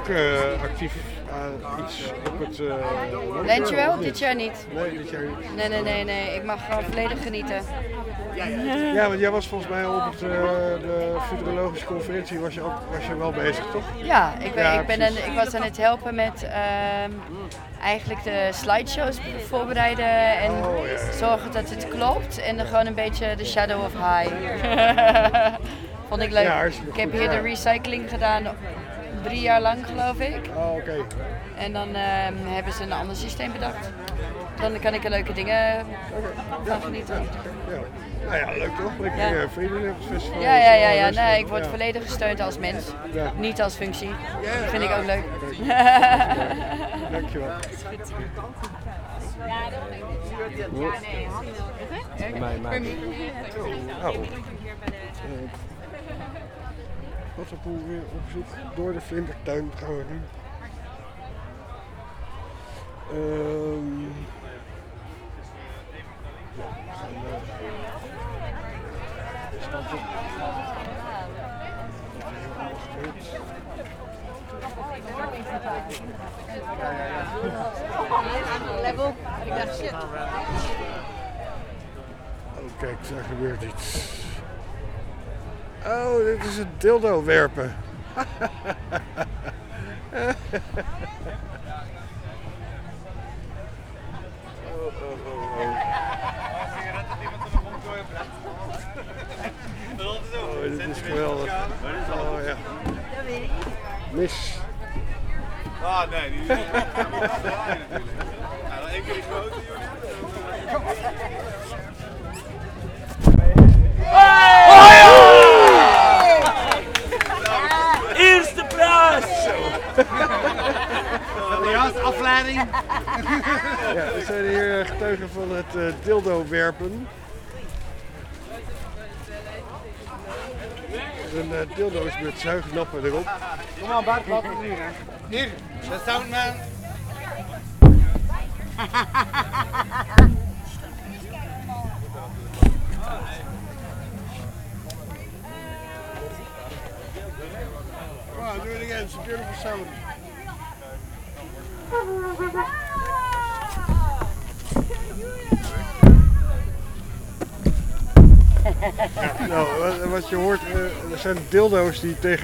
actief aan iets op het... Landjewel? Dit jaar niet. Nee, dit jaar niet. Nee. Ik mag gewoon volledig genieten. Ja, want jij was volgens mij op de futurologische conferentie was je wel bezig, toch? Ja, ik was aan het helpen met eigenlijk de slideshows voorbereiden en zorgen dat het klopt. En dan gewoon een beetje de shadow of high. Vond ik leuk. Ja, ik heb hier de recycling gedaan 3 jaar lang, geloof ik. Oh, oké. En dan hebben ze een ander systeem bedacht. Dan kan ik er leuke dingen van genieten. Ja. Nou ja, leuk toch? Lekker vrienden op het festival. Ja. Nee, ik word volledig gesteund als mens. Ja. Niet als functie. Dat vind ik ook leuk. Dankjewel. Wattenpoel weer op zoek door de vlindertuin gaan we nu. Level. Ik dacht shit. Oh kijk, daar gebeurt iets. Oh, dit is het dildo werpen. Oh, dit is geweldig. Oh ja. Mis. Ah, nee, die is natuurlijk. Nou, dan 1 keer die grote, Eerste prijs! De afleiding. Ja, we zijn hier getuigen van het dildo werpen. Een dildo's met zuignappen erop. Kom maar Bart, laat het zien hè. Hier, de soundman. Come on, do it again. It's a beautiful sound. Ja, nou, wat je hoort, er zijn dildo's die tegen...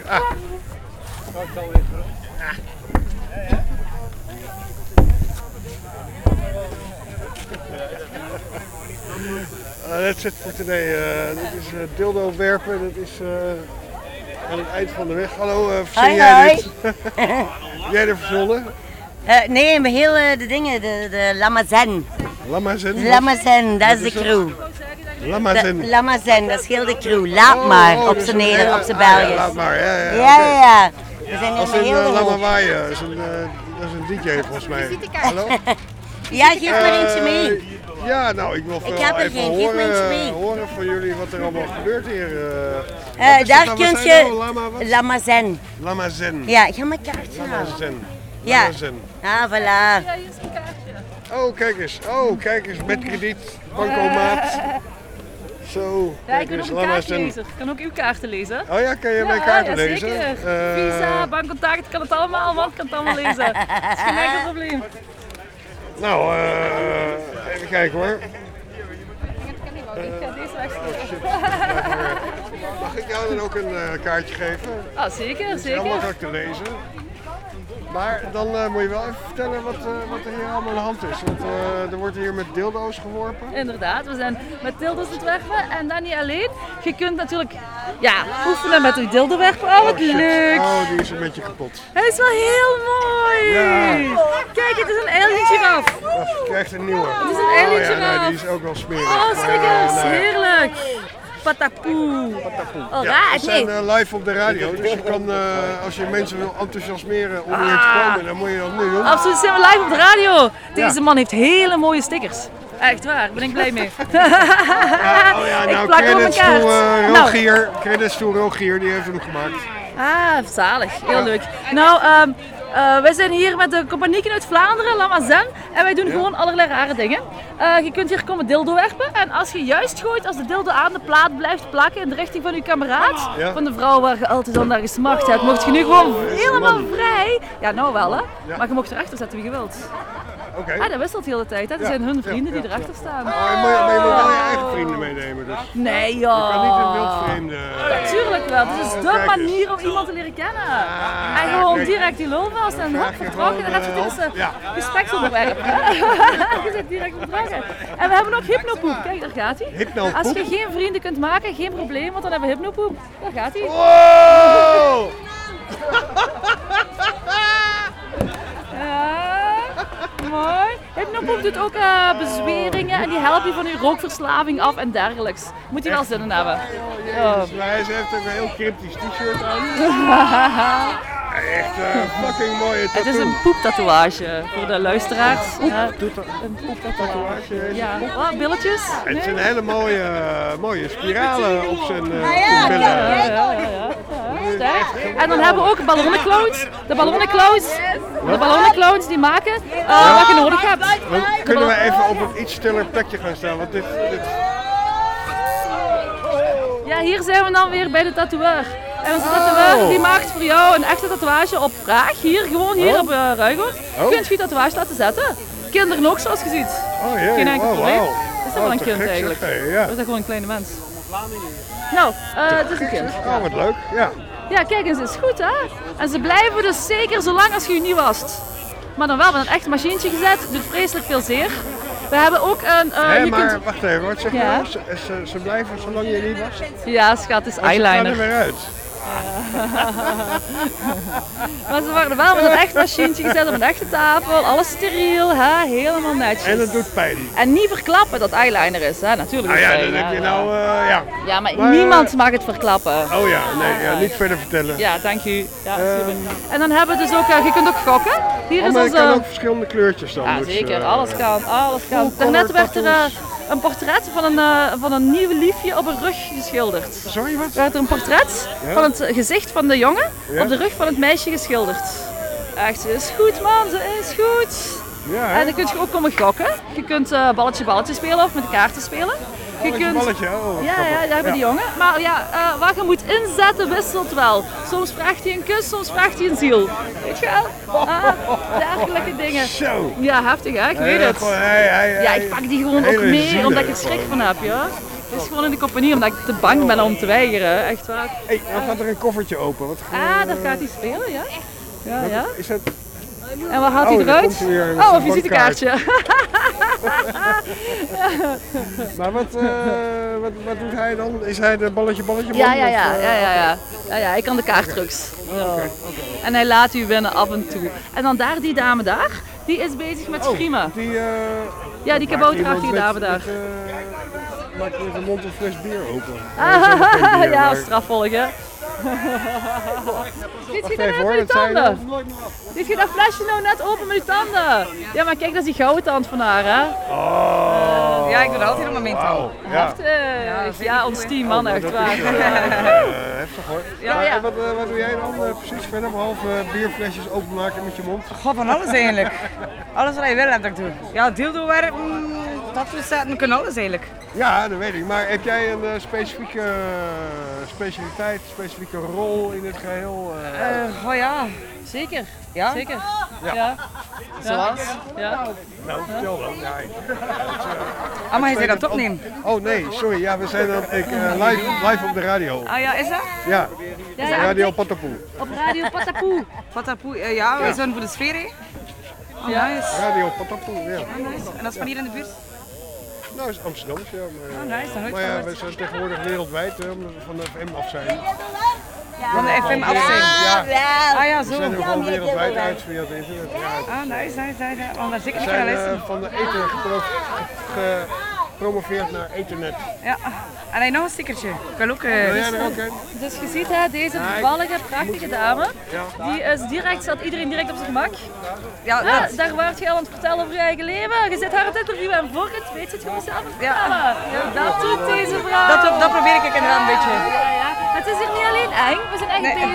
That's it for today. Dit is dildo werpen, dat is aan het eind van de weg. Hallo, verzin jij dit? Jij er verzonnen? Nee, maar heel de dingen, de Lamazen. Lamazen? Lamazen, dat is de crew. Lamazen. Lamazen, dat is heel de crew. Laat maar, op zijn Nederlands, op zijn Belgisch. Laat maar, ja. We zijn als hier in heel de Lamawaaien, dat is een DJ volgens mij. Hallo? Ja, geef maar eentje mee. Ja, nou, ik wil even horen van jullie wat er allemaal gebeurt hier. Daar kun je Lamazen. Lamazen. Ja, ga maar kaartje halen. Lamazen. Ja. Lamazen. Ah, voilà. Ja, hier is een kaartje. Oh, kijk eens, met krediet, bancomaat. Zo, Ja, ik ben ook een kaartlezer. Ik kan ook uw kaarten lezen. Oh ja, kan je mijn kaarten lezen? Zeker. Visa, bankcontact, kan het allemaal, man kan het allemaal lezen. Dat is geen enkel probleem. Nou, even kijken hoor. Ik ga deze wegsturen. Mag ik jou dan ook een kaartje geven? Ah, zeker, Het is heel zeker. makkelijk te lezen. Maar dan moet je wel even vertellen wat er hier allemaal aan de hand is. Want er wordt hier met dildo's geworpen. Inderdaad, we zijn met dildo's aan het werpen en dan niet alleen. Je kunt natuurlijk oefenen met uw dildo werpen. Oh, wat leuk! Oh, die is een beetje kapot. Hij is wel heel mooi! Ja. Kijk, het is een alientje af. Je krijgt een nieuwe. Het is een alientje nee, af. die is ook wel smerig. Oh, schrikkers, heerlijk! Patapoe. We zijn live op de radio, dus je kan, als je mensen wil enthousiasmeren om hier te komen, dan moet je dat nu doen. Absoluut, zijn we live op de radio. Deze man heeft hele mooie stickers. Echt waar, daar ben ik blij mee. Ik plak hem op mijn kaart. Credits to Rogier, die heeft hem gemaakt. Ah, zalig. Heel leuk. Nou, Wij zijn hier met de compagnie uit Vlaanderen, Lamazen, en wij doen gewoon allerlei rare dingen. Je kunt hier komen dildo werpen en als je juist gooit, als de dildo aan de plaat blijft plakken in de richting van je kameraad, van de vrouw waar je altijd al naar gesmacht hebt, mocht je nu gewoon helemaal vrij. Ja, nou wel hè, maar je mocht erachter zetten wie je wilt. Oké. Dat wisselt de hele tijd, hè. Dat zijn hun vrienden die erachter staan. Maar je moet wel je eigen vrienden meenemen, dus. Nee joh. Je kan niet een wildvreemde... Natuurlijk wel, dit is de kijk eens. manier om iemand te leren kennen. En gewoon direct die lul vast en hop, vertrokken. Dan heb je het gespreksonderwerp. Je zit direct vertrokken. En we hebben ook hypnopoep. Kijk, daar gaat hij. Hypnopoep? Als je geen vrienden kunt maken, geen probleem, want dan hebben we hypnopoep. Daar gaat hij. Wow! Mooi. Hypnopoep doet ook bezweringen en die helpen je van je rookverslaving af en dergelijks. Moet je wel zin in hebben. Maar hij heeft ook een heel cryptisch t-shirt aan. Echt fucking mooie tattoo. Het is een poeptatoeage voor de luisteraars. Een poeptatoeage. Ja, billetjes. Het zijn hele mooie spiralen op zijn billen. Sterk. En dan hebben we ook ballonnenclowns. De ballonnenclowns die maken wat je nodig hebt. Dan kunnen we even op een iets stiller plekje gaan staan, want dit... Ja, hier zijn we dan weer bij de tatoeeur. En onze tatoeeur die maakt voor jou een echte tatoeage op vraag. Hier, gewoon hier op Ruigoord. Je kunt je tatoeage laten zetten. Kinderen ook, zoals je ziet. Geen enkel probleem. Is dat wel een kind eigenlijk? Of is dat gewoon een kleine mens? Nou, het is een kind. Oh, wat leuk. Ja. Ja, kijk eens, is goed hè? En ze blijven dus zeker zolang als je je niet wast. Maar dan wel met een echt machientje gezet, doet vreselijk veel zeer. We hebben ook een... maar wacht even, wat zeg je nou? Ze blijven zolang je niet wast? Ja, schat, het is eyeliner. Ze gaan er weer uit. Maar ze worden wel met een echt machientje gezet op een echte tafel, alles steriel, hè? Helemaal netjes. En het doet pijn. En niet verklappen dat eyeliner is, hè? Natuurlijk. Ah ja, dat heb je nou, ja. Ja, maar niemand mag het verklappen. Oh ja, nee, niet verder vertellen. Ja, dank u. Ja, super. En dan hebben we dus ook, je kunt ook gokken. Hier is maar onze... je kan ook verschillende kleurtjes dan. Ja, dus, zeker. Alles kan, alles kan. Daarnet werd er een portret van een nieuw liefje op een rug geschilderd. Sorry, wat? Er werd er een portret van het gezicht van de jongen op de rug van het meisje geschilderd. Echt, ze is goed man, ze is goed. Ja, en dan kun je ook komen gokken. Je kunt balletje spelen of met de kaarten spelen. Je kunt... Balletje, oh, ja, dat hebben die jongen. Maar ja, wat je moet inzetten wisselt wel. Soms vraagt hij een kus, soms vraagt hij een ziel. Weet je wel? Dergelijke dingen. Zo. Ja, heftig hè, ik weet het. Ja, ik pak die gewoon ook mee omdat ik er schrik van heb, ja. Het is gewoon in de compagnie omdat ik te bang ben om te weigeren, echt waar. Hé, dan gaat er een koffertje open. Wat daar gaat hij spelen, ja. Ja. Is dat... En wat haalt hij eruit? Een visitekaartje. Maar wat doet hij dan? Is hij de balletje man? Ja, ik kan de kaarttrucs. Okay. En hij laat u winnen af en toe. En dan daar, die dame daar, die is bezig met schriemen. Ja, die kabouterachtige dame daar. Maak je de mond een fles bier open. Ja, strafvolg hè. Ziet je dat net met je tanden? Ziet je dat flesje nou net open met je tanden? Ja, maar kijk, dat is die gouden tand van haar, hè? Oh. Ja, ik doe dat altijd op mijn tand. Heftig. Ja, ons team, man, echt waar. Heftig hoor. Ja. Wat doe jij dan precies verder, behalve bierflesjes openmaken met je mond? God, van alles eigenlijk. Alles wat je wil, dat ik doe. Ja, dildo werpen, tattoo zetten, kunnen alles eigenlijk. Ja, dat weet ik. Maar heb jij een specifieke specialiteit, specifieke rol in het geheel? Oh ja, zeker. Ja? Zeker. Ja. Zoals? Ja. Nou, vertel dan. Ja, maar je zei dat opnemen. Oh nee, sorry. Ja, we zijn dan live op de radio. Ah ja, is dat? Ja, Radio Patapoe. Op Radio Patapoe. Patapoe, ja, we zijn voor de sfeer, hè? Oh, ja. Nice. Radio Patapoe, ja. Oh, nice. En dat is van hier in de buurt? Nou, is Amsterdam, ja. Maar, nice, maar ja, we zijn tegenwoordig wereldwijd, omdat we van de FM af zijn. Van de FM af zijn? Ja. Ah ja, zo. We zijn er gewoon wereldwijd uit via het internet. Ah, nice. Want daar zeker niet gaan luisteren. Van de eten gepromoveerd naar Ethernet. Ja. En hij nog een stickertje. Ik wil ook... Dus je ziet hè, deze bevallige, prachtige dame, die is direct, zat iedereen direct op zijn gemak. Ja, daar werd je al aan het vertellen over je eigen leven. Je zit haar aan het interviewen en voor het weet je het gewoon zelf aan het vertellen. Dat doet deze vrouw. Dat probeer ik inderdaad een beetje. Ja. Het is hier niet alleen eng, we zijn echt bezig met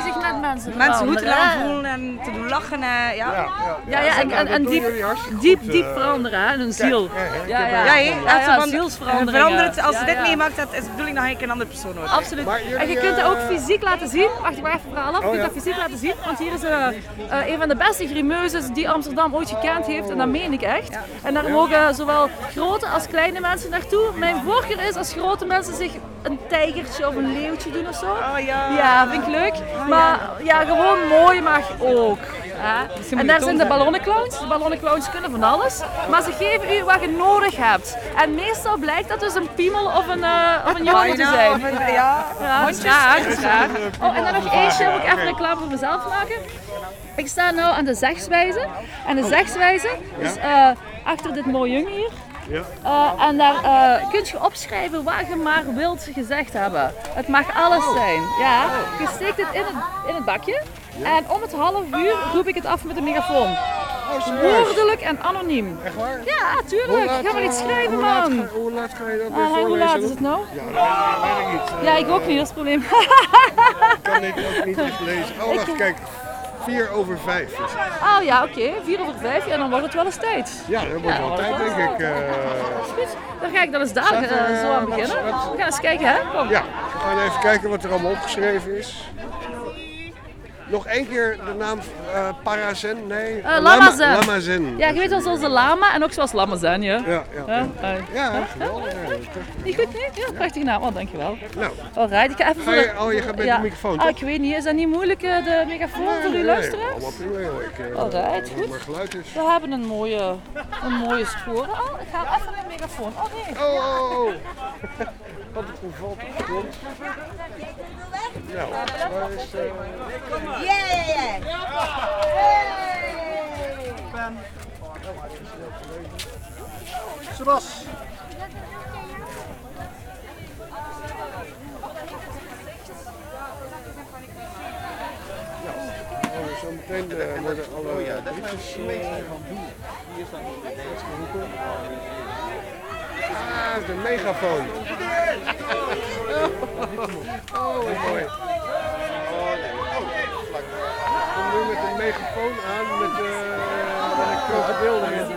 mensen Mensen goed te laten veranderen. voelen en te doen lachen. En diep veranderen hè, in hun ziel. Zielsverandering. Verandert, als je dit meemaakt, dat is de bedoeling dat je een andere persoon wordt. Absoluut. En je kunt dat ook fysiek laten zien. Wacht, ik maar even verhaal af. Je kunt dat fysiek laten zien, want hier is een van de beste grimeuses die Amsterdam ooit gekend heeft. En dat meen ik echt. En daar mogen zowel grote als kleine mensen naartoe. Mijn voorkeur is als grote mensen zich een tijgertje of een leeuwtje doen of zo. Ja, vind ik leuk. Maar ja, gewoon mooi mag ook. En daar zijn de ballonenclowns. De ballonenclowns kunnen van alles. Maar ze geven u wat je nodig hebt. En meestal blijkt dat dus een piemel of een jongen te zijn. Ja, dat is raar. Oh, en dan nog eentje, moet ik even reclame voor mezelf maken. Ik sta nu aan de zegswijze. En de zegswijze is achter dit mooie jong hier. En daar kun je opschrijven wat je maar wilt gezegd hebben. Het mag alles zijn. Ja, je steekt het in het bakje. En om het half uur roep ik het af met een megafoon. Woordelijk en anoniem. Echt waar? Ja, tuurlijk. Ga maar iets schrijven, man. Hoe laat ga je dat weer Hoe voorlezen? laat is het nou? Ja, dat weet ik niet. Ja, ik ook niet, dat is het probleem. Kan ik ook niet eens lezen. Oh, wacht, kijk. 4:05 is het. Oh ja, oké. 4:05. Ja, dan wordt het wel eens tijd. Ja, dat wordt wel tijd, denk ik. Goed, dan ga ik dan eens daar zo aan beginnen. We gaan eens kijken, hè? Kom. Ja, we gaan even kijken wat er allemaal opgeschreven is. Nog één keer de naam Parazen? Nee, Lamazen. Lamazen. Ja, je weet wel zoals de lama en ook zoals Lamazen, ja. Ja, geweldig. Niet goed, nee? Ja, prachtige naam. Oh, dankjewel. Nou. Alright, ik ga even voor de... je gaat met de microfoon, toch? Ik weet niet, is dat niet moeilijk, de megafoon voor u luisteren? Allemaal prima, hoor. Alright, goed. Maar geluid is... We hebben een mooie sporen al. Ik ga even met de megafoon. Oh nee. Oh. Wat een valt op de grond. Nou, waar is... Sebas. Zo meteen worden alle briefjes uitgeroepen. Ah, de megafoon. Oh, wat mooi. Kom nu met de megafoon aan met een krokodil erin.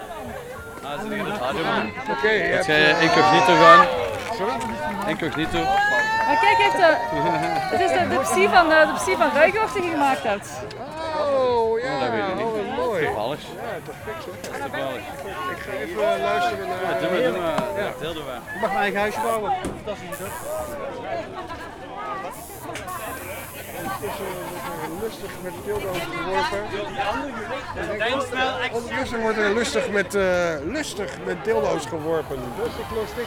Oké, je hebt... incognito gaan. Sorry? Incognito. Maar kijk, het is de psy van Ruigoort die je gemaakt hebt. Oh, ja. Dat weet ik niet. Oh, wat mooi. Toevallig. Ja, perfect zeg. Toevallig. Ik ga even luisteren naar... Doe maar. Ja, deel doen we. Je mag mijn eigen huisje bouwen. Fantastisch, hè? Lustig met dildo's geworpen. Ondertussen wordt er lustig met dildo's geworpen. Lustig,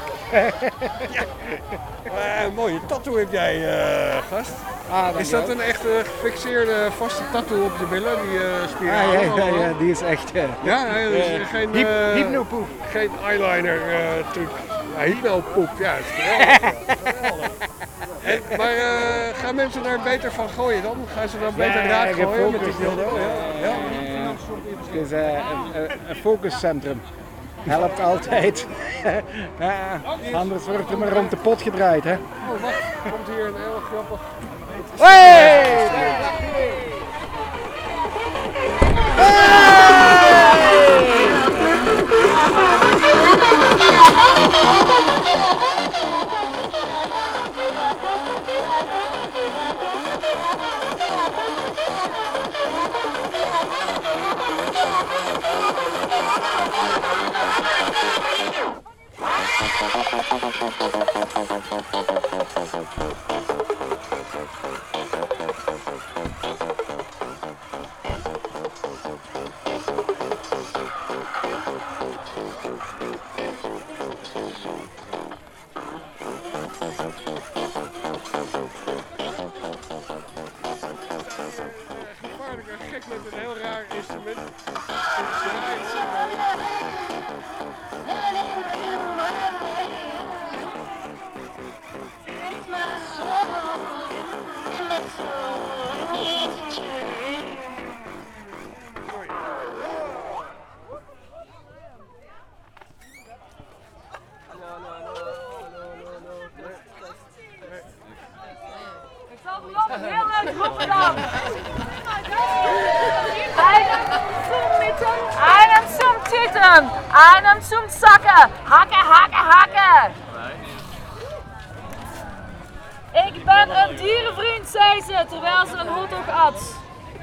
ja. Mooie tattoo heb jij, gast. Is dat een echte gefixeerde vaste tattoo op je billen, die spiralen? Ja, die is echt... Ja, dus geen... Hypnopoep. Geen eyeliner truc. Ja, hypnopoep, ja, dat is geweldig. Maar gaan mensen daar beter van gooien dan? Gaan ze dan beter raak gooien met die dildo? Ja. Het is een focuscentrum. Helpt altijd. Anders wordt er maar rond de pot gedraaid. Hè? Oh, wacht. Er komt hier een heel grappig... Hey! Gek met een heel raar instrument. Ik zal vooral heel erg roepen dan. Minuten. Einem zum Zacken. Hakken, hakken, hakken. Ik ben een dierenvriend, zei ze, terwijl ze een hotdog at.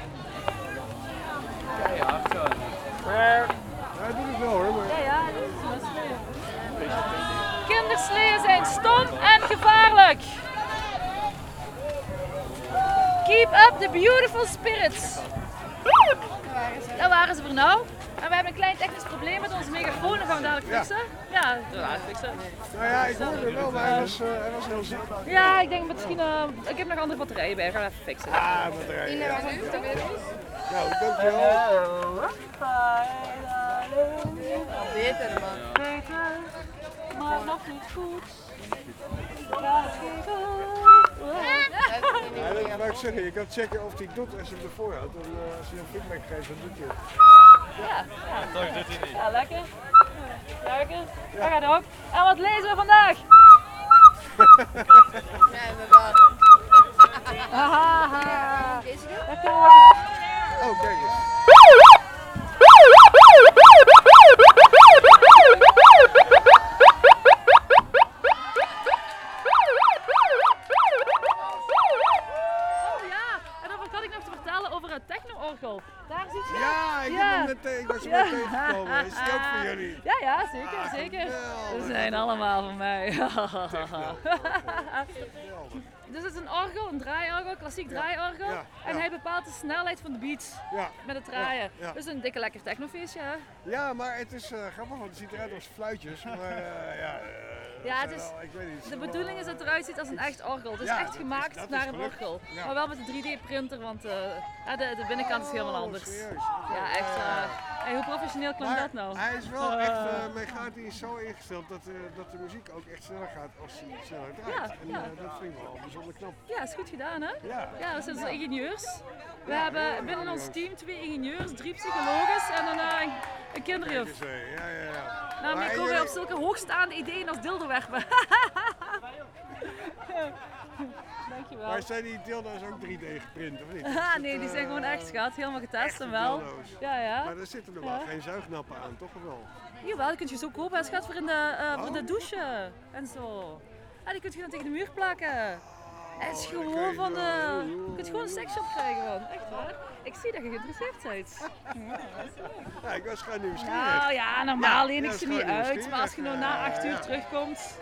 Hij doet het wel hoor. Maar... Ja, kindersleeën zijn stom en gevaarlijk. Keep up the beautiful spirits. Daar waren ze voor nou. En we hebben een klein technisch probleem met onze megafoon. Dat gaan we dadelijk fixen. Ja, fixen. Nou ja, ik hoorde wel, maar hij was heel ziek. Ja, ik denk misschien... ik heb nog andere batterijen bij. Ik ga hem even fixen. Ah, batterijen. Nou, dankjewel. Beter man. Beter, maar nog niet goed. Ja, dat wou ik zeggen. Je kan checken of hij het doet als je hem ervoor houdt. En als je hem feedback geeft, dan doet hij het. Ja. Toch doet hij niet. Ja, lekker. Lekker. Dat gaat ook. En wat lezen we vandaag? Ja, inderdaad. Haha. Deze keer? Dat kunnen we... Oh, kijk eens. Techno-orgel. Daar zit je. Ja, ik heb hem meteen, ik was er meteen tegengekomen. Is die ook voor jullie? Ja, zeker, zeker. Ze zijn allemaal van mij. Dus het is een orgel, een draaiorgel, klassiek draaiorgel. En hij bepaalt de snelheid van de beats met het draaien. Dus een dikke lekker technofeestje, hè? Ja, maar het is grappig, want het ziet eruit als fluitjes. Maar ja, het is, ik weet niet, de bedoeling is dat het eruit ziet als een echt orgel. Het is echt gemaakt naar een orgel. Ja. Maar wel met een 3D-printer, want de binnenkant is helemaal anders. Serieus? Ja, echt. Hey, hoe professioneel klinkt dat nou? Hij is wel echt mechanisch zo ingesteld dat de muziek ook echt sneller gaat als hij sneller draait. Dat vind ik wel bijzonder knap. Ja, is goed gedaan, hè? Ja, dat zijn dus ingenieurs. We hebben binnen ons team 2 ingenieurs, 3 psychologen en een kinderjuf. Nou, maar komen we op zulke hoogstaande ideeën als dildowerpen. Dankjewel. Maar zijn die dildo's ook 3D geprint of niet? Nee, die zijn gewoon echt, schat. Helemaal getest en wel. Dildo's. Ja. Maar er zitten er wel geen zuignappen aan, toch of wel? Jawel, die kun je zo kopen, schat, voor in de douche en zo. Die kun je dan tegen de muur plakken. Het is gewoon van de... Je kunt gewoon een seksshop krijgen, man. Echt waar. Ik zie dat je geïnteresseerd bent. Ja, ik was gewoon nieuwsgierig. Nou ja, normaal leen ik ze niet uit, maar als je nou na 8 uur terugkomt...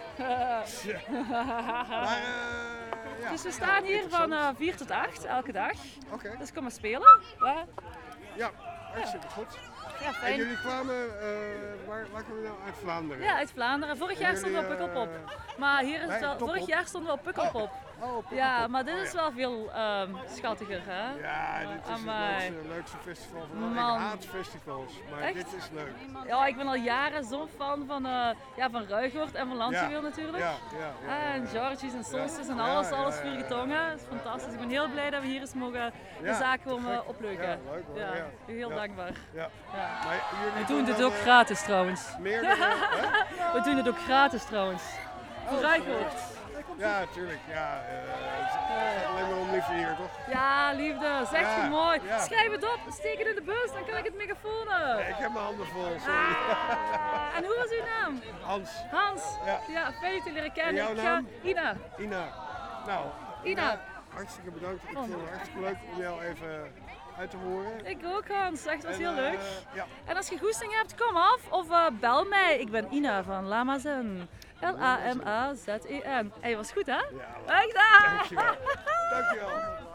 Dus we staan hier van 4 tot 8, elke dag. Dus kom maar spelen. Ja, hartstikke goed. Ja, fijn. En jullie kwamen, waar kwamen we nou uit Vlaanderen? Ja, uit Vlaanderen. Vorig jaar stonden we op Pukkelpop. Maar hier is het wel, vorig jaar stonden we op Pukkelpop. Ja, maar dit is wel veel schattiger, hè? Ja, dit is het leukste festival van alle. Ik haat festivals, maar echt? dit is leuk. Ja, ik ben al jaren zo'n fan van Ruigoord en van Landjewil natuurlijk. En Georgies en Solstice en alles vuur getongen. Dat is fantastisch. Ik ben heel blij dat we hier eens mogen de zaak komen opleuken. Ja, leuk hoor. Ja, ik ben heel dankbaar. Maar we doen dit ook gratis trouwens. We doen dit ook gratis trouwens. Voor Ruigoord. Ja, tuurlijk. Ja, het is alleen maar om liefde hier, toch? Ja, liefde. Zeg je mooi. Schrijf het op, steek het in de bus, dan kan ik het megafonen. Nee, ik heb mijn handen vol, sorry. En hoe was uw naam? Hans. Hans? Ja, fijn je te leren kennen. En jouw naam? Ina. Nou, Ina. Hartstikke bedankt. Ik vond het hartstikke leuk om jou even uit te horen. Ik ook, Hans. Echt, was heel leuk. Ja. En als je goesting hebt, kom af of bel mij. Ik ben Ina van Lamazen. Lamazen. Hey, was goed, hè? Ja, dankjewel. Dankjewel.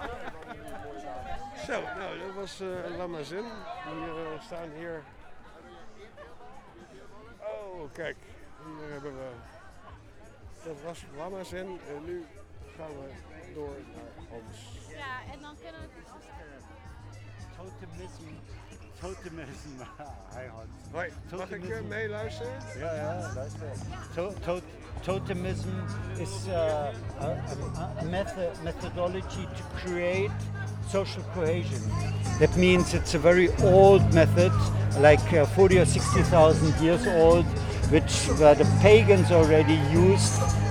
Zo, nou, dat was Lamazen. Die staan hier. Oh, kijk. Hier hebben we... Dat was Lamazen en nu gaan we door naar Hans. Ja, en dan kunnen we... Totemism. Hi Hans. Hoi, mag ik meeluisteren? Ja, luister. Totemism is a methodology to create social cohesion. That means it's a very old method, like 40 or 60,000 years old, where the pagans already used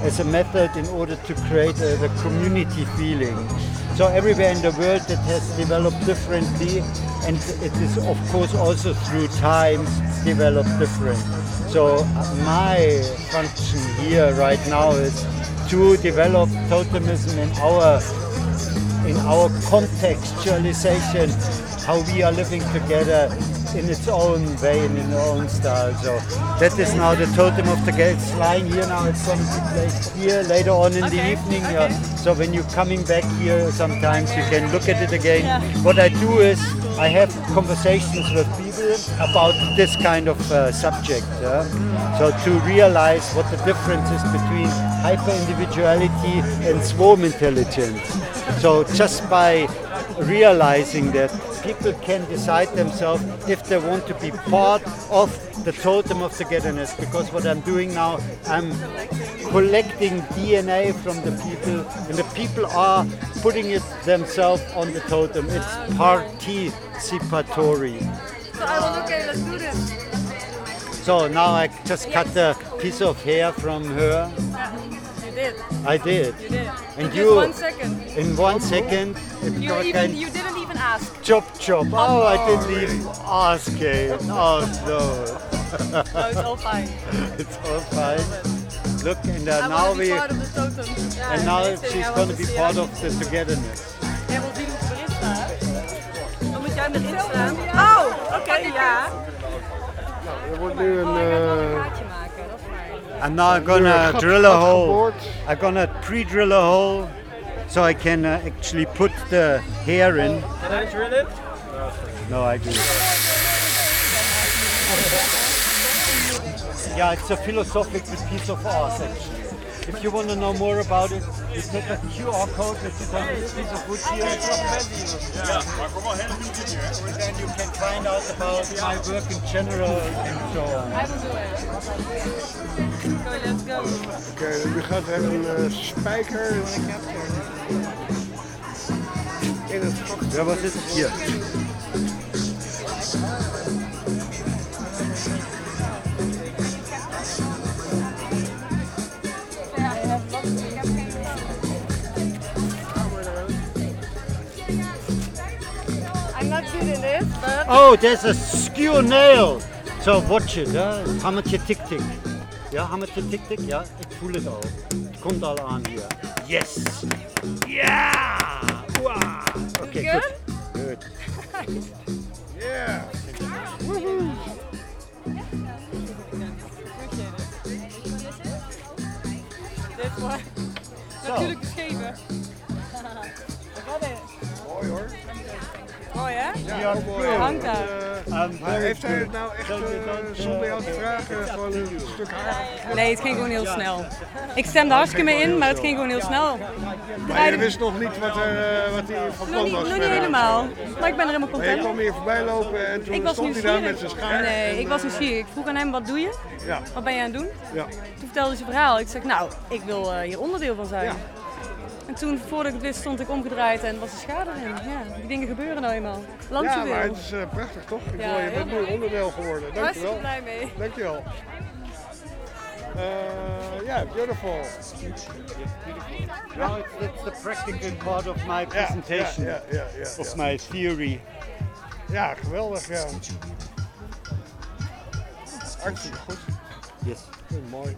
as a method in order to create the community feeling. So everywhere in the world it has developed differently, and it is of course also through time developed different. So my function here right now is to develop totemism in our contextualization, how we are living together in its own way and in our own style. So that is now the totem of the gate. It's lying here now. It's going to be placed here later on in the evening. So when you're coming back here, sometimes you can look at it again. What I do is I have conversations with people about this kind of subject. So to realize what the difference is between hyper-individuality and swarm intelligence. So just by realizing that people can decide themselves if they want to be part of the totem of togetherness, because what I'm doing now, I'm collecting DNA from the people, and the people are putting it themselves on the totem. It's participatory. Okay, let's do this. So now I just cut a piece of hair from her. You did. I did. You did. And in you, just 1 second. In 1 second. You didn't even ask. Chop. Oh, I didn't even ask it. Oh no. No, it's all fine. It's all fine. Look, and I now want to be part of the totem. Yeah, and now amazing. she's I going want to be see part how- of the togetherness. Jij wilt zien hoe het erin staat? Dan moet jij erin staan. Oh, oké, ja. Er wordt nu een... Gaatje maken, dat is fijn. And now I'm gonna drill a hole. I'm gonna pre-drill a hole so I can actually put the hair in. Can I drill it? No, I do. Yeah, it's a philosophical piece of art actually. If you want to know more about it, you take a QR code that is on this piece of wood here. And then you can find out about my work in general and so on. I will do it. Go, let's go. Oké, nu gaat er een spijker in het gat. Waar was het? Hier. I'm not good in this, but... Oh, there's a skew nail. So watch it, hammertje tik-tik. Ja, hammertje tik-tik, ja, ik voel het al. Het komt al aan hier. Yes! Yeah! Wow! Okay, good? Good. Yeah! Dit wordt natuurlijk beschreven. Mooi hoor. Mooi hè? Ja, mooi. Hangt daar. Maar heeft hij het nou echt zonder jou te vragen gewoon een stuk haar? Nee, het ging gewoon heel snel. Ik stemde hartstikke mee in, maar het ging gewoon heel snel. Maar je wist nog niet wat hij van plan was. Nog niet helemaal, maar ik ben er helemaal Maar je content. kwam hier voorbij lopen en toen Ik was stond hij daar met nieuwsgierig. zijn schaar. Nee, ik was nieuwsgierig. Ik vroeg aan hem, wat doe je? Ja. Wat ben je aan het doen? Ja. Toen vertelde hij zijn verhaal. Ik zeg, nou, ik wil hier onderdeel van zijn. Ja. En toen, voordat ik het wist, stond ik omgedraaid en was de schade erin. Ja, die dingen gebeuren nou eenmaal. Lang Ja, zoveel. maar het is prachtig toch? Ik Ja, bedoel, je heel bent nu mooi. onderdeel geworden. Dankjewel. Hartstikke blij mee. Dankjewel. Yeah, beautiful. Now it's the practical part of my presentation, of my theory. Ja, geweldig, ja. Hartstikke goed. Yes. Mooi.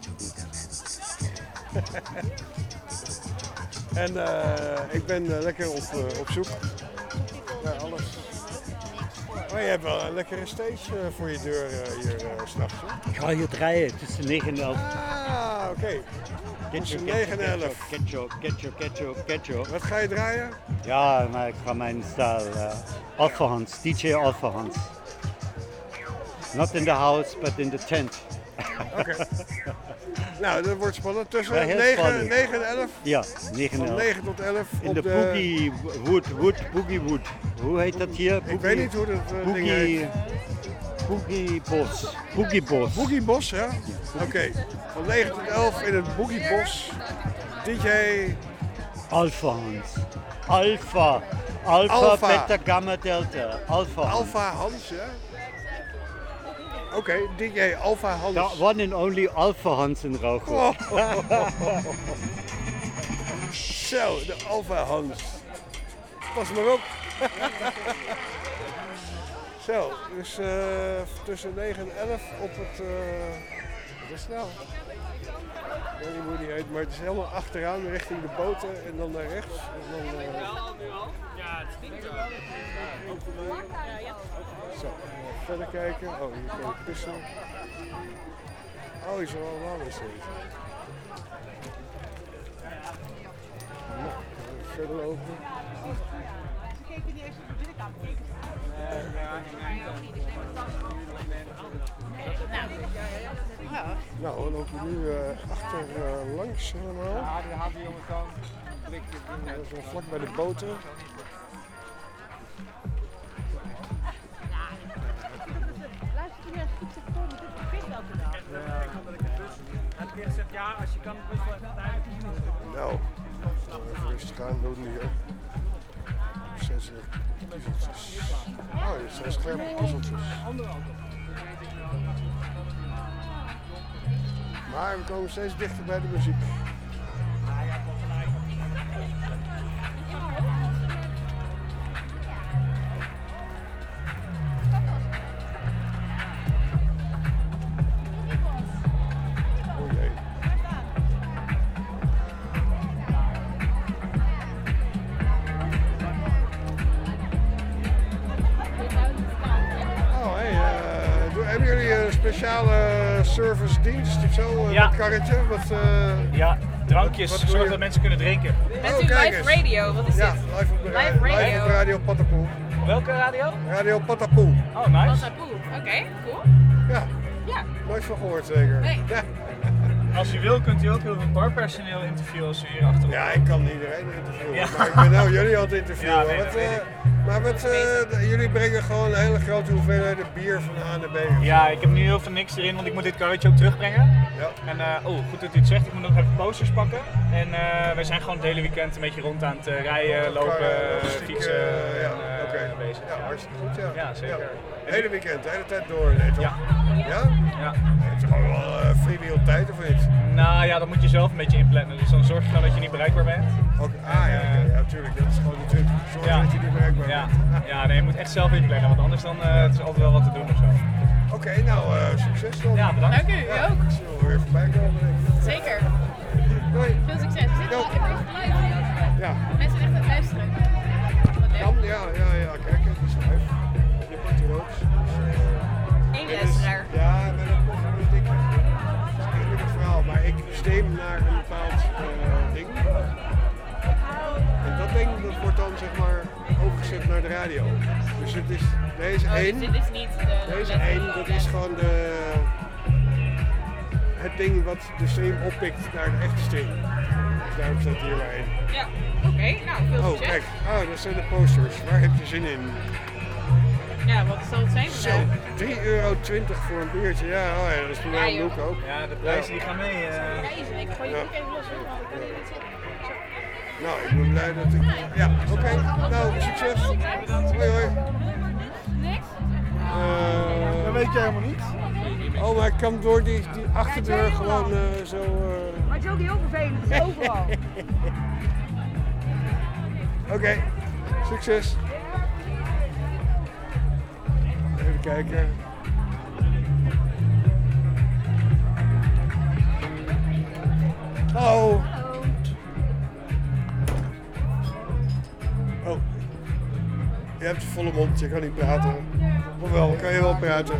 En ik ben lekker op zoek naar alles. Oh, je hebt wel een lekkere stage voor je deur hier s'nachts. Ik ga hier draaien tussen 9 en 11. Ah, oké. Tussen 9 en 11. Ketchup. Wat ga je draaien? Ja, maar ik ga mijn stijl. Alpha Hans, DJ Alpha Hans. Not in the house, but in the tent. Oké. Nou, dat wordt spannend. Tussen Ja, heel 9 spannend. en 11? Ja, 9 en Van 11. 9 tot 11 In op de Boogie Wood. Hoe heet dat hier? Ik weet niet hoe dat ding heet. Boogie Bos. Boogie Bos, ja? Oké. Van 9 tot 11 in het Boogie Bos. DJ Alpha Hans. Alpha. Beta, Gamma, Delta. Alpha Hans. Alpha Hans, ja? Oké, DJ Alpha Hans. The one and only Alpha Hans in Rauchel. Zo, de Alpha Hans. Pas maar op. Zo, dus tussen 9 en 11 op het... wat is het nou? Ik weet niet hoe die heet, maar het is helemaal achteraan richting de boten en dan naar rechts. En dan, Ja, het stinkt er wel. zo, verder kijken. Oh, hier kan je pissen. Oh, je zal allemaal eens eten. Nou, verder lopen. Nou, we lopen nu achter langs helemaal. Ja, die had die jongen dan. Dat is wel vlak bij de boten. Hij heeft gezegd, ja, als je kan, best wel even tijd. Nou, even rustig aan doen hier. 6 puzzeltjes. Oh, dit zijn scherpe puzzeltjes. Maar we komen steeds dichter bij de muziek. Oh jee. Oh, hey, hebben jullie een speciale service dienst of zo? Ja. Met karretje? Ja, drankjes, wat doe zorg je? dat mensen kunnen drinken. Bent u live radio? Wat is Ja, dit? live op, live op Radio Patapoe. Welke radio? Radio Patapoe. Oh, nice. Patapoe. Oké, cool. Ja, Ja. nooit van gehoord zeker. Nee. Ja. Als u wil kunt u ook heel veel barpersoneel interviewen als u hier achterop. Ja, ik kan iedereen interviewen, Ja. maar ik ben nou jullie aan het interviewen. Ja, nee, dat weet ik. Jullie brengen gewoon een hele grote hoeveelheden bier van A naar B. Ja, ik heb nu heel veel niks erin, want ik moet dit karretje ook terugbrengen. Ja. En goed dat u het zegt, ik moet nog even posters pakken. En wij zijn gewoon het hele weekend een beetje rond aan het rijden, lopen, fietsen bezig. Ja, hartstikke goed, ja. Ja, zeker. Ja. Het hele weekend, de hele tijd door, nee toch? Ja. Ja? Ja. Het is gewoon wel freewheel tijd of niet? Nou ja, dat moet je zelf een beetje inplannen, dus dan zorg je gewoon dat je niet bereikbaar bent. Ja, natuurlijk, dat is gewoon de truc. Zorg dat je niet bereikbaar bent. Ja, nee, je moet echt zelf inplannen, want anders dan het is altijd wel wat te doen of zo. Oké, nou, succes dan. Ja, bedankt. Dank u, u ook. Ik zie wel weer voorbij komen, denk ik. Zeker. Doei. Veel succes. We zitten wel even live. Ja. Mensen zijn echt aan het luisteren. Ja, kijk, het is live. Je pakt er ook. Eén luisteraar. Ja, maar dat komt omdat ik... Dat is eigenlijk het verhaal, maar ik stem naar een bepaald ding. En dat ding dat wordt dan zeg maar overgezet naar de radio. Dus het is deze één. Dit is niet de... Deze één, dat is gewoon het ding wat de stream oppikt naar de echte stream. Dus daarom staat hier maar één. Ja, oké. Nou, veel Oh, succes. kijk. Oh, dat zijn de posters. Waar heb je zin in? Ja, wat zal het zijn Zo, vandaag? €3,20 voor een biertje. Ja, oh ja, dat is voor mij een look ook. Ja, de prijzen die gaan mee. Prijzen, ik gooi je Ja. ook even los. Hoor. Dan kan je niet zitten. Nou, ik ben blij dat ik... Ja, oké. Nou, succes. Hoi, hoi. Niks? Dat weet jij helemaal niet. Oh, maar ik kan door die achterdeur gewoon zo... Maar het is ook heel vervelend, het is overal. Oké, succes. Even kijken. Hallo. Oh. Je hebt een volle mond, je kan niet praten. Of wel, kan je wel praten.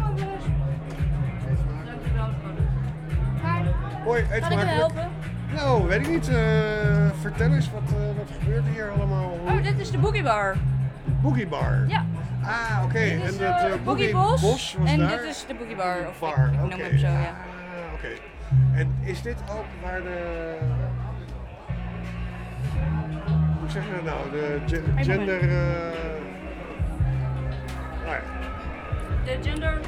Hoi, eet Kan ik je smakelijk. helpen? Nou, weet ik niet. Vertel eens, wat gebeurt hier allemaal? Oh, dit is de Boogie Bar. Boogie Bar? Ja. Ah, oké. Dit is En dat Boogie Bos. Bos was En daar? dit is de Boogie Bar. Of Bar, ik oké. noem hem zo, ja. Ah, oké. En is dit ook waar de... Hoe zeg je dat nou? De gender... nou ja. De gender...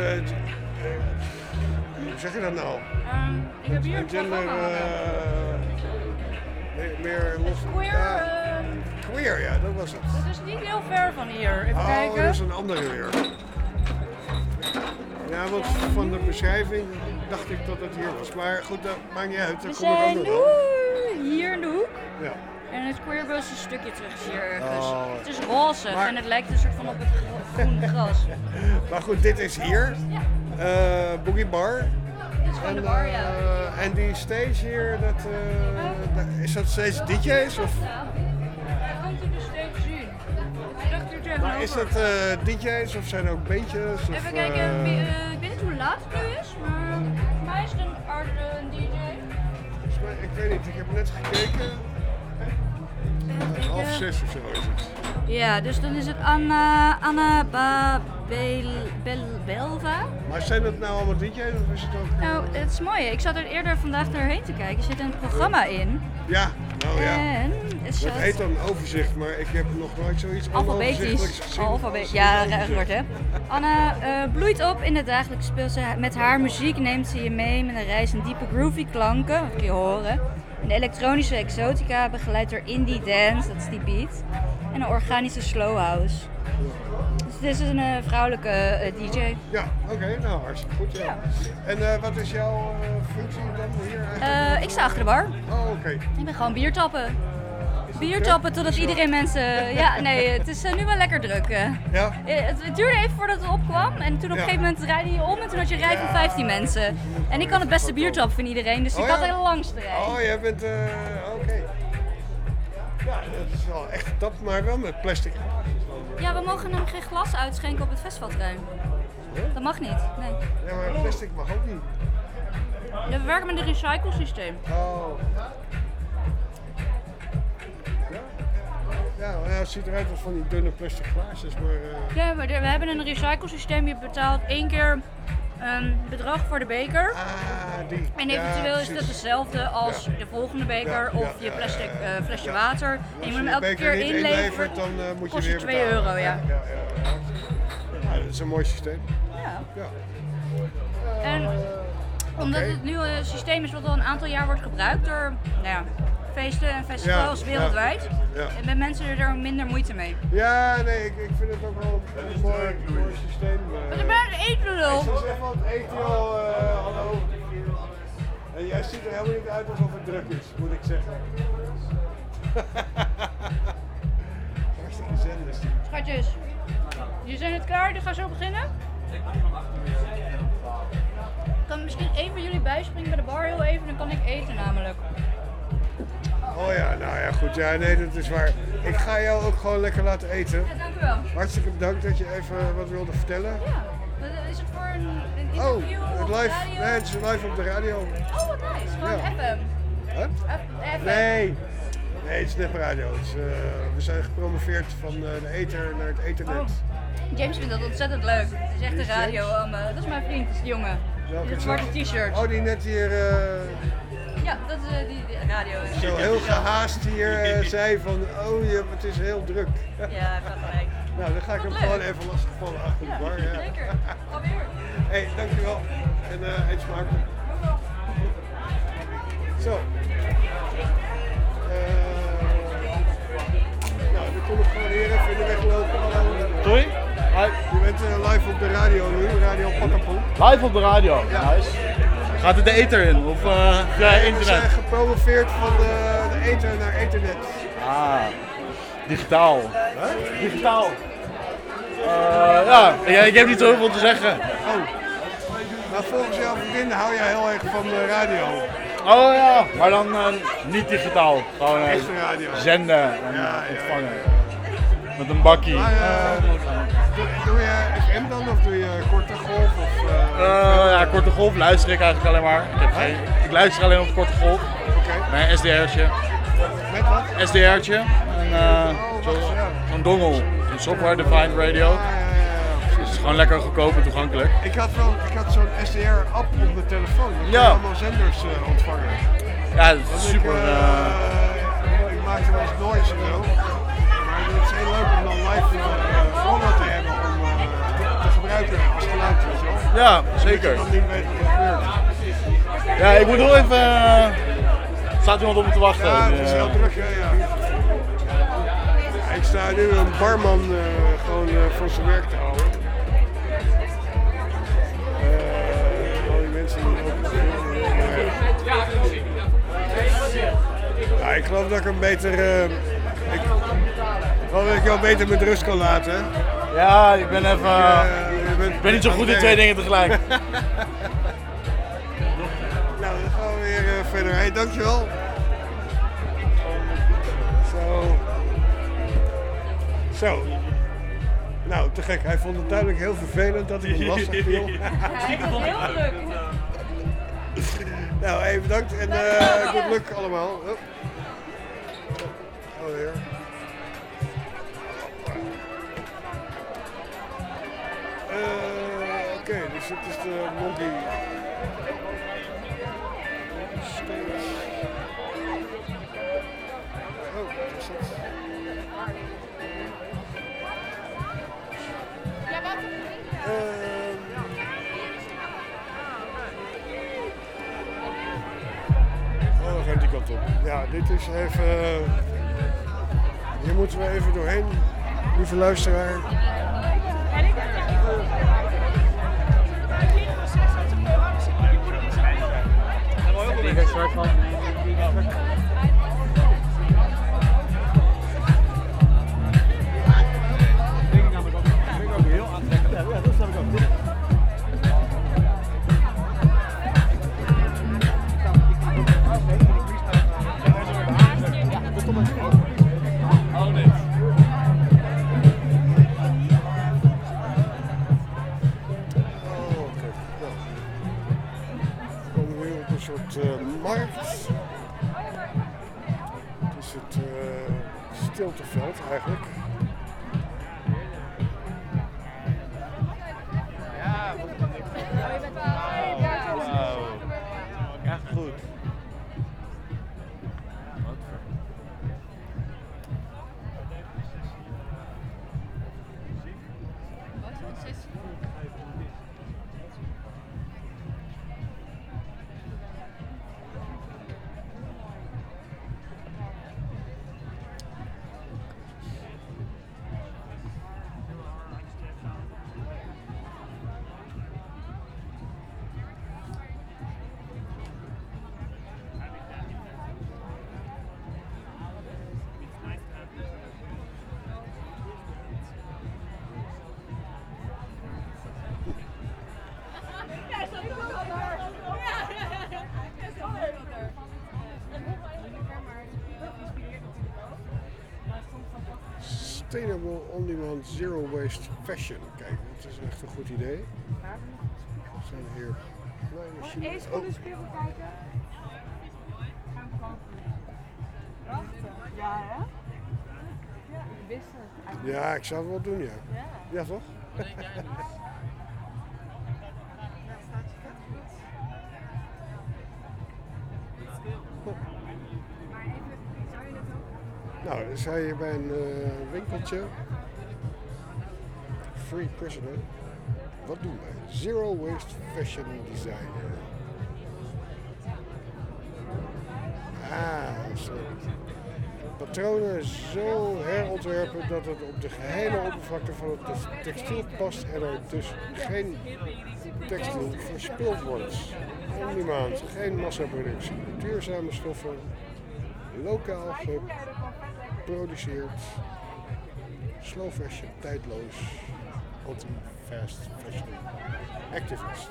Hoe zeg je dat nou? ik heb hier een gender... programma. meer los... Queer... Ja, queer, ja, dat was het. Dat is niet heel ver van hier. Even Oh, kijken. dat is een andere weer. Ja, Ja, want van de beschrijving dacht ik dat het hier was. Maar goed, dat maakt niet uit. We Daar kom ik zijn ook nog wel. hier in de hoek. Ja. En het queerbus is een stukje terug is hier ergens. Oh. Het is roze Maar- en het lijkt een soort van op het groene gras. Maar goed, dit is hier. Boogie Bar. Dit is gewoon de bar, ja. En die stage hier, is dat steeds DJ's? Of? Ja, komt u dus steeds zien. Terug hier tegenover. Maar is dat DJ's of zijn er ook bandjes? Of, Even kijken, ik weet niet hoe laat het nu is, maar voor mij is het een DJ. Ik weet niet, ik heb net gekeken. 5:30 of zo is het. Ja, dus dan is het Anna Belva. Maar zijn dat nou allemaal DJ's of is het ook... Nou, het is mooi. Ik zat er eerder vandaag doorheen te kijken. Er zit een programma in. Ja, nou ja. En het Dat zat... heet dan overzicht, maar ik heb nog nooit zoiets onoverzichtelijks Alfabetisch. gezien. Alfabetisch. Ja, raar woord hè. Anna bloeit op in het dagelijks speelt ze met haar muziek neemt ze je mee met een reis in diepe groovy klanken, dat kun je horen. Een elektronische exotica begeleid door indie dance, dat is die beat. En een organische slow house. Dus dit is een vrouwelijke DJ. Ja, oké, nou hartstikke goed. Ja. En wat is jouw functie dan hier eigenlijk? Ik sta achter de bar. Oh, oké. Ik ben gewoon bier tappen. Bier tappen totdat iedereen mensen... Ja, nee, het is nu wel lekker druk. Ja? Het duurde even voordat het opkwam en toen op een gegeven moment draaide je om en toen had je een rij van 15 mensen. En ik kan het beste bier tappen van iedereen, dus ik had de langste rij. Oh, jij bent... oké. Ja, dat is wel echt tap, maar wel met plastic. Ja, we mogen hem geen glas uitschenken op het festivalterrein. Dat mag niet, nee. Ja, maar plastic mag ook niet. Ja, we werken met een recyclesysteem. Oh. Ja, nou, het ziet eruit als van die dunne plastic glaasjes, maar... Ja, we hebben een recyclesysteem. Je betaalt 1 keer een bedrag voor de beker. Die. En eventueel Ja, is dat precies. hetzelfde als de volgende beker of je plastic flesje water. En je moet hem elke keer inleveren. Dan moet je kost weer je 2 betalen. euro, ja. Ja, dat is een mooi systeem. Ja. En omdat het nieuwe systeem is wat al een aantal jaar wordt gebruikt door feesten en festivals wereldwijd, hebben mensen er minder moeite mee. Ja, nee, ik vind het ook wel een mooi systeem. Wat is bij het eten lul? Ik zeg even het eten joh, hallo. En jij ziet er helemaal niet uit alsof het druk is, moet ik zeggen. Hartstikke zenders. Schatjes, jullie zijn het klaar? Dus gaan zo beginnen? Kan misschien één van jullie bijspringen bij de bar heel even, dan kan ik eten namelijk. Oh ja, nou ja, goed. Ja, nee, dat is waar. Ik ga jou ook gewoon lekker laten eten. Ja, dank u wel. Hartstikke bedankt dat je even wat wilde vertellen. Ja, is het voor een interview het op live, de radio? nee, het is live op de radio. Oh, wat nice. Gewoon FM. Huh? FM. Nee, het is net radio. Het is, we zijn gepromoveerd van de ether naar het ethernet. Oh. James vindt dat ontzettend leuk. Het is echt een radio. Dat is mijn vriend, dat is die jongen. Welke Die is zwarte dat? t-shirt. Oh, die net hier Ja, dat is die radio. zo heel gehaast hier zei van, het is heel druk. Ja, gaat gelijk. Nou, dan ga ik hem Wat gewoon leuk. even lastigvallen achter de bar. Ja. Zeker. Alweer. Hey, dankjewel. En eet smakelijk. Zo. Nou, dan kom ik gewoon hier even in de weg lopen. Sorry? Je bent live op de radio nu, Radio Pakkenpoel. Live op de radio, nice. Gaat het de ether in of via We internet? zijn gepromoveerd van de ether naar ethernet. Ah, digitaal. Digitaal. Ja, ik heb niet zoveel te zeggen. Oh. Maar volgens jouw vriendin hou jij heel erg van de radio. Oh ja, maar dan niet digitaal. Gewoon Echte radio. zenden en ontvangen. Met een bakkie. Maar, doe je FM dan of doe je korte golf? Of, Ja, korte golf luister ik eigenlijk alleen maar. Ik luister alleen op de korte golf. Mijn SDR'tje. Met wat? SDR'tje. En zo'n dongel. Een software defined radio. Het is gewoon lekker goedkoop en toegankelijk. Ik had zo'n SDR-app op mijn telefoon. Ik kon Ja. allemaal zenders ontvangen. Ja, dat is super. Ik maakte wel eens noise en zo. Maar het is heel leuk om dan live format te hebben om te gebruiken als geluid. Weet je wel. Ja, zeker. Dat je dan niet weet wat er gebeurt. Ja, ik moet heel even. Staat iemand op me te wachten? Ja, het is heel druk. Ja. Ik sta nu een barman gewoon voor zijn werk te houden. geloof dat ik hem beter... ik geloof dat ik jou beter met rust kan laten. Ja, ik ben even... ik ben niet zo goed in twee dingen tegelijk. Nou, dan gaan we weer verder. Hey, dankjewel. Zo. Nou, te gek. Hij vond het duidelijk heel vervelend dat ik hem lastig viel. Hij vond het heel druk. Nou, even bedankt en goed luck allemaal. Oh, weer. Oké, dus dit is de Monkey Stage. Oh, wat is dat? Oh, we gaan die kant op. Ja, dit is even... Hier moeten we even doorheen, lieve luisteraar. Markt. Het is het stilteveld eigenlijk. Ja, wow. Echt goed. Sustainable on-demand zero waste fashion. Kijk, dat is echt een goed idee. We zijn hier kleine machines. Eens voor de spiegel kijken. Ja, hè? Ja, ik wist het. Ja, ik zou het wel doen, ja. Ja, toch? Nou, dan sta je bij een winkeltje. Free Prisoner. Wat doen wij? Zero Waste Fashion Design. Zo. Patronen zo herontwerpen dat het op de gehele oppervlakte van het textiel past en er dus geen textiel verspild wordt. On-demand, geen massaproductie, duurzame stoffen, lokaal geproduceerd, slow fashion, tijdloos, anti-fast fashion, activist.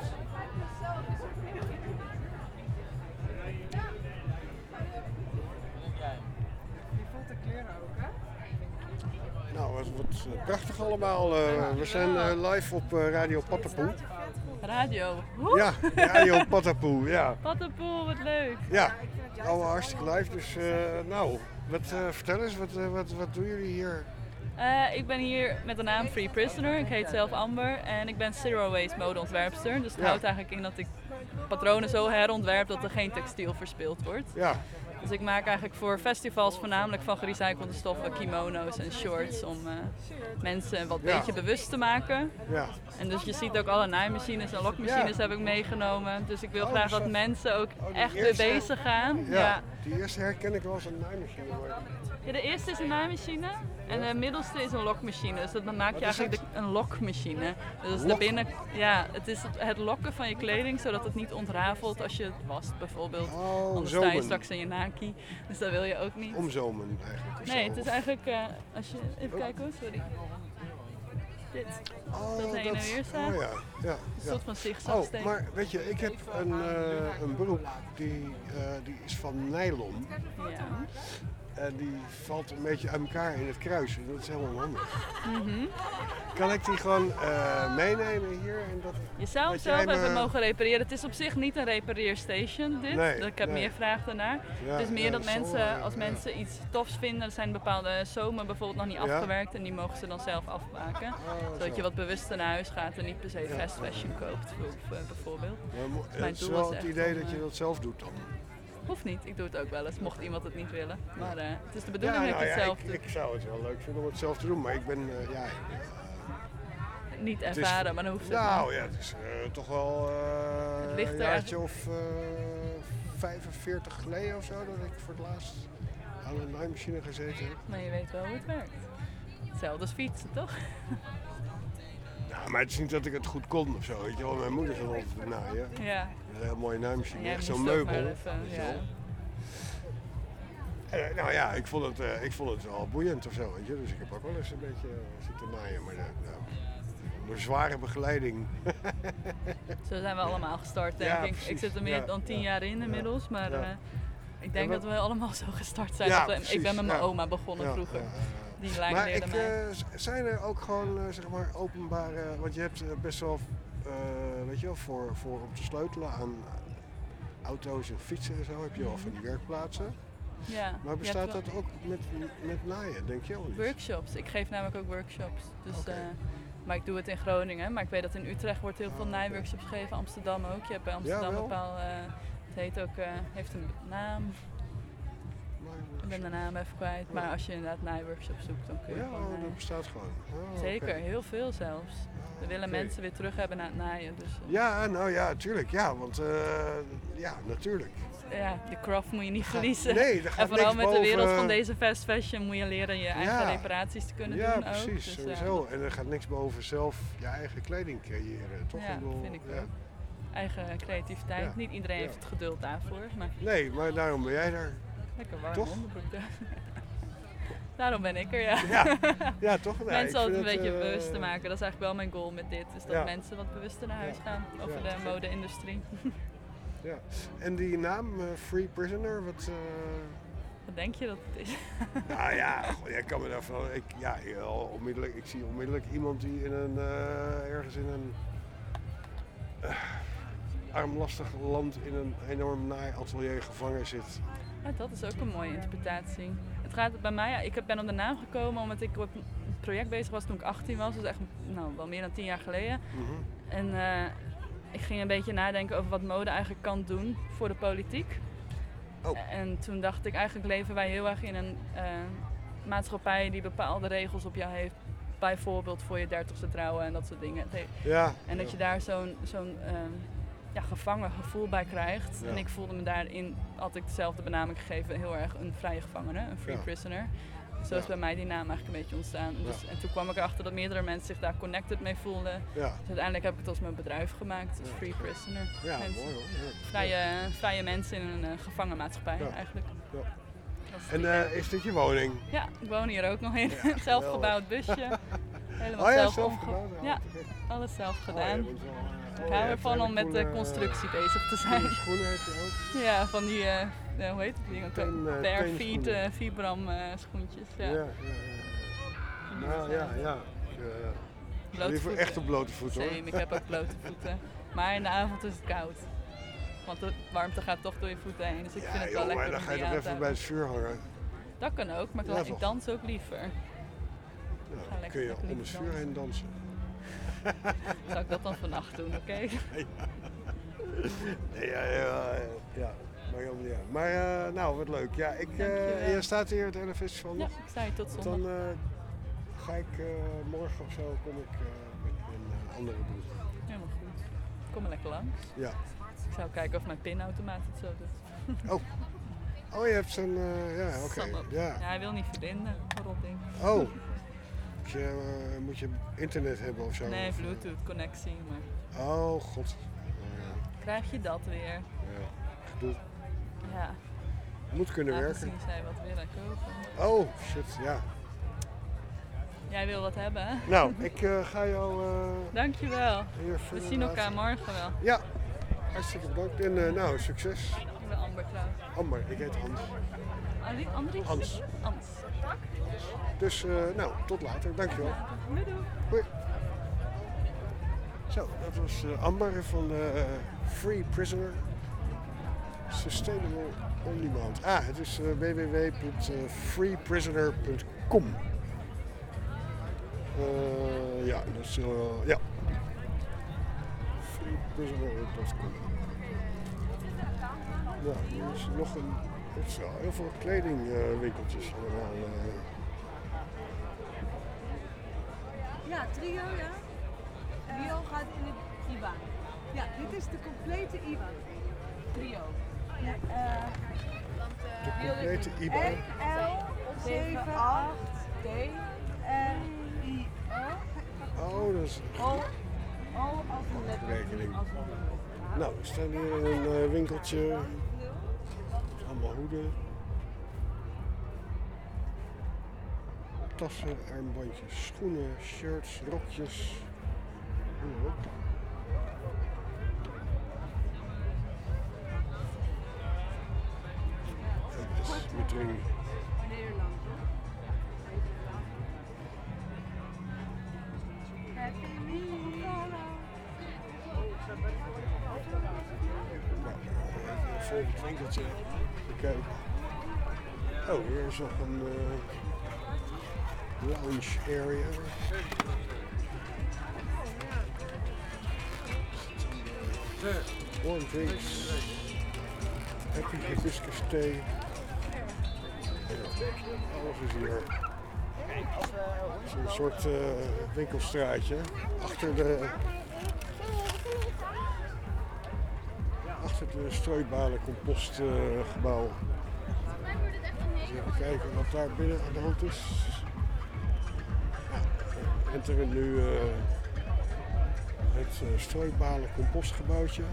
Nou, wat prachtig allemaal. We zijn live op Radio Patapoe. Radio? Ja, Radio Patapoe, ja. Patapoe, wat leuk. Ja, allemaal hartstikke live. Dus nou, vertel eens, wat doen jullie hier? Ik ben hier met de naam Free Prisoner. Ik heet zelf Amber en ik ben zero waste modeontwerpster. Dus het houdt eigenlijk in dat ik patronen zo herontwerp dat er geen textiel verspild wordt. Ja. Dus ik maak eigenlijk voor festivals voornamelijk van gerecyclede stoffen kimono's en shorts om mensen wat beetje bewust te maken. Ja. En dus je ziet ook alle naaimachines en lokmachines heb ik meegenomen. Dus ik wil graag dat mensen ook echt weer bezig gaan. Ja, die eerste herken ik wel als een naaimachine. Ja, de eerste is een naaimachine En de middelste is een lokmachine, dus dat maak je Wat is eigenlijk een lokmachine. Dus Lok? daarbinnen, ja, het is het lokken van je kleding, zodat het niet ontrafelt als je het wast bijvoorbeeld. Anders sta je zomen. straks in je naki, dus dat wil je ook niet. Omzomen eigenlijk. of Nee, zo, het is of- eigenlijk, als je, even kijken hoor, sorry. Dit, dat heen en weer staat. Oh ja, ja. Een soort van zigzag Oh, steek. maar weet je, ik heb een broek die is van nylon. Ja. En die valt een beetje uit elkaar in het kruis. En dat is helemaal onhandig. Mhm. Kan ik die gewoon meenemen hier? En dat, Je zou hem dat zelf jij even me- mogen repareren. Het is op zich niet een repareerstation dit. Nee, Ik heb nee. meer vraag daarnaar. Ja, het is meer ja, dat dat zal mensen, wel, ja, als ja. mensen iets tofs vinden, er zijn bepaalde zomen bijvoorbeeld nog niet Ja. afgewerkt en die mogen ze dan zelf afmaken. Zodat zo. je wat bewuster naar huis gaat en niet per se Ja. fast fashion koopt bijvoorbeeld. Maar Dus mijn het is doel wel is het echt idee om, dat je dat zelf doet dan. Hoeft niet, ik doe het ook wel eens, mocht iemand het niet willen. Maar het is de bedoeling dat nou je het zelf doet. ik zou het wel leuk vinden om het zelf te doen, maar ik ben Niet het is- ervaren, maar dan hoeft het Nou niet. ja, het is toch wel Het ligt een er jaartje of 45 geleden of zo dat ik voor het laatst aan een naaimachine gezeten heb. Maar je weet wel hoe het werkt. Hetzelfde als fietsen, toch? Nou, maar het is niet dat ik het goed kon of zo, weet je wel. Mijn moeder gaat altijd naaien. Ja. Een heel mooie naaimachine, En jij echt zo'n moest ook meubel. maar even, weet je ja. wel. Nou ja, ik vond het wel boeiend of zo, weet je. Dus ik heb ook wel eens een beetje zitten naaien, maar door zware begeleiding. Zo zijn we allemaal gestart, denk Ja, ik. precies. Ik zit er meer Ja, dan 10 ja, jaar in inmiddels, maar ja. ik denk Ja, dat we allemaal zo gestart zijn. Ja, Dat we- ik ben met mijn precies, ja. oma begonnen Ja, vroeger. ja, Die Maar leerde mij. zijn er ook gewoon zeg maar openbare, want je hebt best wel, weet je wel, voor om te sleutelen aan auto's en fietsen en zo heb je wel van die werkplaatsen. Ja, Maar je bestaat hebt dat ook met naaien, denk je wel niet? workshops. Ik geef namelijk ook workshops. Dus, maar ik doe het in Groningen. Maar ik weet dat in Utrecht wordt heel veel naaiworkshops gegeven. Amsterdam ook. Je hebt bij Amsterdam Jawel. een bepaald... het heet ook, heeft een naam. Ik ben de naam even kwijt. Maar als je inderdaad naaiworkshops zoekt, dan kun je Ja, gewoon naaien. dat bestaat gewoon. Oh, Zeker, oké. heel veel zelfs. We willen Oké. mensen weer terug hebben naar het naaien. Dus, Ja, nou ja, tuurlijk. Ja, want ja, natuurlijk. ja, de craft moet je niet verliezen. nee, daar gaat en vooral niks met de boven- wereld van deze fast fashion moet je leren je eigen Ja. reparaties te kunnen Ja, doen precies, ook. Dus, sowieso. En er gaat niks boven zelf je eigen kleding creëren, toch? Ja, vind ik ook. Eigen creativiteit. Ja. Niet iedereen Ja. heeft het geduld daarvoor. Maar Nee, maar daarom ben jij daar. lekker warm Toch? onderbroek. Daarom ben ik er, ja. Ja, ja, toch? Nee, ik mensen altijd een vind beetje het, bewust te maken. Dat is eigenlijk wel mijn goal met dit. Is dat Ja. mensen wat bewuster naar huis gaan over Ja. de mode-industrie. Ja. En die naam, Free Prisoner, wat... Wat denk je dat het is? Nou ja, goh, jij kan me daarvan... Ik zie onmiddellijk iemand die in een, ergens in een armlastig land in een enorm naaiatelier gevangen zit. Ja, dat is ook een mooie interpretatie. Het gaat bij mij, ja, ik ben op de naam gekomen omdat ik op een project bezig was toen ik 18 was. Dus echt wel meer dan 10 jaar geleden. En ik ging een beetje nadenken over wat mode eigenlijk kan doen voor de politiek. En toen dacht ik, eigenlijk leven wij heel erg in een maatschappij die bepaalde regels op jou heeft. Bijvoorbeeld voor je 30ste trouwen en dat soort dingen. Ja, En dat je daar zo'n gevangen gevoel bij krijgt. Ja. En ik voelde me daarin, had ik dezelfde benaming gegeven, heel erg een vrije gevangene, een free Ja. prisoner. Zo is bij mij die naam eigenlijk een beetje ontstaan. Dus, en toen kwam ik erachter dat meerdere mensen zich daar connected mee voelden. Ja. Dus uiteindelijk heb ik het als mijn bedrijf gemaakt, als Free Prisoner. Ja, Mensen- mooi hoor. Ja. Vrije mensen in een gevangen maatschappij Ja. eigenlijk. Ja. Dat is En is dit je woning? Ja, ik woon hier ook nog in. Ja, Zelfgebouwd busje. Helemaal Oh ja, zelf zelfgebouwd? Ja, alles zelf gedaan. je bent wel, ik je hou hebt ervan om hele met de coole, constructie bezig te zijn. coole schoenen heb je ook. Ja, van die, hoe heet het ding? Bare feet, teenschoenen. Vibram schoentjes. Ja. Ja, ja, ja. Nou ja, ja. Blote Liever voeten. echt op blote voeten hoor. Same, ik heb ook blote voeten. Maar in de avond is het koud. Want de warmte gaat toch door je voeten heen. Dus ik vind het wel joh, lekker maar dan om ga je die toch aan te even bij hebben. het vuur hangen. Dat kan ook, maar Ja, ik toch? dans ook liever. Ja, Ga dan lekker kun je lekker om het liever vuur heen dansen. Zou ik dat dan vannacht doen, oké? Nee, ja. Maar helemaal niet uit. Maar nou, wat leuk. Ja, Dankjewel. je staat hier het hele festival nog. Ja, ik sta hier tot zondag. Dan ga ik morgen of zo kom ik met een andere broek. Helemaal goed. Kom maar lekker langs. Ja. Ik zou kijken of mijn pinautomaat het zo doet. Oh, je hebt zo'n... ja, oké. Sam op. Ja. Ja, hij wil niet verbinden. rot ding. Oh. Moet je internet hebben of zo? Nee, of, Bluetooth connectie, maar... Oh, god. Krijg je dat weer? Ja, gedoe. Ja. Moet kunnen werken. Aangezien zij wat willen kopen. Oh, shit, ja. Jij wil wat hebben, hè? Nou, ik ga jou... Dankjewel. We zien elkaar morgen wel. Ja, hartstikke bedankt. En nou, succes. Ik ben Amber Klaus. Amber, ik heet Hans. Andries? Hans. Hans. Dus, nou, tot later. Dankjewel. Doei doei. Hoi. Zo, dat was Amber van Free Prisoner. Sustainable on Demand. Het is www.freeprisoner.com. Ja, dus ja. Freeprisoner.com. Nou, hier is nog een. Het is wel heel veel kledingwinkeltjes allemaal. Ja, trio, ja. Trio gaat in het IBAN. Ja, dit is de complete IBAN. Trio. Ja, de complete IBAN. NL78D en IO. Oh, dat is O als een rekening. Nou, we staan hier in een winkeltje. Allemaal hoeden. Tassen, armbandjes, schoenen, shirts, rokjes. Noem op. Meteen. Even het winkeltje bekijken. Oh, hier is nog een lounge area. Warm drinks. Happy hibiscus thee. Alles is hier. Het is een soort winkelstraatje. Achter de strooibalen compostgebouw. Even kijken wat daar binnen aan de hand is. We enteren nu het strooibalen compostgebouwtje.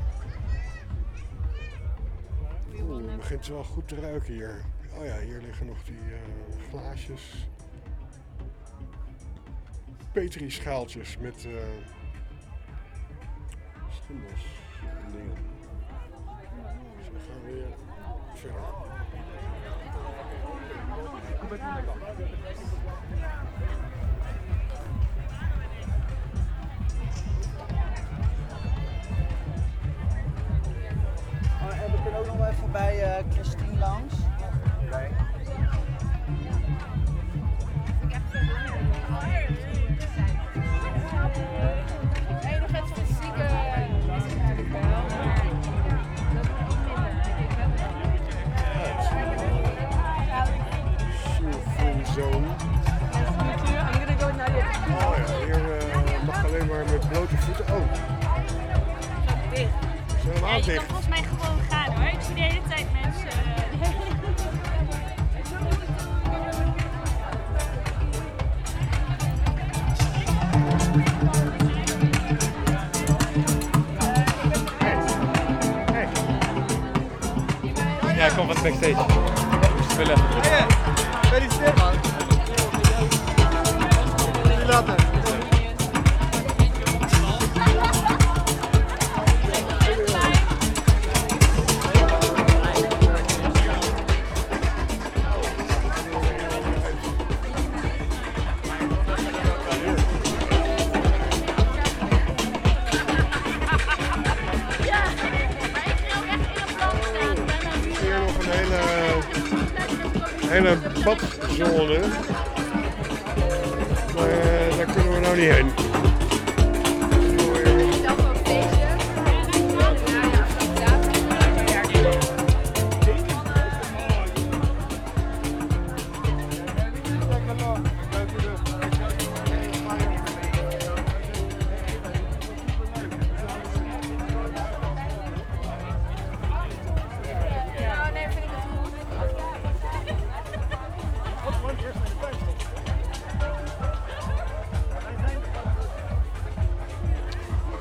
Het begint wel goed te ruiken hier. Oh ja, hier liggen nog die glaasjes. Petri-schaaltjes met schimmels en dingen. Dus we gaan weer verder. En we kunnen ook nog wel even bij Christine langs. Okay. Nee, nog het fysieke is natuurlijk wel, maar dat is niet minder. Free zone. Oh ja, hier mag alleen maar met blote voeten. Oh. Dicht. Zijn we Ja, je kan dicht? volgens mij gewoon gaan hoor. Ik zie de hele tijd mensen. Ja, ik kom van de backstage. Ik wil even terug. Gefeliciteerd man. Later. Hele badzone. Maar daar kunnen we nou niet heen.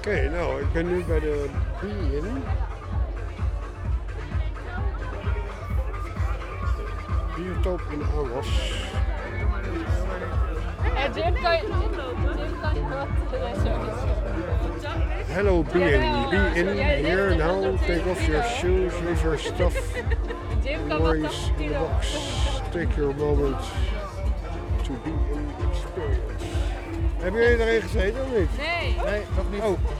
Oké, nou, ik ben nu bij de Be-In. Biotoop in Awas. Jim kan je Hello Be-In. Be-In here now. Take off your shoes, leave your stuff. Worries in the box. Take your moment to be in experience. Hebben jullie erin gezeten of niet? Nee. Nee, nog niet. Oh.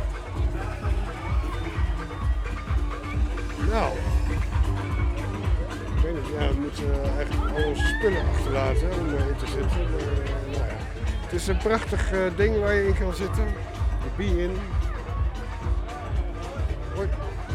Nou. Ik weet niet, ja, we moeten eigenlijk al onze spullen achterlaten om erin te zitten. Maar, nou ja. Het is een prachtig ding waar je in kan zitten. De Be-In. Hoi.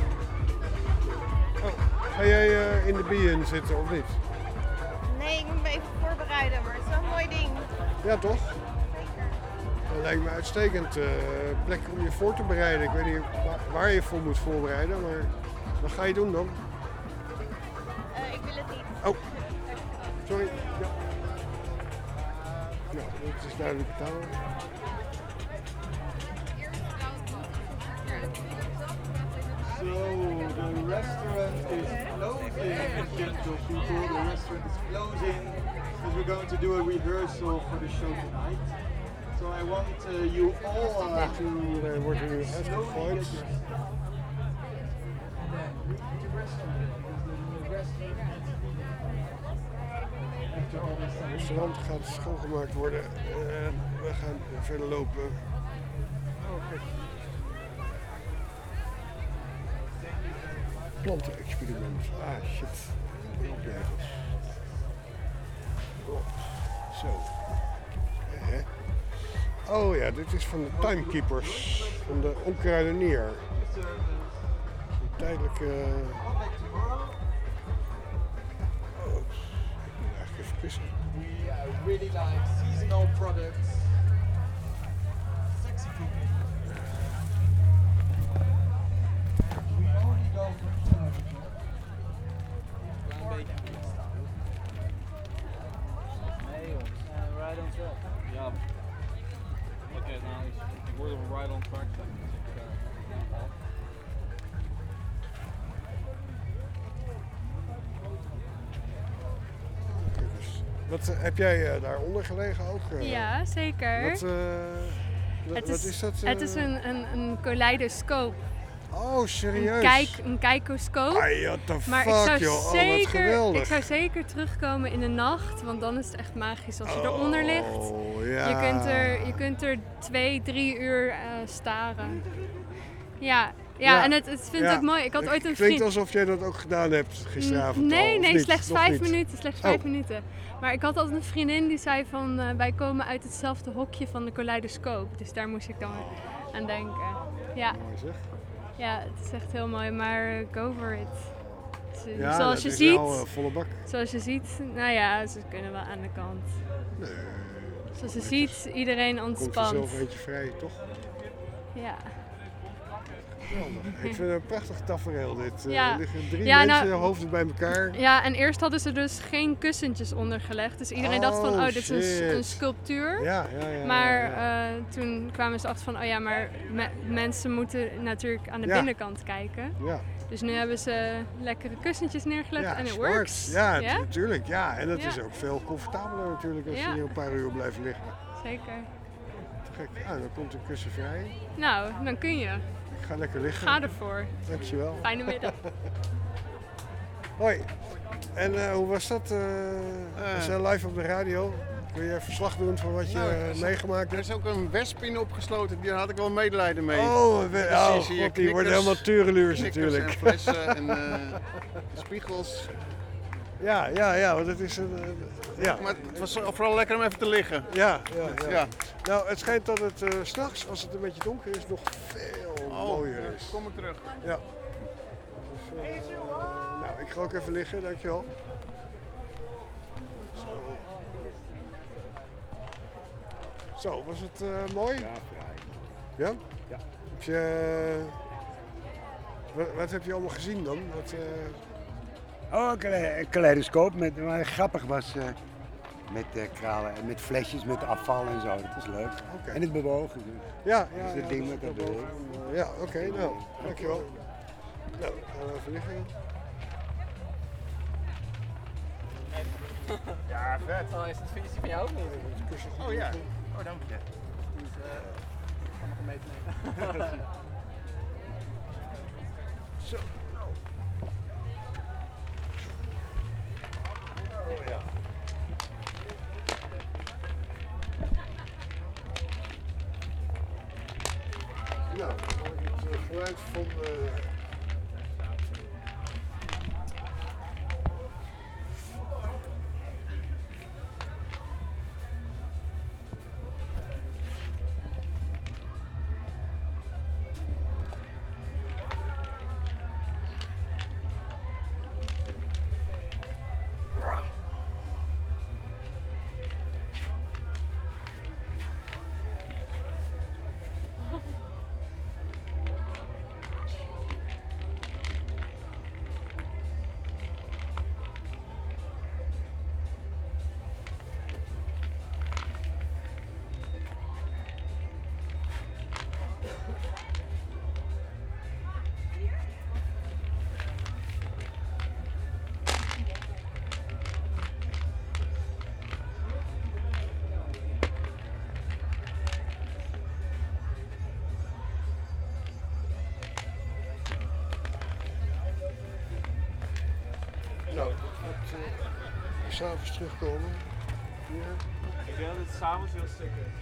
Oh, ga jij in de Be-In zitten of niet? Nee, ik moet me even voorbereiden, maar het is wel een mooi ding. Ja, toch? Dat lijkt me uitstekend plek om je voor te bereiden. Ik weet niet waar je voor moet voorbereiden, maar wat ga je doen dan? Ik wil het niet. Oh, sorry. Ja. Nou, het is duidelijk betaald. So the restaurant is closing, gentle people. The restaurant is closing because we're going to do a rehearsal for the show tonight. So I want you all to wordt nu uitgegooid. Het restaurant gaat schoongemaakt worden. We gaan verder lopen. Plantenexperiment. Ah, shit. Oh, zo. Oh ja, dit is van de Timekeepers. Van de onkruidenier. Een tijdelijke... Oh, ik moet eigenlijk even kussen. We really like seasonal products. Sexy cooking. We only go for temperature. Klein beetje freestyle. Nee joh, ride on track. Ja. Oké, nou ik word op een ride on track. Wat heb jij daaronder gelegen ook? Ja, zeker. Wat is dat? Het is een kaleidoscoop. Oh, serieus? Een kijkoscoop. Ai, what the maar fuck, joh. Wat geweldig. Ik zou zeker terugkomen in de nacht, want dan is het echt magisch als je eronder ligt. Ja. Je kunt er 2-3 uur staren. Ja, en het vind ik mooi. Ik had ooit een vriend. Klinkt alsof jij dat ook gedaan hebt gisteravond. Nee, niet? slechts Nog 5 niet? minuten. Slechts 5 minuten. Maar ik had altijd een vriendin die zei van wij komen uit hetzelfde hokje van de kaleidoscoop. Dus daar moest ik dan aan denken. Ja. Mooi zeg. Ja, het is echt heel mooi, maar go for it. Ja, zoals je is ziet, wel, volle bak. Zoals je ziet, nou ja, ze kunnen wel aan de kant. Nee. Zoals je ziet, iedereen ontspant. Komt er zelf eentje vrij, toch? Ja. Ik vind het een prachtig tafereel dit. Ja. Er liggen 3 Ja, mensen, nou, hoofden bij elkaar. Ja, en eerst hadden ze dus geen kussentjes ondergelegd. Dus iedereen dacht van, dit is een sculptuur. Ja. Maar toen kwamen ze achter van, oh ja, maar mensen moeten natuurlijk aan de binnenkant kijken. Ja. Dus nu hebben ze lekkere kussentjes neergelegd en het smart. works. Ja, natuurlijk. Ja, en het Ja. is ook veel comfortabeler natuurlijk als je hier een paar uur blijft liggen. Zeker. Te gek. Ja, dan komt een kussen vrij. Nou, dan kun je. Ik ga lekker liggen. Ga ervoor. Dankjewel. Fijne middag. Hoi. En hoe was dat? We zijn live op de radio. Kun je verslag doen van wat je meegemaakt hebt? Er is ook een wesp in opgesloten, daar had ik wel medelijden mee. God, die wordt helemaal tureluurs natuurlijk. En flessen en spiegels. Ja, want het is een... ja. Maar het was vooral lekker om even te liggen. Ja. Nou, het schijnt dat het 's nachts, als het een beetje donker is, nog veel mooier is. Kom ik terug. Ja. Dus, nou, ik ga ook even liggen, dankjewel. Zo, was het mooi? Ja, Ja? Ja. Heb je, wat heb je allemaal gezien dan? Oh, een kaleidoscoop. Wat grappig was, met kralen en met flesjes, met afval en zo. Dat is leuk. Oké. En het bewogen. Ja, dus het ding met dat bewogen. Ja, oké, nou, dankjewel. Nou, gaan we even liggen. Ja, vet. Oh, is het fietsje van jou ook niet? Oh ja. Oh, dank je. Dus ga nog een mee te nemen. Zo. Oh ja. Nou, het geluid van s'avonds terugkomen. Ja. Ik denk dat het s'avonds heel stuk is.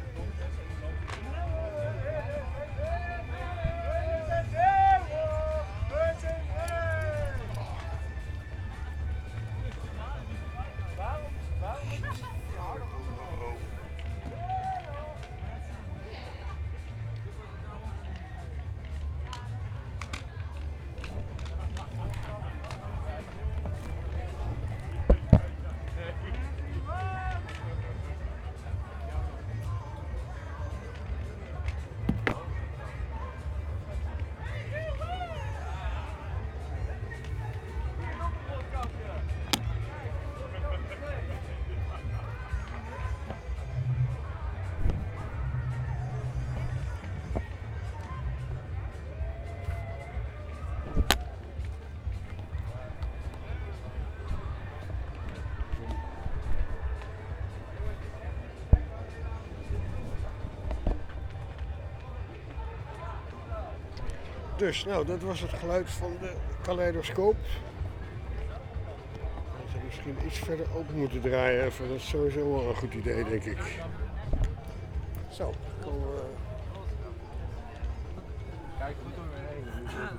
Dus, nou, dat was het geluid van de kaleidoscoop. We zouden misschien iets verder open moeten draaien even. Dat is sowieso wel een goed idee, denk ik. Zo, komen we... Kijk goed om me heen.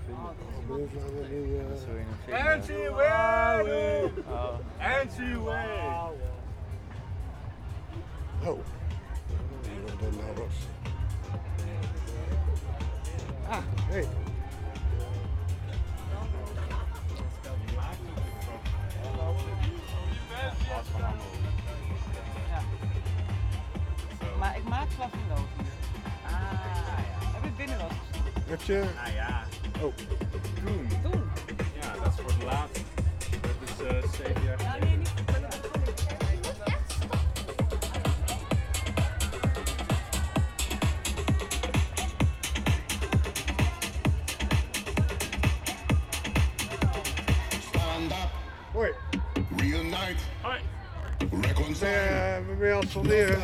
Oh, wat dat nou was. Ah, hey. Maar ik maak Flamingo hier. Ah, ja. Heb ik binnen wat gezien? Heb je? Ah ja. Oh. Toen? Ja, dat is voor het laatst. Dat is 7 jaar geleden. Ja, nee, niet. Hoi. Real night. Hoi. We ben je aan het sonderen?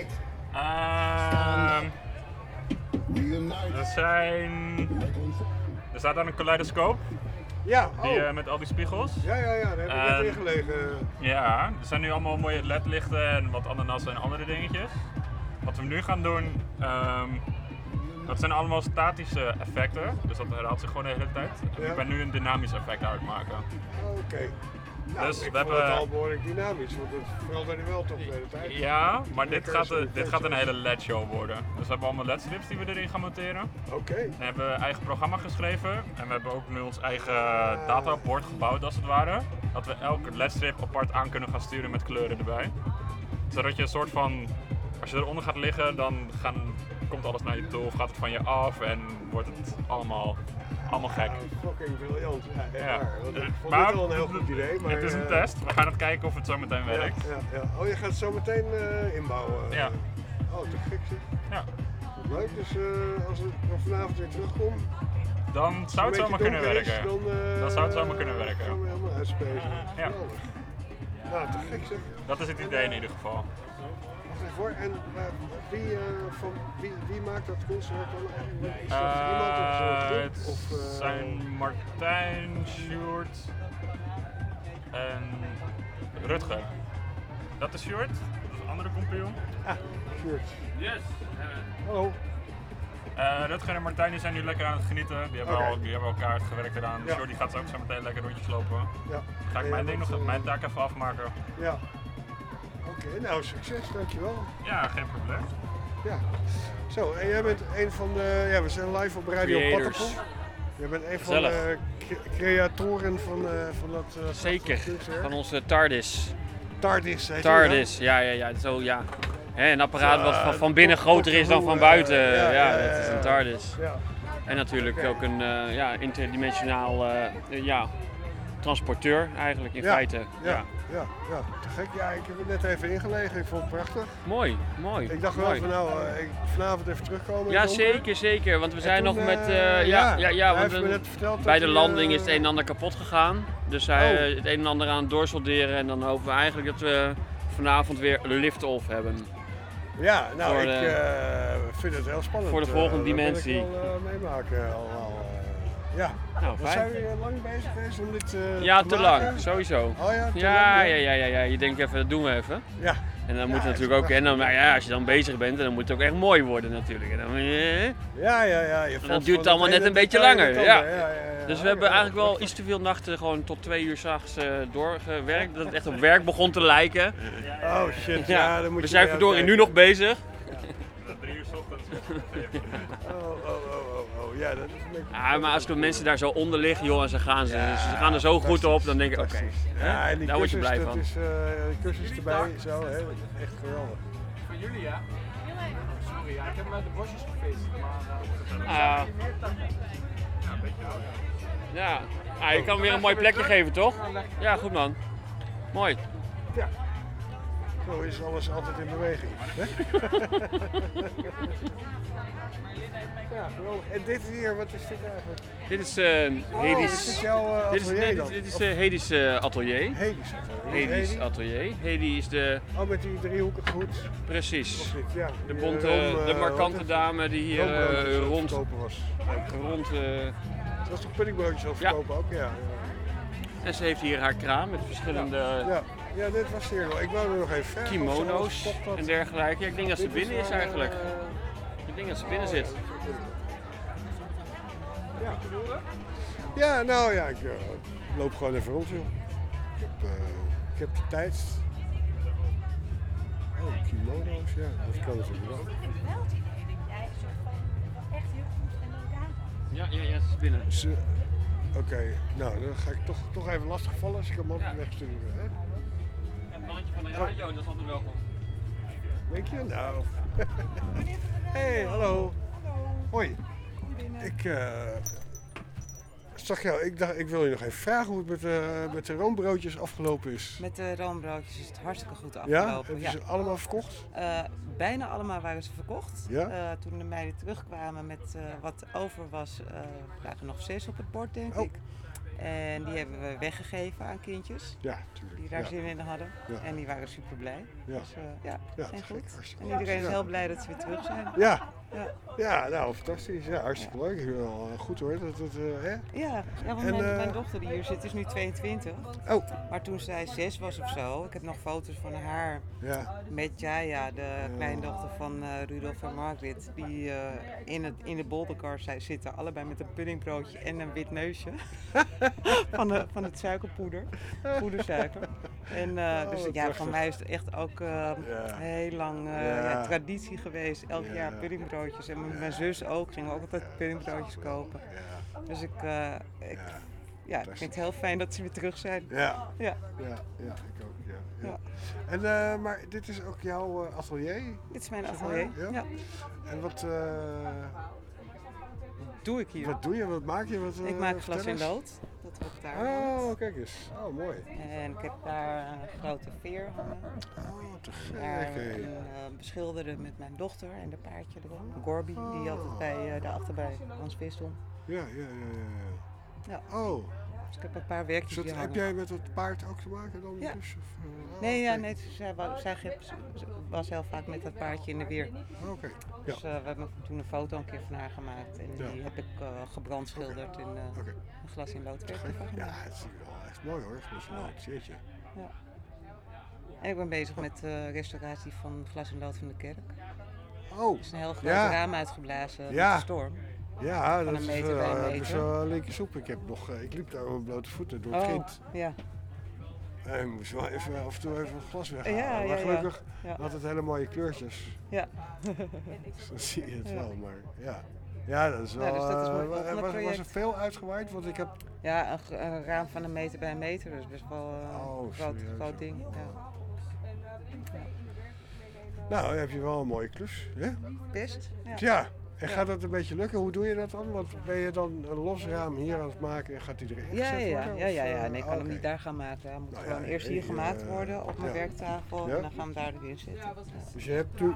Er zijn... Er staat daar een kaleidoscoop. Ja, die, met al die spiegels. Ja, daar heb ik net in gelegen. Ja, er zijn nu allemaal mooie ledlichten en wat ananas en andere dingetjes. Wat we nu gaan doen, dat zijn allemaal statische effecten. Dus dat herhaalt zich gewoon de hele tijd. En ik ben nu een dynamisch effect aan het maken. Oké. Nou, Dus ik we vond hebben... het al behoorlijk dynamisch, want het verandert nu wel toch de hele tijd. Ja, maar dit gaat een hele LED-show worden. Dus we hebben allemaal LED-strips die we erin gaan monteren. Oké. En we hebben een eigen programma geschreven. En we hebben ook nu ons eigen databord gebouwd als het ware. Dat we elke LED-strip apart aan kunnen gaan sturen met kleuren erbij. Zodat je een soort van... Als je eronder gaat liggen, dan komt alles naar je toe of gaat het van je af en wordt het allemaal gek. Fucking briljant. Ja. Ik vond het wel een heel goed idee. Maar, het is een test. We gaan het kijken of het zo meteen werkt. Ja. Oh, je gaat het zo meteen inbouwen? Ja. Oh, te gek zeg. Ja. Leuk, dus als ik vanavond weer terugkom... Dan zou het zomaar kunnen werken. Dan zou het zomaar kunnen werken. Dan gaan we helemaal uitspelen. Ja. Nou, te gek zeg. Dat is het idee in ieder geval. Wacht even voor, en wie maakt dat kunstwerk dan eigenlijk? Is dat iemand of zo'n groep? Het zijn Martijn, Sjoerd en Rutger. Dat is Sjoerd, dat is een andere compagnon. Sjoerd. Yes. Hallo. Rutger en Martijn die zijn nu lekker aan het genieten. Die hebben elkaar hard gewerkt eraan. Ja. Sjoerd die gaat zo ook zo meteen lekker rondjes lopen. Ja. Ga ik mijn taak even afmaken. Ja. Oké, nou succes, dankjewel. Ja, geen probleem. Ja. Zo, en jij bent een van de... Ja, we zijn live op Radio Creators. Pattenpoel. Jij bent een van de creatoren van dat... Zeker, van onze TARDIS. TARDIS, heet TARDIS, ja. Zo, ja. Een apparaat wat van binnen groter is dan van buiten. Dat is een TARDIS. Ja. En natuurlijk ook een interdimensionaal transporteur eigenlijk in feite. Ja, te gek. Ja, ik heb het net even ingelegen. Ik vond het prachtig. Mooi. Ik dacht wel van ik vanavond even terugkomen. Ja, zeker. Want we zijn toen, nog met... bij de landing is het een en ander kapot gegaan. Dus hij het een en ander aan het doorsolderen. En dan hopen we eigenlijk dat we vanavond weer lift-off hebben. Ja, nou ik vind het heel spannend. Voor de volgende dimensie. Dat wil ik wel meemaken allemaal. Ja. Nou, fijn. Zijn we lang bezig geweest om dit te lang, sowieso. Oh ja, ja. Je denkt even, dat doen we even. Ja. En dan moet het natuurlijk ook, en dan, als je dan bezig bent, dan moet het ook echt mooi worden natuurlijk. En dan, en dan duurt het allemaal net een beetje langer. Dus we hebben eigenlijk wel iets te veel nachten gewoon tot 2 uur 's nachts doorgewerkt. Dat het echt op werk begon te lijken. Oh shit, dan moet we je zijn verdorie nu nog bezig. 3 uur 's ochtends. Ja, dat is een beetje... maar als de mensen daar zo onder liggen, joh, en ze gaan er zo goed op, dan denk ik, oké, daar word je blij van. Dat is kussens erbij, zo, hè, echt geweldig. Voor jullie, ja? Sorry, ik heb hem uit de bosjes gefeest, maar... Je kan weer een mooi plekje geven, toch? Ja, goed man. Mooi. Ja. Zo is alles altijd in beweging. Hè? Ja, geweldig. En dit hier, wat is dit eigenlijk? Dit is Hedis. Is dit jouw atelier dan? Dit is Hedis atelier. Hedis atelier. Hedi is de... Oh, met die driehoekige hoed. Precies. Ja, de bonte, de markante dame die hier rond was. Dat was toch puddingbroodjes al verkopen ook? Ja. En ze heeft hier haar kraam met verschillende... Ja, dit was hier nog. Ik wou er nog even vragen. Kimono's en dergelijke. Ja, ik denk dat ze binnen is eigenlijk. Ik denk dat ze binnen zit. Ja, nou ja, ik loop gewoon even rond, joh. Ik heb de tijd. Oh, kimono's, ja. Dat kan natuurlijk wel. Ja, ze is binnen. Oké, nou dan ga ik toch even lastigvallen als ik hem op wegsturen. Hè? Een mannetje van de radio, dat is altijd welkom. Denk je? Nou. Hey, hallo. Hoi. Ik zag jou, ik wil je nog even vragen hoe het met de roombroodjes afgelopen is. Met de roombroodjes is het hartstikke goed afgelopen. Ja? Hebben ze allemaal verkocht? Bijna allemaal waren ze verkocht. Ja? Toen de meiden terugkwamen met wat over was, lagen er nog 6 op het bord, denk ik. En die hebben we weggegeven aan kindjes. Ja, tuurlijk. Die daar zin in hadden. Ja. En die waren super blij. Ja. Dus zijn goed. En iedereen is heel blij dat ze weer terug zijn. Ja, nou fantastisch. Ja, hartstikke leuk. Ik wel goed hoor. Hè? Ja, want mijn dochter die hier zit is nu 22. Oh. Maar toen zij 6 was of zo, ik heb nog foto's van haar met Jaya, de kleindochter van Rudolf en Margrit, die in de bolderkar zitten, allebei met een puddingbroodje en een wit neusje van het suikerpoeder, poedersuiker. En dus van mij is het echt ook heel lang traditie geweest, elk jaar puddingbroodjes. En met mijn zus ook, gingen we ook altijd puddingbroodjes kopen. Dus ik vind het heel fijn dat ze weer terug zijn. Ja, ik ook. ja. En, maar dit is ook jouw atelier? Dit is mijn atelier, ja. En wat doe ik hier? Wat doe je? Wat maak je? Ik maak glas in lood. Dat wordt daar. Oh, kijk eens. Oh, mooi. En ik heb daar een grote veer hangen. Oh, te gek. Daar beschilderen met mijn dochter en de paardje erin. Gorby, die altijd daarachter bij ons vis stond. Ja. Oh. Dus ik heb een paar werkjes hier hangen. Heb jij met het paard ook te maken dan? Ja. Dus, Nee, zij was heel vaak met dat paardje in de weer. Oké. Dus we hebben toen een foto een keer van haar gemaakt en die heb ik gebrandschilderd in een glas in loodwerk. Ja, het is wel echt mooi hoor. Glas in lood, jeetje. Ja. En ik ben bezig met de restauratie van glas in lood van de kerk. Oh. Er is een heel groot raam uitgeblazen met de storm. Ja, dat een meter bij een meter. Zo linker soep. Ik liep daar op mijn blote voeten door het kind. Ja. En ik moest wel even af en toe even het glas weghalen. Maar gelukkig had het hele mooie kleurtjes. Ja. Dus dan zie je het wel, maar ja. Ja, dat is wel. Dus was er veel uitgewaaid? Want ik heb... Ja, een raam van een meter bij een meter, dus best wel een groot ding. Ja. Nou, dan heb je wel een mooie klus. Hè? Best. Ja. En gaat dat een beetje lukken? Hoe doe je dat dan? Want ben je dan een los raam hier aan het maken en gaat die erin gezet worden? Ja. Nee, ik kan hem niet daar gaan maken. Hij moet gewoon eerst hier gemaakt worden op mijn werktafel en dan gaan we daar erin zitten. Dus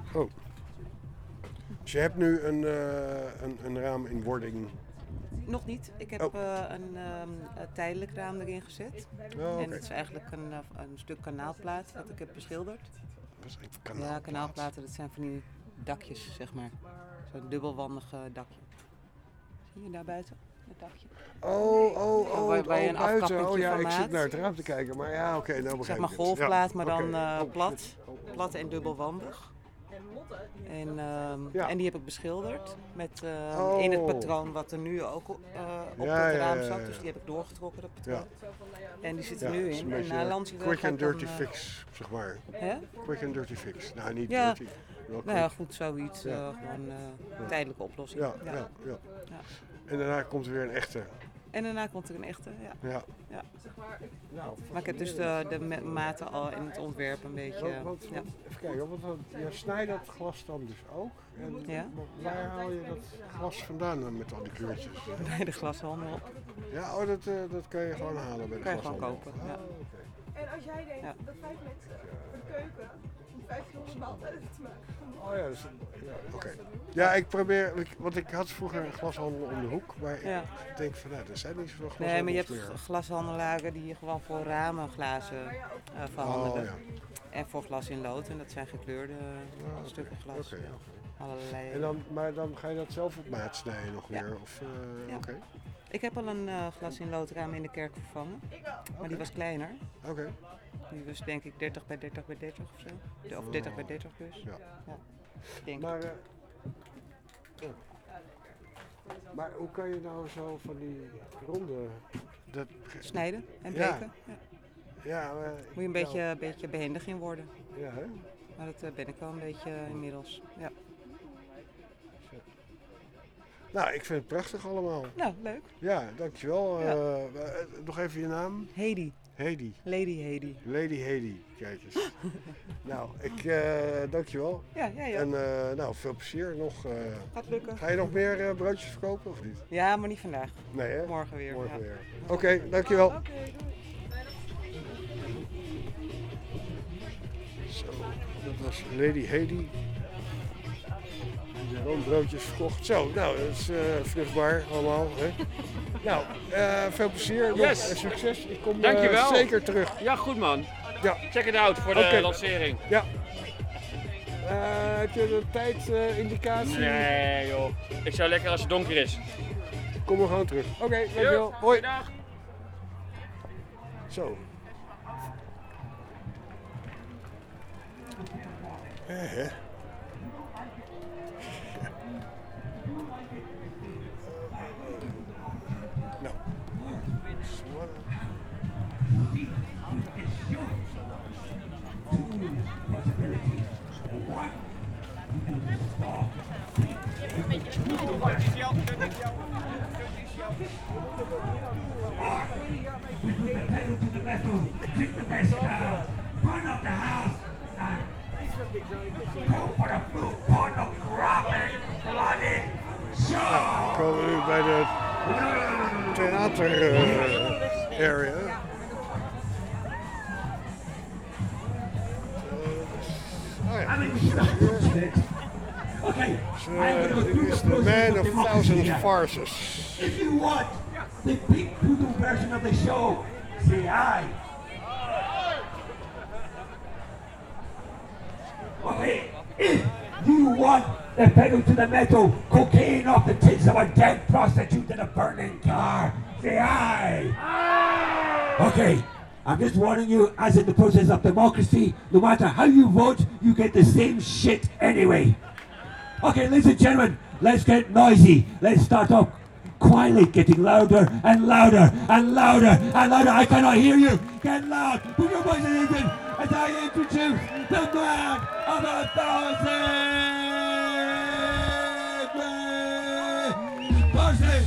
je hebt nu, een raam in wording? Nog niet. Ik heb een tijdelijk raam erin gezet. En het is eigenlijk een stuk kanaalplaat wat ik heb beschilderd. Ja, kanaalplaten, dat zijn van die dakjes, zeg maar. Zo'n dubbelwandig dakje. Zie je daar buiten? Het dakje. Waar je een afkappetje van maakt. Ik zit naar het raam te kijken, maar ja, oké, nou begrijp ik. Zeg maar golfplaat, maar dan plat en dubbelwandig. En die heb ik beschilderd met in het patroon wat er nu ook op het raam zat. Dus die heb ik doorgetrokken, dat patroon. En die zit er nu in. Een beetje quick and dirty fix, zeg maar. Quick and dirty fix. Nou, niet dirty. Nou ja, goed, zoiets. Gewoon tijdelijke oplossing. Ja. En daarna komt er weer een echte. En daarna komt er een echte, ja. Nou, maar ik heb dus de maten al in het ontwerp een beetje. Even kijken, want je snijdt dat glas dan dus ook. En waar haal je dat glas vandaan dan met al die kleurtjes? Bij de glashandel. Ja, dat kan je gewoon halen bij de glashandel. Kan je gewoon kopen, ja. En als jij denkt, dat 5 mensen voor de keuken om 1500 maaltijden te maken. Oh ja, oké. Ja, ik probeer, want ik had vroeger een glashandel om de hoek, maar ik denk van, nou, er zijn niet zoveel glashandels meer. Nee, maar je hebt glashandelaren die gewoon voor ramen glazen verhandelen. En voor glas in lood, en dat zijn gekleurde stukken glas. Allerlei. Maar dan ga je dat zelf op maat snijden nog weer? Of, Oké. Ik heb al een glas in loodraam in de kerk vervangen, maar die was kleiner. Oké. Die was denk ik 30 bij 30 bij 30 of zo. Of 30 bij 30 dus. Denk maar hoe kan je nou zo van die ronde... snijden en breken? Ja, moet je een beetje behendig in worden. Ja, hè? Maar dat ben ik wel een beetje inmiddels. Ja. Nou, ik vind het prachtig allemaal. Nou, leuk. Ja, dankjewel. Nog even je naam? Hedy. Hedy. Lady Hedy. Lady Hedy, kijk eens. Nou, dankjewel. Ja, jij ook. En veel plezier nog. Gaat lukken. Ga je nog meer broodjes verkopen of niet? Ja, maar niet vandaag. Nee, hè? Morgen weer. Morgen weer. Oké, dankjewel. Zo, dat was Lady Hedy. Gewoon broodjes verkocht. Zo, nou, dat is vruchtbaar allemaal. Hè? Nou, veel plezier en succes. Ik kom zeker terug. Ja, goed man. Ja. Check it out voor de lancering. Ja. Heb je een tijdindicatie? Nee joh. Ik zou lekker als het donker is. Kom er gewoon terug. Oké, dankjewel. Hoi. Dag. Zo. Hè? Nou. front of the house and go for the blue pornographic bloody show. We komen nu bij de theater area. Okay. Dit is the man of thousands farces. If you want the big voodoo version of the show, say aye. Okay. If you want the pedal to the metal, cocaine off the tits of a dead prostitute in a burning car, say aye. Okay. I'm just warning you, as in the process of democracy, no matter how you vote, you get the same shit anyway. Okay, ladies and gentlemen, let's get noisy. Let's start off quietly, getting louder and louder and louder and louder. I cannot hear you. Get loud. Put your voices in as I introduce the man of 1,000 voices.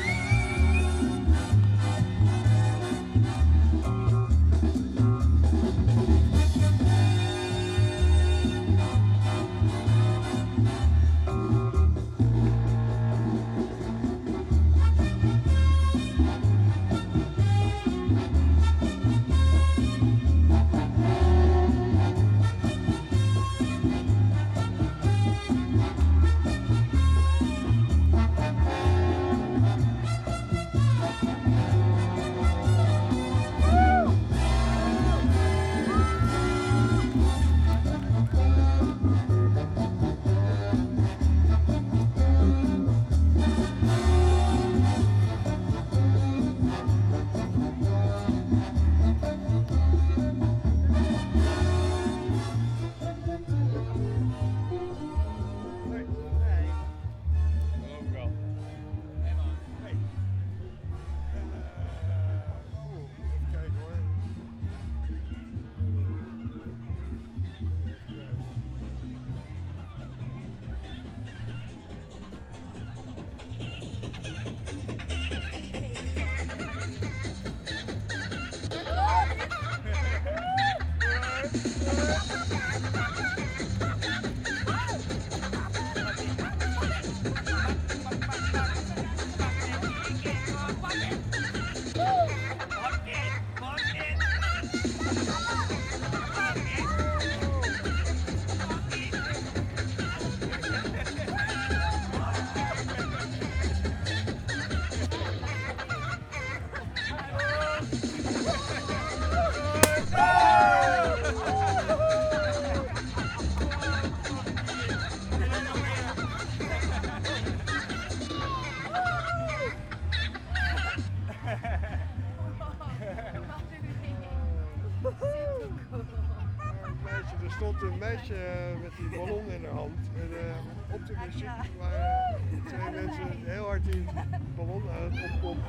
Er stond een meisje met die ballon in haar hand. En op de muziek waren twee mensen heel hard die ballon aan het oppompen.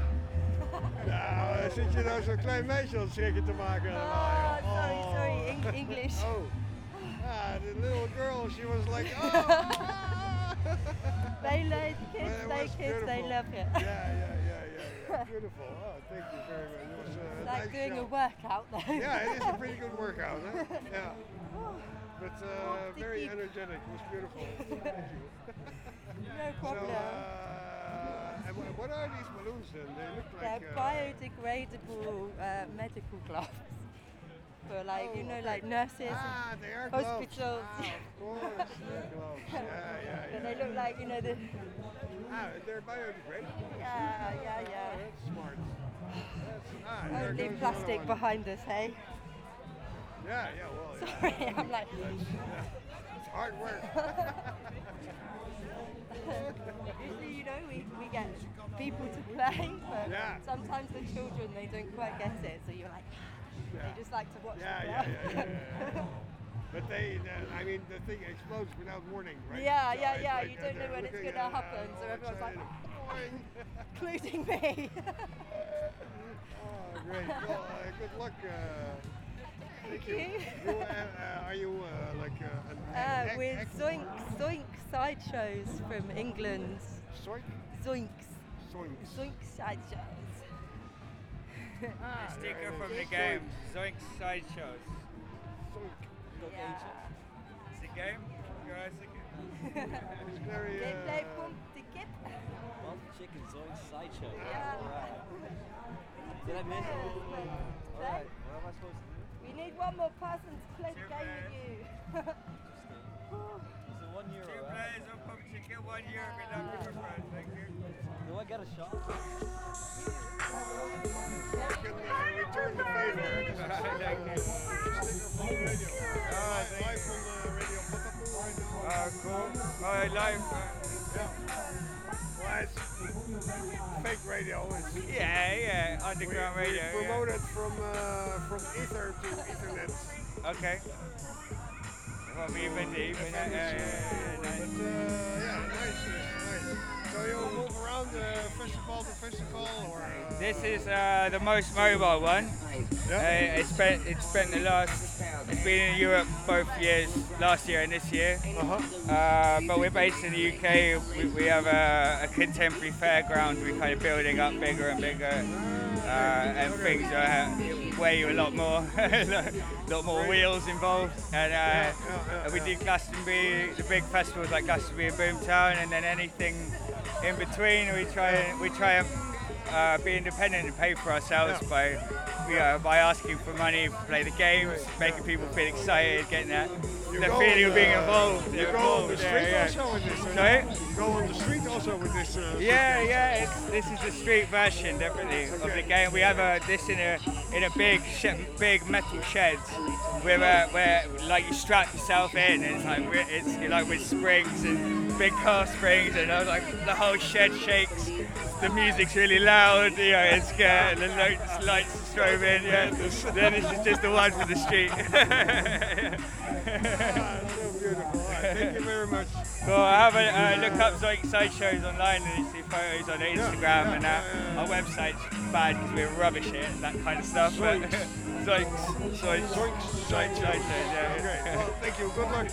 Nou, zit je nou zo'n klein meisje aan het schrikken te maken? Sorry, English. Oh. The little girl, she was like, oh! They like kids, they love it. Yeah. Beautiful. Oh, thank you very much. It was like nice doing show. a workout though. Yeah, it is a pretty good workout, huh? Yeah. But very energetic. It was beautiful. Thank you. No problem. So, and what are these balloons then? They look like... They're biodegradable medical gloves. For like, like nurses and they are hospitals. Gloves. Of course, they're gloves. Yeah. But they look like, the... they're biodegradable. Yeah. That's smart. Only plastic behind us, hey? Yeah, well, yeah. Sorry, I'm like... It's hard work. Usually, we get people to play, but sometimes the children, they don't quite get it, so you're like... They just like to watch Yeah. But the thing explodes without warning, right? Yeah. You don't know when it's going to happen, so everyone's like, including me. Oh, great. Well, good luck. Thank you. Are you an with Zoink Sideshows from England. Zoink Sideshows. Sticker from the game, Zoink Sideshows. It's a game. You guys think It's very. They play Pump the Kid. Pump Chicken Zoink Sideshow. Yeah. Alright. Did I miss it? Alright, what am I supposed to do? We need one more person to play the game with you. Is it €1, Two right? players on Pump Chicken, €1. Good luck with your friends. Thank you. Do I get a shot? Return the favor. Live from Radio Potapoe right now. Cool. Oh, live. Well, it's fake radio. Yeah, underground radio. We promoted from ether to Ethernet. Okay. Well, me and Dave. Nice. So you move around festival to festival, or? This is the most mobile one. Yeah. It's been in Europe both years, last year and this year. But we're based in the UK. We have a contemporary fairground. We're kind of building up bigger and bigger, and things weigh a lot more, lot more wheels involved. And we do Glastonbury, the big festivals like Glastonbury and Boomtown, and then anything in between. We try and be independent and pay for ourselves by asking for money, play the games, making people feel excited, getting that feeling of being involved. You go on the street also with this. Sorry? You go on the street also with this. This is the street version, definitely, of the game. We have this in a big metal sheds where like you strap yourself in, and it's like with springs and big car springs, and the whole shed shakes. The music's really loud, it's the lights strobing, Then this is just the one for the street. So beautiful. Thank you very much. Well, have a look up Zoink Sideshows online, and you see photos on Instagram and that. Our website's bad because we're rubbish at it, that kind of stuff. Zoinks. Zoinks Sideshows, yeah. Okay, well, thank you. Good luck.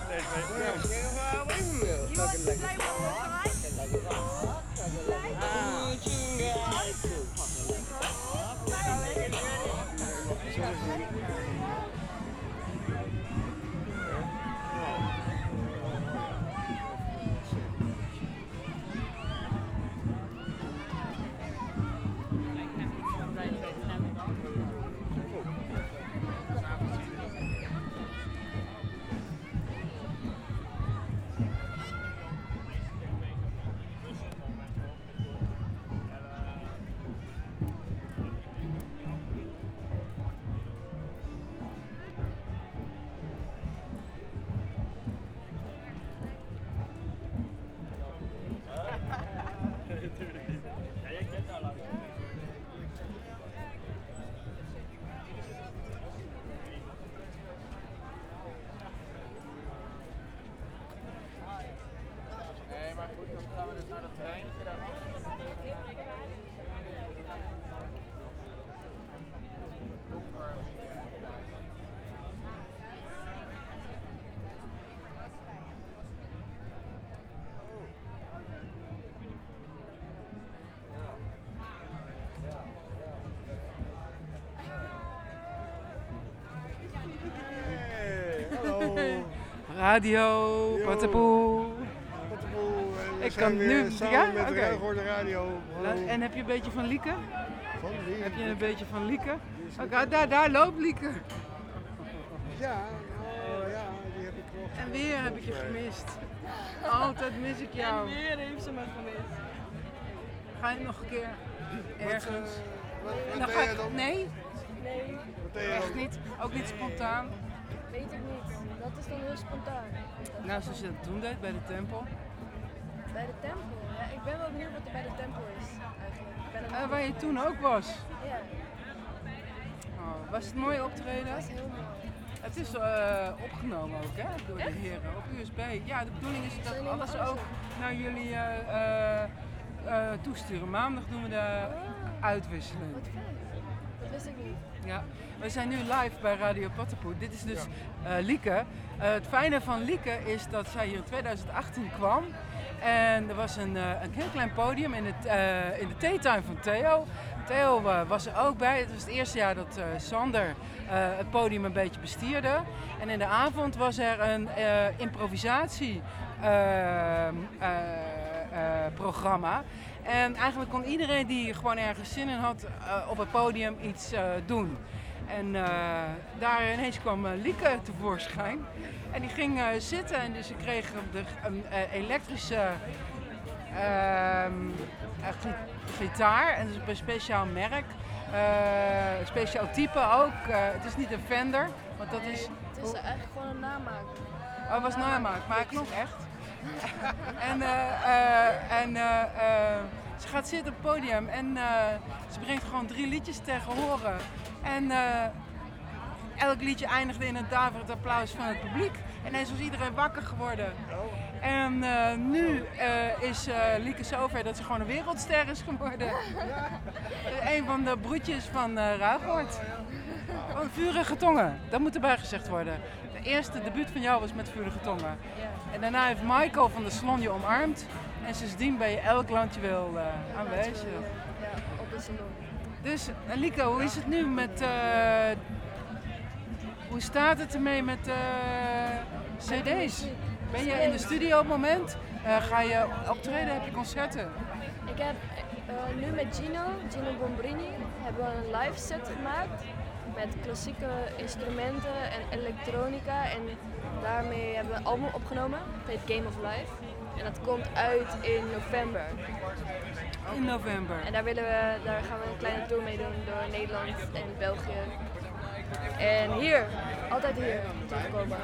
Radio Potapoe. Ik kan nu samen met Ruigoord de radio. En heb je een beetje van Lieke? Van wie? Heb je een beetje van Lieke? Oké, daar loopt Lieke. Ja, die heb ik nog. En weer heb ik je gemist. Altijd mis ik jou. En weer heeft ze me gemist. Ga je nog een keer ergens? Wat Dan deed ga je ik. dan? Nee? Nee. Wat deed je Echt dan? niet. Ook niet spontaan. Weet ik niet. Dat is dan heel spontaan. Nou, zoals je dat toen deed bij de tempel. Bij de tempel? Ja, ik ben wel benieuwd wat er bij de tempel is eigenlijk. Waar je toen ook was. Ja. Oh, was het mooi optreden? Dat was heel mooi. Het is opgenomen ook, hè, door de heren op USB. Ja, de bedoeling is dat alles ook naar jullie toesturen. Maandag doen we de uitwisseling. Wat fijn. Dat wist ik niet. Ja, we zijn nu live bij Radio Potapoe. Dit is dus Lieke. Het fijne van Lieke is dat zij hier in 2018 kwam. En er was een heel klein podium in de theetime van Theo. Theo was er ook bij. Het was het eerste jaar dat Sander het podium een beetje bestierde. En in de avond was er een improvisatieprogramma. En eigenlijk kon iedereen die gewoon ergens zin in had op het podium iets doen. En daar ineens kwam Lieke tevoorschijn. En die ging zitten en dus ik kreeg een elektrische gitaar. En dat is een speciaal merk. Een speciaal type ook. Het is niet een Fender, want dat is... Het is eigenlijk gewoon een namaak. Oh, het was namaak, maar hij klonk echt. Ze gaat zitten op het podium en ze brengt gewoon 3 liedjes tegen horen. En elk liedje eindigde in een daverend applaus van het publiek. En ineens was iedereen wakker geworden. En nu is Lieke zover dat ze gewoon een wereldster is geworden. Een van de broertjes van Ruigoord. Van Vurige Tongen, dat moet erbij gezegd worden. De eerste debuut van jou was met Vurige Tongen. En daarna heeft Michael van de Salon je omarmd. En sindsdien ben je elk land je wil aanwezig. Ja, op de salon. Dus Lieke, hoe is het nu met... hoe staat het ermee met cd's? Ben je in de studio op het moment? Ga je optreden? Heb je concerten? Ik heb nu met Gino Bombrini, hebben we een live set gemaakt. Met klassieke instrumenten en elektronica. En daarmee hebben we een album opgenomen. Het heet Game of Life. En dat komt uit in november. In november. En daar gaan we een kleine tour mee doen door Nederland en België. En hier, altijd hier terugkomen.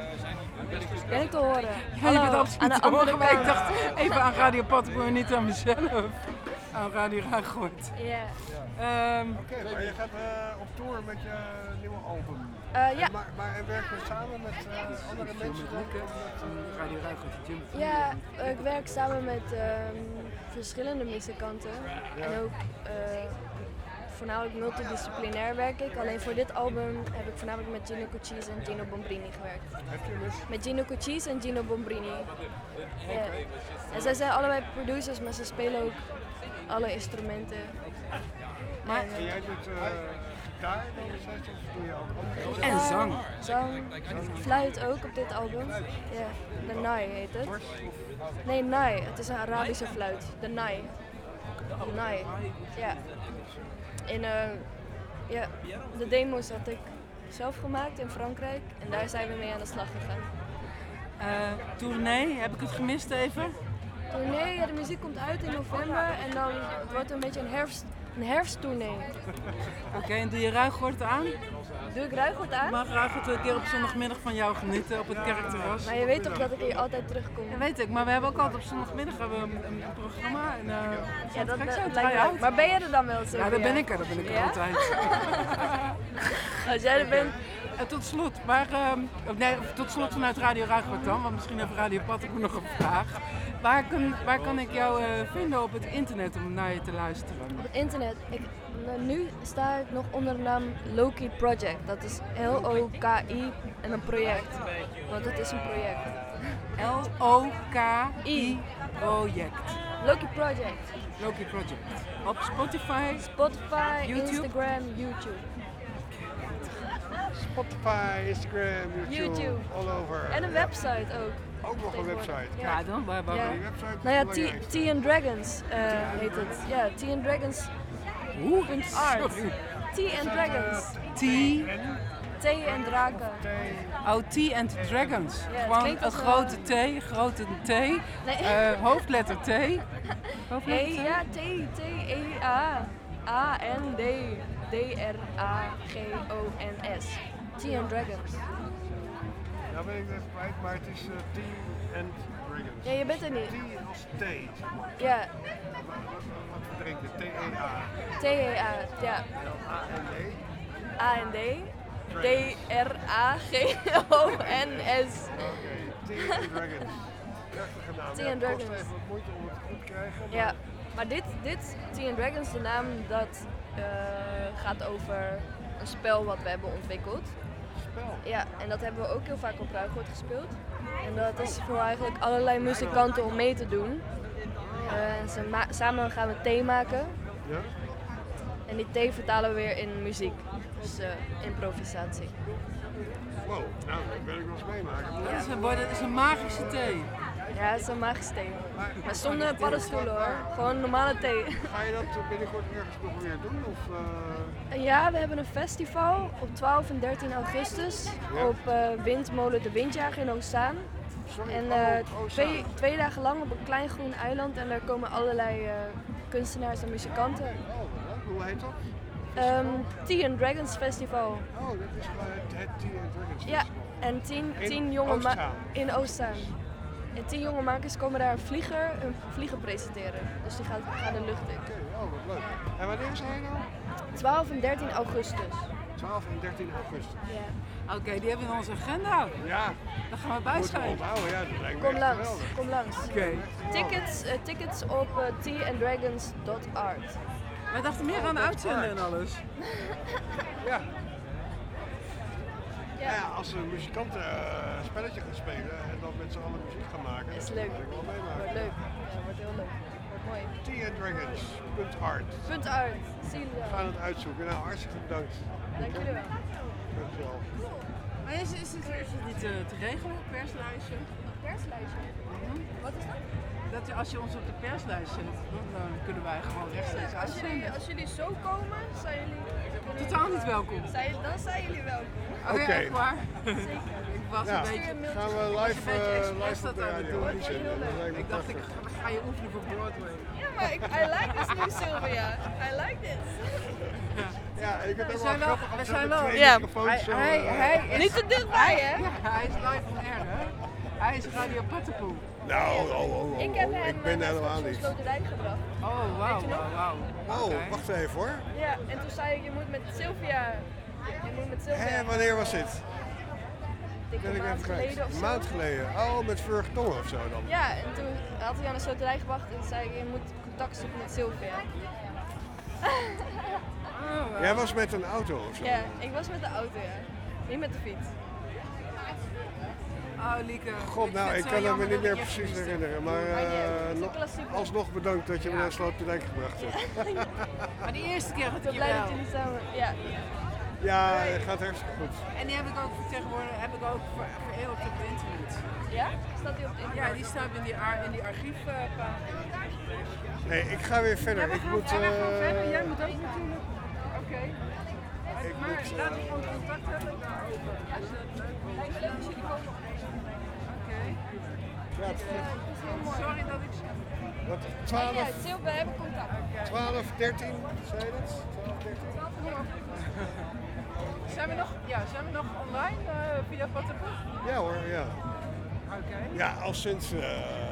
Ben ik te horen? Ja, Hallo, je bent absoluut aan de te andere horen, maar ik kant. dacht even aan Radio Pattenboer, niet aan mezelf. Aan Radio Ruigoord. Ja. Oké, maar je gaat op tour met je nieuwe album. Ja. Maar werk je samen met andere mensen? Radio Ruigoord, Ja, ik werk samen met verschillende muzikanten. Ja. En ook voornamelijk multidisciplinair werk ik. Alleen voor dit album heb ik voornamelijk met Gino Cochise en Gino Bombrini gewerkt. Heb je dus? Met Gino Cochise en Gino Bombrini. Ja. En zij zijn allebei producers, maar ze spelen ook alle instrumenten. En jij doet gitaar dan of doe je ook andere? En zang. Zang, fluit ook op dit album. Ja, de Nai heet het. Nee, Nai. Het is een Arabische fluit. De Nai. De Nai. Ja. En ja, de demo's had ik zelf gemaakt in Frankrijk. En daar zijn we mee aan de slag gegaan. Tournee, heb ik het gemist even? Tournee, ja, de muziek komt uit in november. En dan het wordt een beetje een herfsttournee. Oké, en doe je Ruigoord aan? Doe ik Ruigoord aan? Mag Ruigoord een keer op zondagmiddag van jou genieten op het kerkterras? Maar je weet toch dat ik hier altijd terugkom? Ja, weet ik, maar we hebben ook altijd op zondagmiddag een programma. En, ja, dat zo lijkt me leuk. Maar ben je er dan wel zo? Ja, daar ben ik er ja? altijd. Als jij er bent. En tot slot, tot slot vanuit Radio Ruigoord dan, want misschien heeft Radio Pattenboer nog een vraag. Waar kan ik jou vinden op het internet om naar je te luisteren? Op het internet? Nu sta ik nog onder de naam Loki Project. Dat is L-O-K-I en een project. Want het is een project. L-O-K-I project. Loki Project. Loki Project. Op Spotify? Spotify, YouTube? Instagram, YouTube. Spotify, Instagram, YouTube, all over. En een website ook. Ook nog een website. Ja, dan waar ja. Die website. Nou ja, T & Dragons heet het. Ja, T & Dragons. Art. T & Dragons. T en draken. Oh, T and Dragons. Ja, gewoon een grote T, grote T, nee. hoofdletter T. Hoofdletter T? Ja, T, A, A-N-D, D-R-A-G-O-N-S. T and Dragons. Nou ben ik even kwijt, maar het is T and Dragons. Ja, je bent er niet. T als T. Ja. Wat verdrinkt het? T-E-A. T-E-A, ja. A-N-D. A-N-D. D-R-A-G-O-N-S. T and Dragons. Prachtige naam. T and Dragons. Het kost even wat moeite om het goed te krijgen. Ja, maar dit T and Dragons, de naam, dat gaat over een spel wat we hebben ontwikkeld. Spel? Ja, en dat hebben we ook heel vaak op Ruigoord gespeeld. En dat is voor eigenlijk allerlei muzikanten om mee te doen. Samen gaan we thee maken. Ja? En die thee vertalen we weer in muziek. Dus improvisatie. Wow, nou, dat wil ik nog eens meemaken. Dat is een magische thee. Ja, het is een magische thee. Maar zonder paddenstoelen hoor. Gewoon normale thee. Ga je dat binnenkort ergens nog weer doen? Of, Ja, we hebben een festival op 12 en 13 augustus op Windmolen de Windjager in Oostzaan. En twee dagen lang op een klein groen eiland en daar komen allerlei kunstenaars en muzikanten. Hoe heet dat? Tea and Dragons Festival. Oh, dat is het Tea and Dragons Festival. Ja, en 10 jonge in Oostzaan. En 10 jonge makers komen daar een vlieger presenteren. Dus die gaan de lucht in. Oh, wat leuk. En wanneer zijn nou? 12 en 13 augustus. 12 en 13 augustus. Ja. Oké, die hebben we in onze agenda. Ja. Daar gaan we bijschrijven. Onthouden, ja, dat lijkt me Kom echt langs, geweldig. kom langs. Oké. Tickets op teaanddragons.art. Wij dachten meer aan uitzenden en alles. Ja. Ja, als een muzikant een spelletje gaat spelen en dan met z'n allen muziek gaan maken. Is leuk. Dat wil ik wel meemaken. Wordt leuk. Ja, wordt heel leuk. Wordt mooi. teaanddragons.art. .art. Zie jullie We wel. gaan het uitzoeken. Nou, hartstikke bedankt. Dank jullie wel. Dankjewel. Maar is het niet te regelen, een perslijstje? Een perslijstje? Wat is dat? Dat als je ons op de perslijst zet, dan kunnen wij gewoon rechtstreeks uitzenden. Als jullie zo komen, zijn jullie... Totaal niet welkom. Dan zijn jullie welkom. Oké, echt waar? Zeker. Ik was Ja, een beetje... gaan we live op de aan het radio doen. uitzenden. Dat lijkt me Ik dacht, prachtig. ga je oefenen voor Broadway. Ja, maar I like this new Sylvia. I like this. Ja, ik heb We ook zijn wel... We zijn wel... Ja. Hij is... Niet te dichtbij, hè? Ja, hij is live on air, hè? Hij is Radio Pattenpoel. Nou, Ik heb hem ik ben helemaal naar niet. Sloterdijk gebracht. Oh, wauw, wauw. Oh, wacht even hoor. Ja, en toen zei ik, je moet met Sylvia. Hé, wanneer was dit? Dikke Ben ik maand even kwijt. geleden of Een zo. maand geleden. Oh, met Vurige Tongen of zo dan? Ja, en toen had hij aan de Sloterdijk gebracht en zei ik, je moet contact zoeken met Sylvia. Jij was met een auto of zo? Ja, ik was met de auto, ja. Niet met de fiets. Oh, Lieke. God, nou, ik kan het me niet meer precies herinneren, maar alsnog bedankt dat je me naar Sloterdijk gebracht hebt. Maar die eerste keer had ik Ik ben je blij wel. dat jullie samen... Ja. Ja, het gaat hartstikke goed. En die heb ik ook vertegenwoordigd, heb ik ook vereeuwigd op het internet. Ja? Staat die op het internet? Ja, die staat in die archiefpagina. Hey, ik ga weer verder. Ja, we gaan verder. Jij moet ook natuurlijk. Oké. Maar laten we gewoon contact hebben daarover. Als je dat leuk vindt. Leuk als jullie komen. Oké. Ja, Sorry dat ik... wat, 12, Ja, Sylvia, we hebben contact. 12, 13, zei je dat? 12, 13? Zijn we nog online via Pattenpoel? Ja hoor, ja. Oké. Ja, al sinds 1:30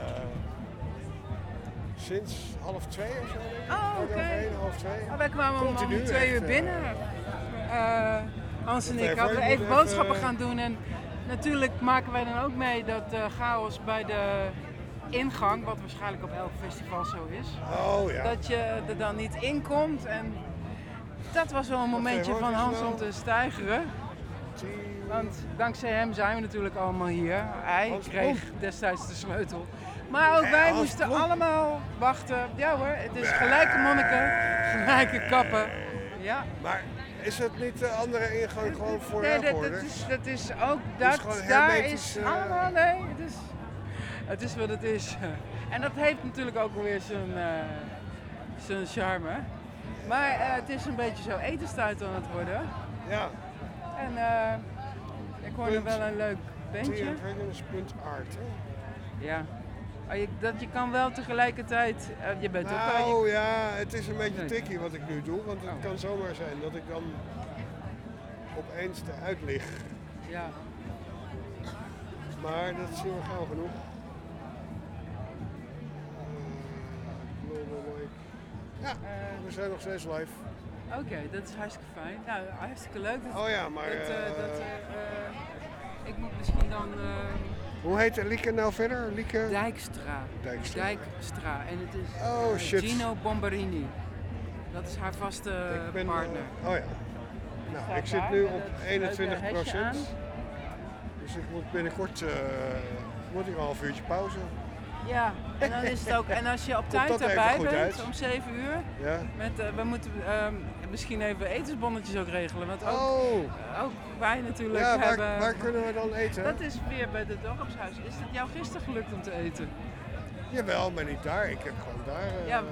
of zo. Denk ik. Oh, oké. 1:30. Oh, wij kwamen om Continu 2 uur echt, binnen. Hans en ik Even, hadden ik even moet boodschappen even- gaan doen. En natuurlijk maken wij dan ook mee dat chaos bij de ingang, wat waarschijnlijk op elk festival zo is, Oh ja. dat je er dan niet in komt. En dat was wel een momentje van Hans om te stijgeren. Want dankzij hem zijn we natuurlijk allemaal hier. Hij kreeg destijds de sleutel. Maar ook wij Hans moesten Blom. allemaal wachten. Ja hoor, het is gelijke monniken, gelijke kappen. Ja. Maar is het niet de andere ingang gewoon voor Nee, dat is ook dat. gewoon Daar hermetisch, is allemaal, nee, het is wat het is. En dat heeft natuurlijk ook weer zijn charme. Maar het is een beetje zo etenstijd aan het worden. Ja. En ik hoorde wel een leuk bandje. teaanddragons.art. Ja. Oh, je kan wel tegelijkertijd, je bent ook al... Nou ja, het is een beetje tricky wat ik nu doe, want het kan zomaar zijn dat ik dan opeens eruit lig. Ja. Maar dat zien we gauw genoeg. Global Mike. Ja, we zijn nog steeds live. Oké, dat is hartstikke fijn. Nou, hartstikke leuk. Oh ja, maar, ik moet misschien dan... Hoe heet Lieke nou verder? Lieke? Dijkstra. Dijkstra. En het is Oh, shit. Gino Bombarini. Dat is haar vaste partner. Oh ja. Nou, ik zit nu op 21%. Dus ik moet binnenkort moet ik al een half uurtje pauze. Ja, en dan is het ook. En als je op tijd dat even erbij goed bent, uit? om 7 uur, Ja. we moeten misschien even etensbonnetjes ook regelen. Want ook wij natuurlijk Ja, hebben... waar kunnen we dan eten? Dat is weer bij het dorpshuis. Is het jou gisteren gelukt om te eten? Jawel, maar niet daar. Ik heb gewoon daar Ja,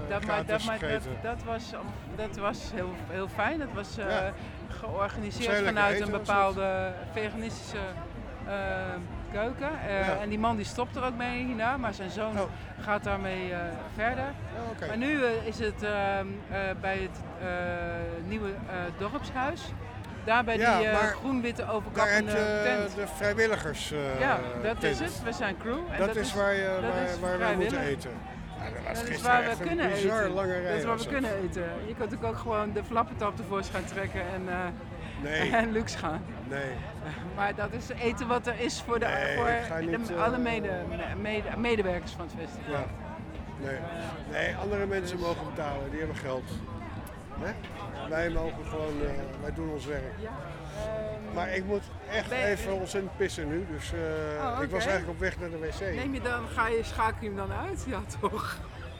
dat was heel fijn. Dat was georganiseerd Zeker vanuit eten een was bepaalde veganistische keuken. En die man die stopt er ook mee hierna, maar zijn zoon gaat daarmee verder. Okay. Maar nu is het bij het nieuwe dorpshuis. Daar bij die groen-witte overkappende tent. De vrijwilligers ja, dat tent. is het. We zijn crew. En dat is waar we moeten eten. Ja, dat is waar we kunnen eten. Lange rij dat is waar we kunnen eten. Je kunt natuurlijk ook gewoon de flappentap tevoorschijn trekken en luxe gaan. Nee. Maar dat is eten wat er is voor alle medewerkers van het festival. Ja. Nee, andere mensen mogen betalen, die hebben geld. Hè? Wij mogen gewoon, wij doen ons werk. Maar ik moet echt even ontzettend pissen nu, dus okay. ik was eigenlijk op weg naar de wc. Schakel je hem dan uit? Ja, toch?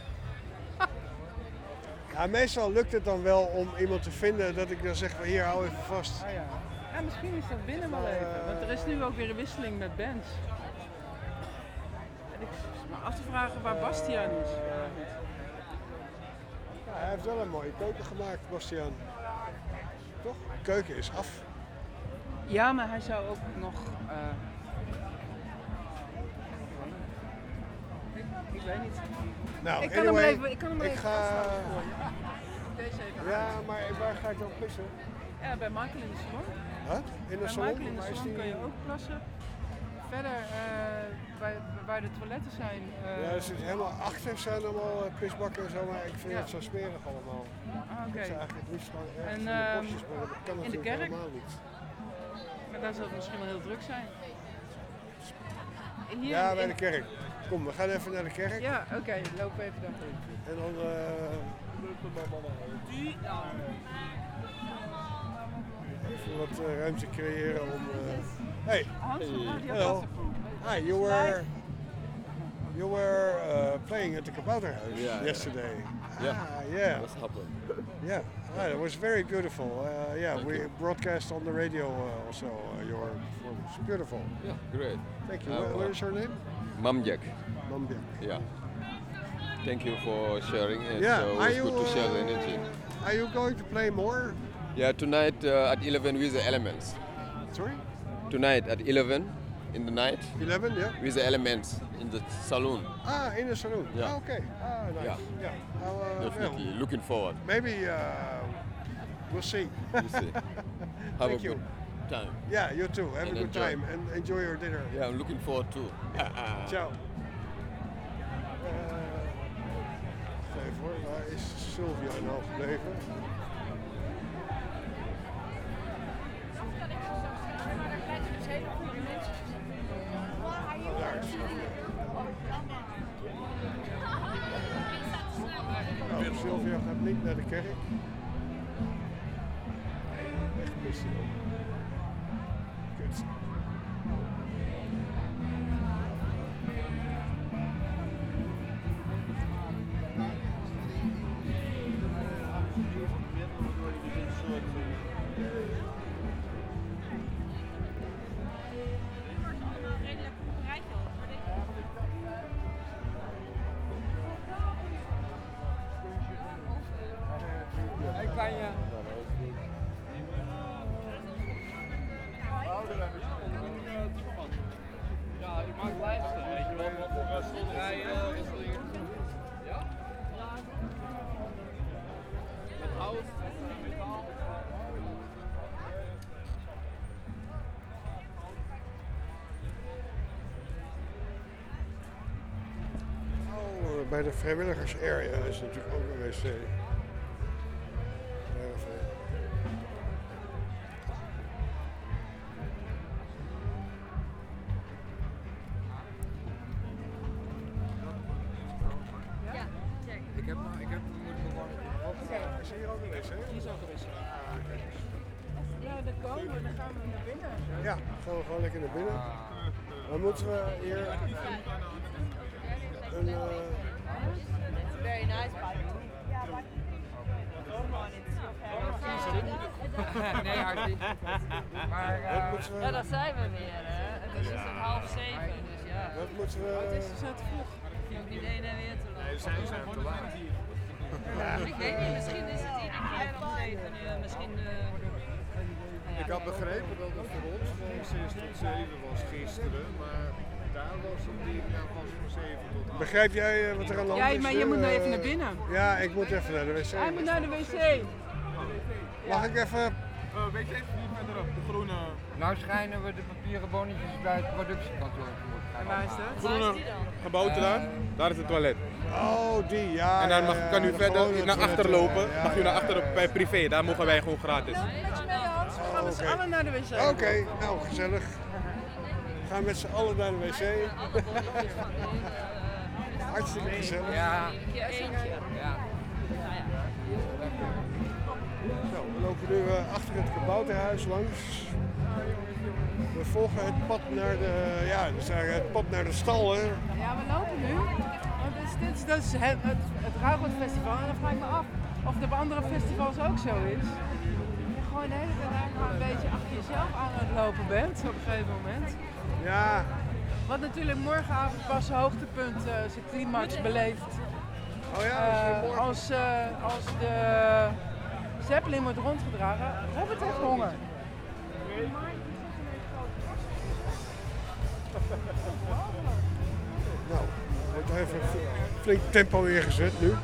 Ja, meestal lukt het dan wel om iemand te vinden dat ik dan zeg van hier, hou even vast. Ja, misschien is dat binnen wel even, want er is nu ook weer een wisseling met bands. En ik zit me af te vragen waar Bastiaan is. Ja, hij heeft wel een mooie keuken gemaakt, Bastiaan. Toch? De keuken is af. Ja, maar hij zou ook nog... Ik weet niet. Nou, ik kan hem even ga... Deze even. Ja, maar waar ga ik dan pissen? Ja, bij Michael in de salon. Wat? In de salon? Bij Michael in de salon kun je ook plassen. Verder, waar de toiletten zijn... Ja, er zit helemaal achter zijn allemaal pisbakken en zo, maar ik vind het zo smerig allemaal. Oké. Ik zou eigenlijk het liefst gewoon ergens En, in de bosjes, maar dat kan in de natuurlijk kerk? helemaal niet. Maar daar zal het misschien wel heel druk zijn. Hier, Ja, bij de kerk. Kom, we gaan even naar de kerk. Ja, oké, lopen even daarheen. En dan... even wat ruimte creëren om... Hey! Hello! Hi, you were playing at the Kabouterhuis yesterday. Yeah. Yeah. What's happened? Yeah, it was very beautiful. We broadcast on the radio also your performance. Beautiful. Yeah, great. Thank you. What is your name? Mamjak. Mamjak. Yeah. Thank you for sharing. And Yeah. so it's good to share the energy. Are you going to play more? Yeah, tonight at 11 with the Elements. Sorry? Tonight at 11 in the night. 11, yeah. With the Elements in the saloon. Ah, in the saloon. Yeah. Ah, okay. Ah, nice. Yeah. Definitely. Well, Looking forward. maybe we'll see. We'll see. Have Thank a you. good time. Yeah, you too. Have And a good enjoy. time and enjoy your dinner. Yeah, I'm looking forward too. Ciao. Even hoor, waar is Sylvia nou gebleven? Daar is Sylvia. Nou, Sylvia gaat niet naar de kerk. Echt missen. Kut. Ik kan je. Ja, ik mag lijsten, weet je wel, wat voor schilderijen. Ja? Met hout, metaal. Oh, bij de vrijwilligers area is natuurlijk ook een wc. Ik heb moeten bewonnen. Is hier ook een wc? Hier is ook een wc. Ja, dan komen we, dan gaan we naar binnen. Ja, gaan we gewoon lekker naar binnen. Dan moeten we hier... Very nice, Nee, Hartje. Maar ja, dat zijn we weer, hè. Het is dus 6:30, dus ja. Wat moeten we... Het is dus net vroeg. Ik heb niet heen en weer te lopen. Nee, zijn te laat. Ik weet niet, misschien is het iedere keer om 7 uur, misschien... Ik had begrepen dat het voor ons gewoon 6 tot 7 was gisteren, maar daar was het niet, pas van 7 tot 8. Begrijp jij wat er aan de hand is? Ja, maar je moet nou even naar binnen. Ja, ik moet even naar de wc. Hij moet naar de wc. Mag ik even... Weet je even niet verderop, de groene... nou schijnen we de papieren bonnetjes bij het productiekantoor te moeten gaan. En waar is dat? groene gebouw daar is het toilet. Oh, die, ja. En dan kan u verder naar achter lopen, ja, mag u naar achter bij privé, daar mogen wij gewoon gratis. Met je mee, Hans. We gaan met z'n allen naar de wc. Oké, nou gezellig. We gaan met z'n allen naar de wc. Hartstikke gezellig. Ja. Ja. Zo, we lopen nu achter het kabouterhuis langs. We volgen het pad naar de, ja, dus het pad naar de stal, hè. Ja, we lopen nu. Want dit is dus het Ruigoordfestival. En dan vraag ik me af of het op andere festivals ook zo is. Je gewoon de hele tijd eigenlijk maar een beetje achter jezelf aan het lopen bent op een gegeven moment. Ja. Wat natuurlijk morgenavond pas hoogtepunt zijn climax beleeft. Oh ja, als de Zeppelin wordt rondgedragen. Robert heeft honger. Nou, er wordt even flink tempo ingezet nu.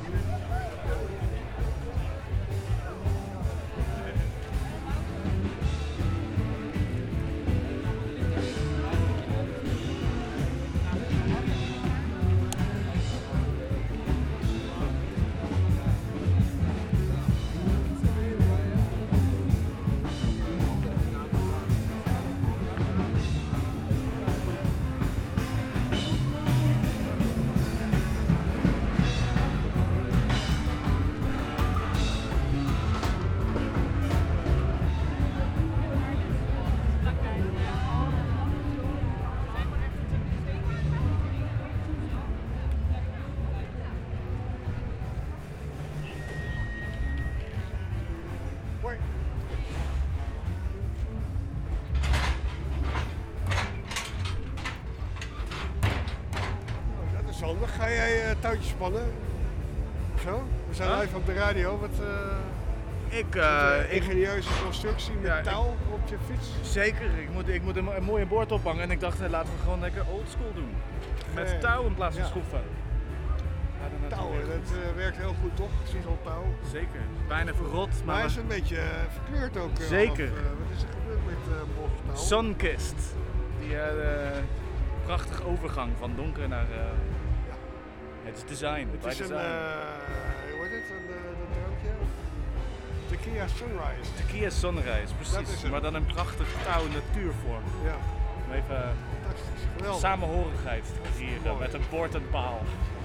Sander, ga jij touwtjes spannen? Zo? We zijn live op de radio. Wat ingenieuze constructie met touw op je fiets? Zeker, ik moet een mooie boord ophangen en ik dacht laten we gewoon lekker oldschool doen. Met touw in plaats van schroeven. Touw, dat werkt heel goed toch? Precies touw. Zeker, bijna verrot. Maar hij is een beetje verkleurd ook. Zeker. Wat is er gebeurd met bostouw? Sunkist. Die prachtige overgang van donker naar... Het is design. Het is een, hoe heet het, dat drankje? De Kia Sunrise. De Kia Sunrise, precies. Maar dan een prachtig touw natuurvorm. Ja. Om even samenhorigheid te creëren met een bord en paal.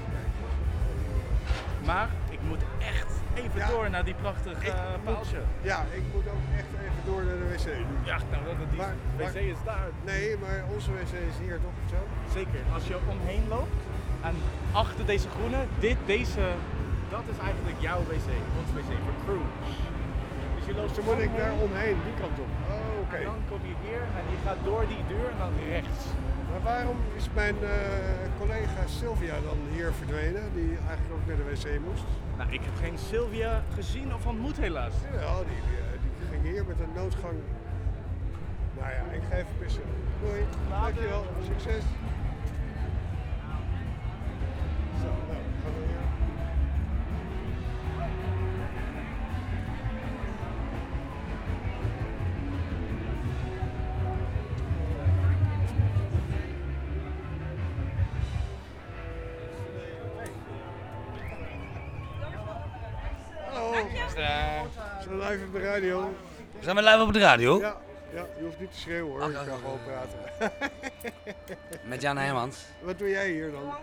Maar ik moet echt even door naar die prachtige paaltje. Ja, ik moet ook echt even door naar de wc. Ja, nou, die wc is daar. Nee, maar onze wc is hier toch of zo? Zeker. Als je omheen loopt en achter deze groene, dat is eigenlijk jouw wc, ons wc voor crew. Dus je loopt moet ik daar omheen, die kant op. Oh, oké. En dan kom je hier en je gaat door die deur en dan rechts. Maar waarom is mijn collega Sylvia dan hier verdwenen, die eigenlijk ook naar de wc moest? Nou, ik heb geen Sylvia gezien of ontmoet helaas. Ja, die ging hier met een noodgang. Nou ja, ik ga even pissen. Doei, dankjewel, succes. Zo, nou, gaan we weer. Hallo. We zijn live op de radio. Zijn we live op de radio? Ja, je hoeft niet te schreeuwen hoor, je kan gewoon praten. Met Jan Heijmans. Wat doe jij hier dan?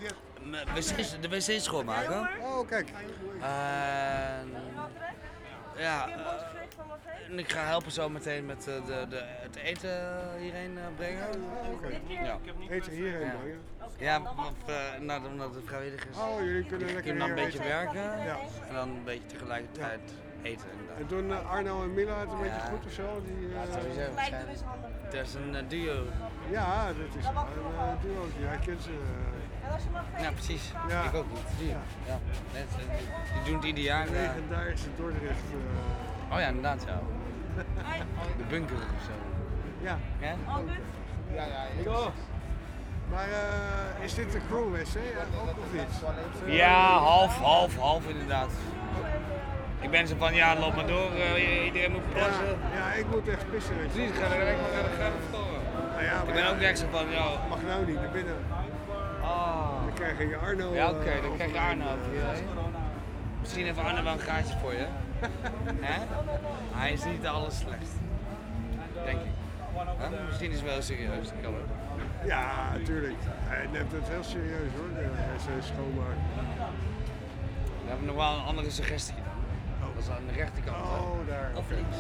De wc schoonmaken. Oh, kijk. Ja, en ik ga helpen zo meteen met het eten hierheen brengen. Oké. Ja. Eten hierheen Ja. brengen? Ja, omdat het vrijwillig is. Oh, jullie kunnen lekker kunnen dan een hier beetje eten. werken Ja. en dan een beetje tegelijkertijd eten. Inderdaad. En doen Arno en Mila het een beetje goed of zo? Die, Sowieso waarschijnlijk. Het is een duo. Ja, dat is een duo. Hij kent ze. Ja, precies. Ja. Ik ook niet. Duo. Ja. Nee, die doen het ieder jaar. Legendarische Dordrecht. Oh ja, inderdaad, ja. De bunker of zo. Ja. Ja? Ja. Maar is dit de crew-wc ook of niet? Ja, half inderdaad. Ik ben zo van, ja, loop maar door, iedereen moet plassen. Ja, ik moet echt pissen. Weet je. Precies, ga er graag verstoren. Nou ja, Ik ben ook echt zo van, ja. Mag nou niet naar binnen. Dan krijg je Arno. Ja, oké, dan krijg je Arno over hier. Misschien heeft Arno wel een gaatje voor je. Hè? Hij is niet alles slecht. Denk ik. Misschien is het wel serieus, dat kan ook. Ja, natuurlijk. Hij neemt het heel serieus hoor, zijn schoonmaak. We hebben nog wel een andere suggestie dan. Dat is aan de rechterkant. Oh, daar. Of links.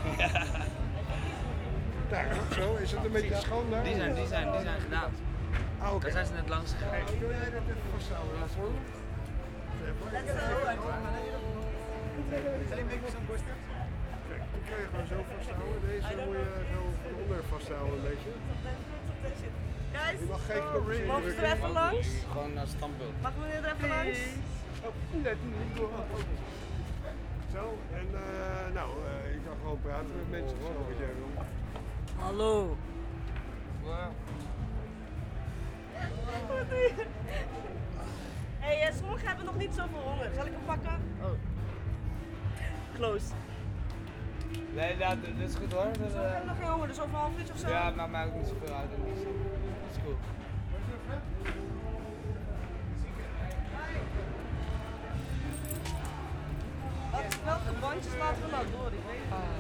Daar, zo. Is het een beetje schoon daar? Die zijn gedaan. Ah, oké. Daar zijn ze net langs gegaan. Hey, kun jij dat even vasthouden voor me? Kijk, die kun je gewoon zo vasthouden. Deze moet je zo van onder vasthouden een beetje. Je mag geen knopjes in Mogen ze er even langs? Gewoon naar standbeeld. Mag meneer er even langs? Zo, en je kan gewoon praten met mensen zo wat jij wil. Hallo. Hé, sommigen hebben nog niet zoveel honger. Zal ik hem pakken? Oh. Close. Nee, dat is goed hoor. Sommigen hebben nog geen honger, dus over een half uurtje of zo? Ja, maakt mij ook niet zoveel uit. Dat is goed. Welke bandjes laten we nou door? Ik weet het niet.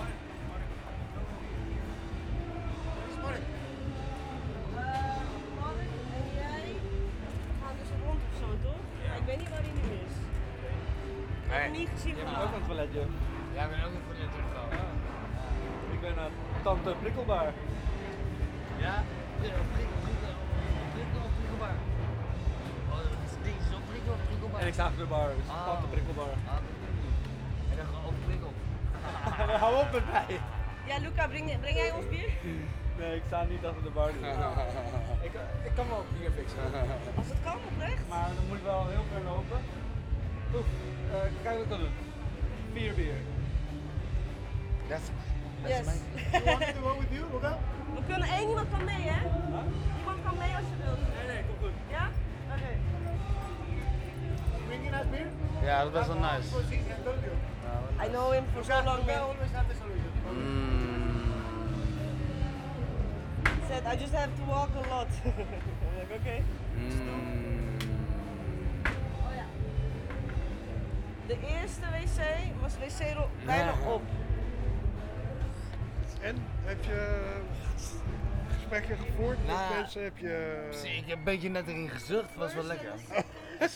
Mark en jij gaan dus rond of zo, toch? Ja. Ik weet niet waar hij nu is. Ik heb hem niet gezien Je bent vandaag. ook aan het toiletje. Ja, ik ben ook een toilet gegaan. Ik ben tante prikkelbaar. Ja? Prikkelbaar. Oh, dit is zo prikkelbaar. En ik sta achter de bar, dus tante prikkelbaar. En dan gewoon overprikkeld. Hou op met mij. Ja, Luca, breng jij ons bier? Nee, ik sta niet achter de bar. Dus. Ik kan wel bier fixen. Als het kan, oprecht. Maar dan moet ik wel heel ver lopen. Oef, kijk wat ik kan doen. 4 bier. That's Yes. You want me to go with you, Luca? We kunnen één iemand kan mee, hè? Iemand kan mee als je wilt. Nee, komt goed. Ja? Oké. Drink you nice beer? Ja, dat is best wel nice. I know him for so long. Said I just have to walk a lot. I'm like, okay. De eerste wc was wc-rol bijna op. En, heb je gesprekken gevoerd met Nou, mensen? Heb je... Ik heb een beetje net erin gezucht, het was wel lekker. Precies.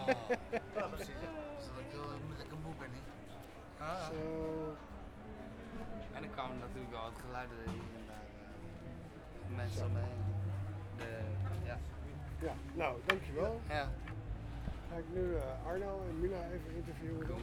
Zodat ik heel lekker moe ben, hè? Zo. En dan kwamen natuurlijk wel het geluiden hier en daar. Mensen omheen. Ja. Ja, nou, dankjewel. Ja. Ga ik nu Arno en Mila even interviewen.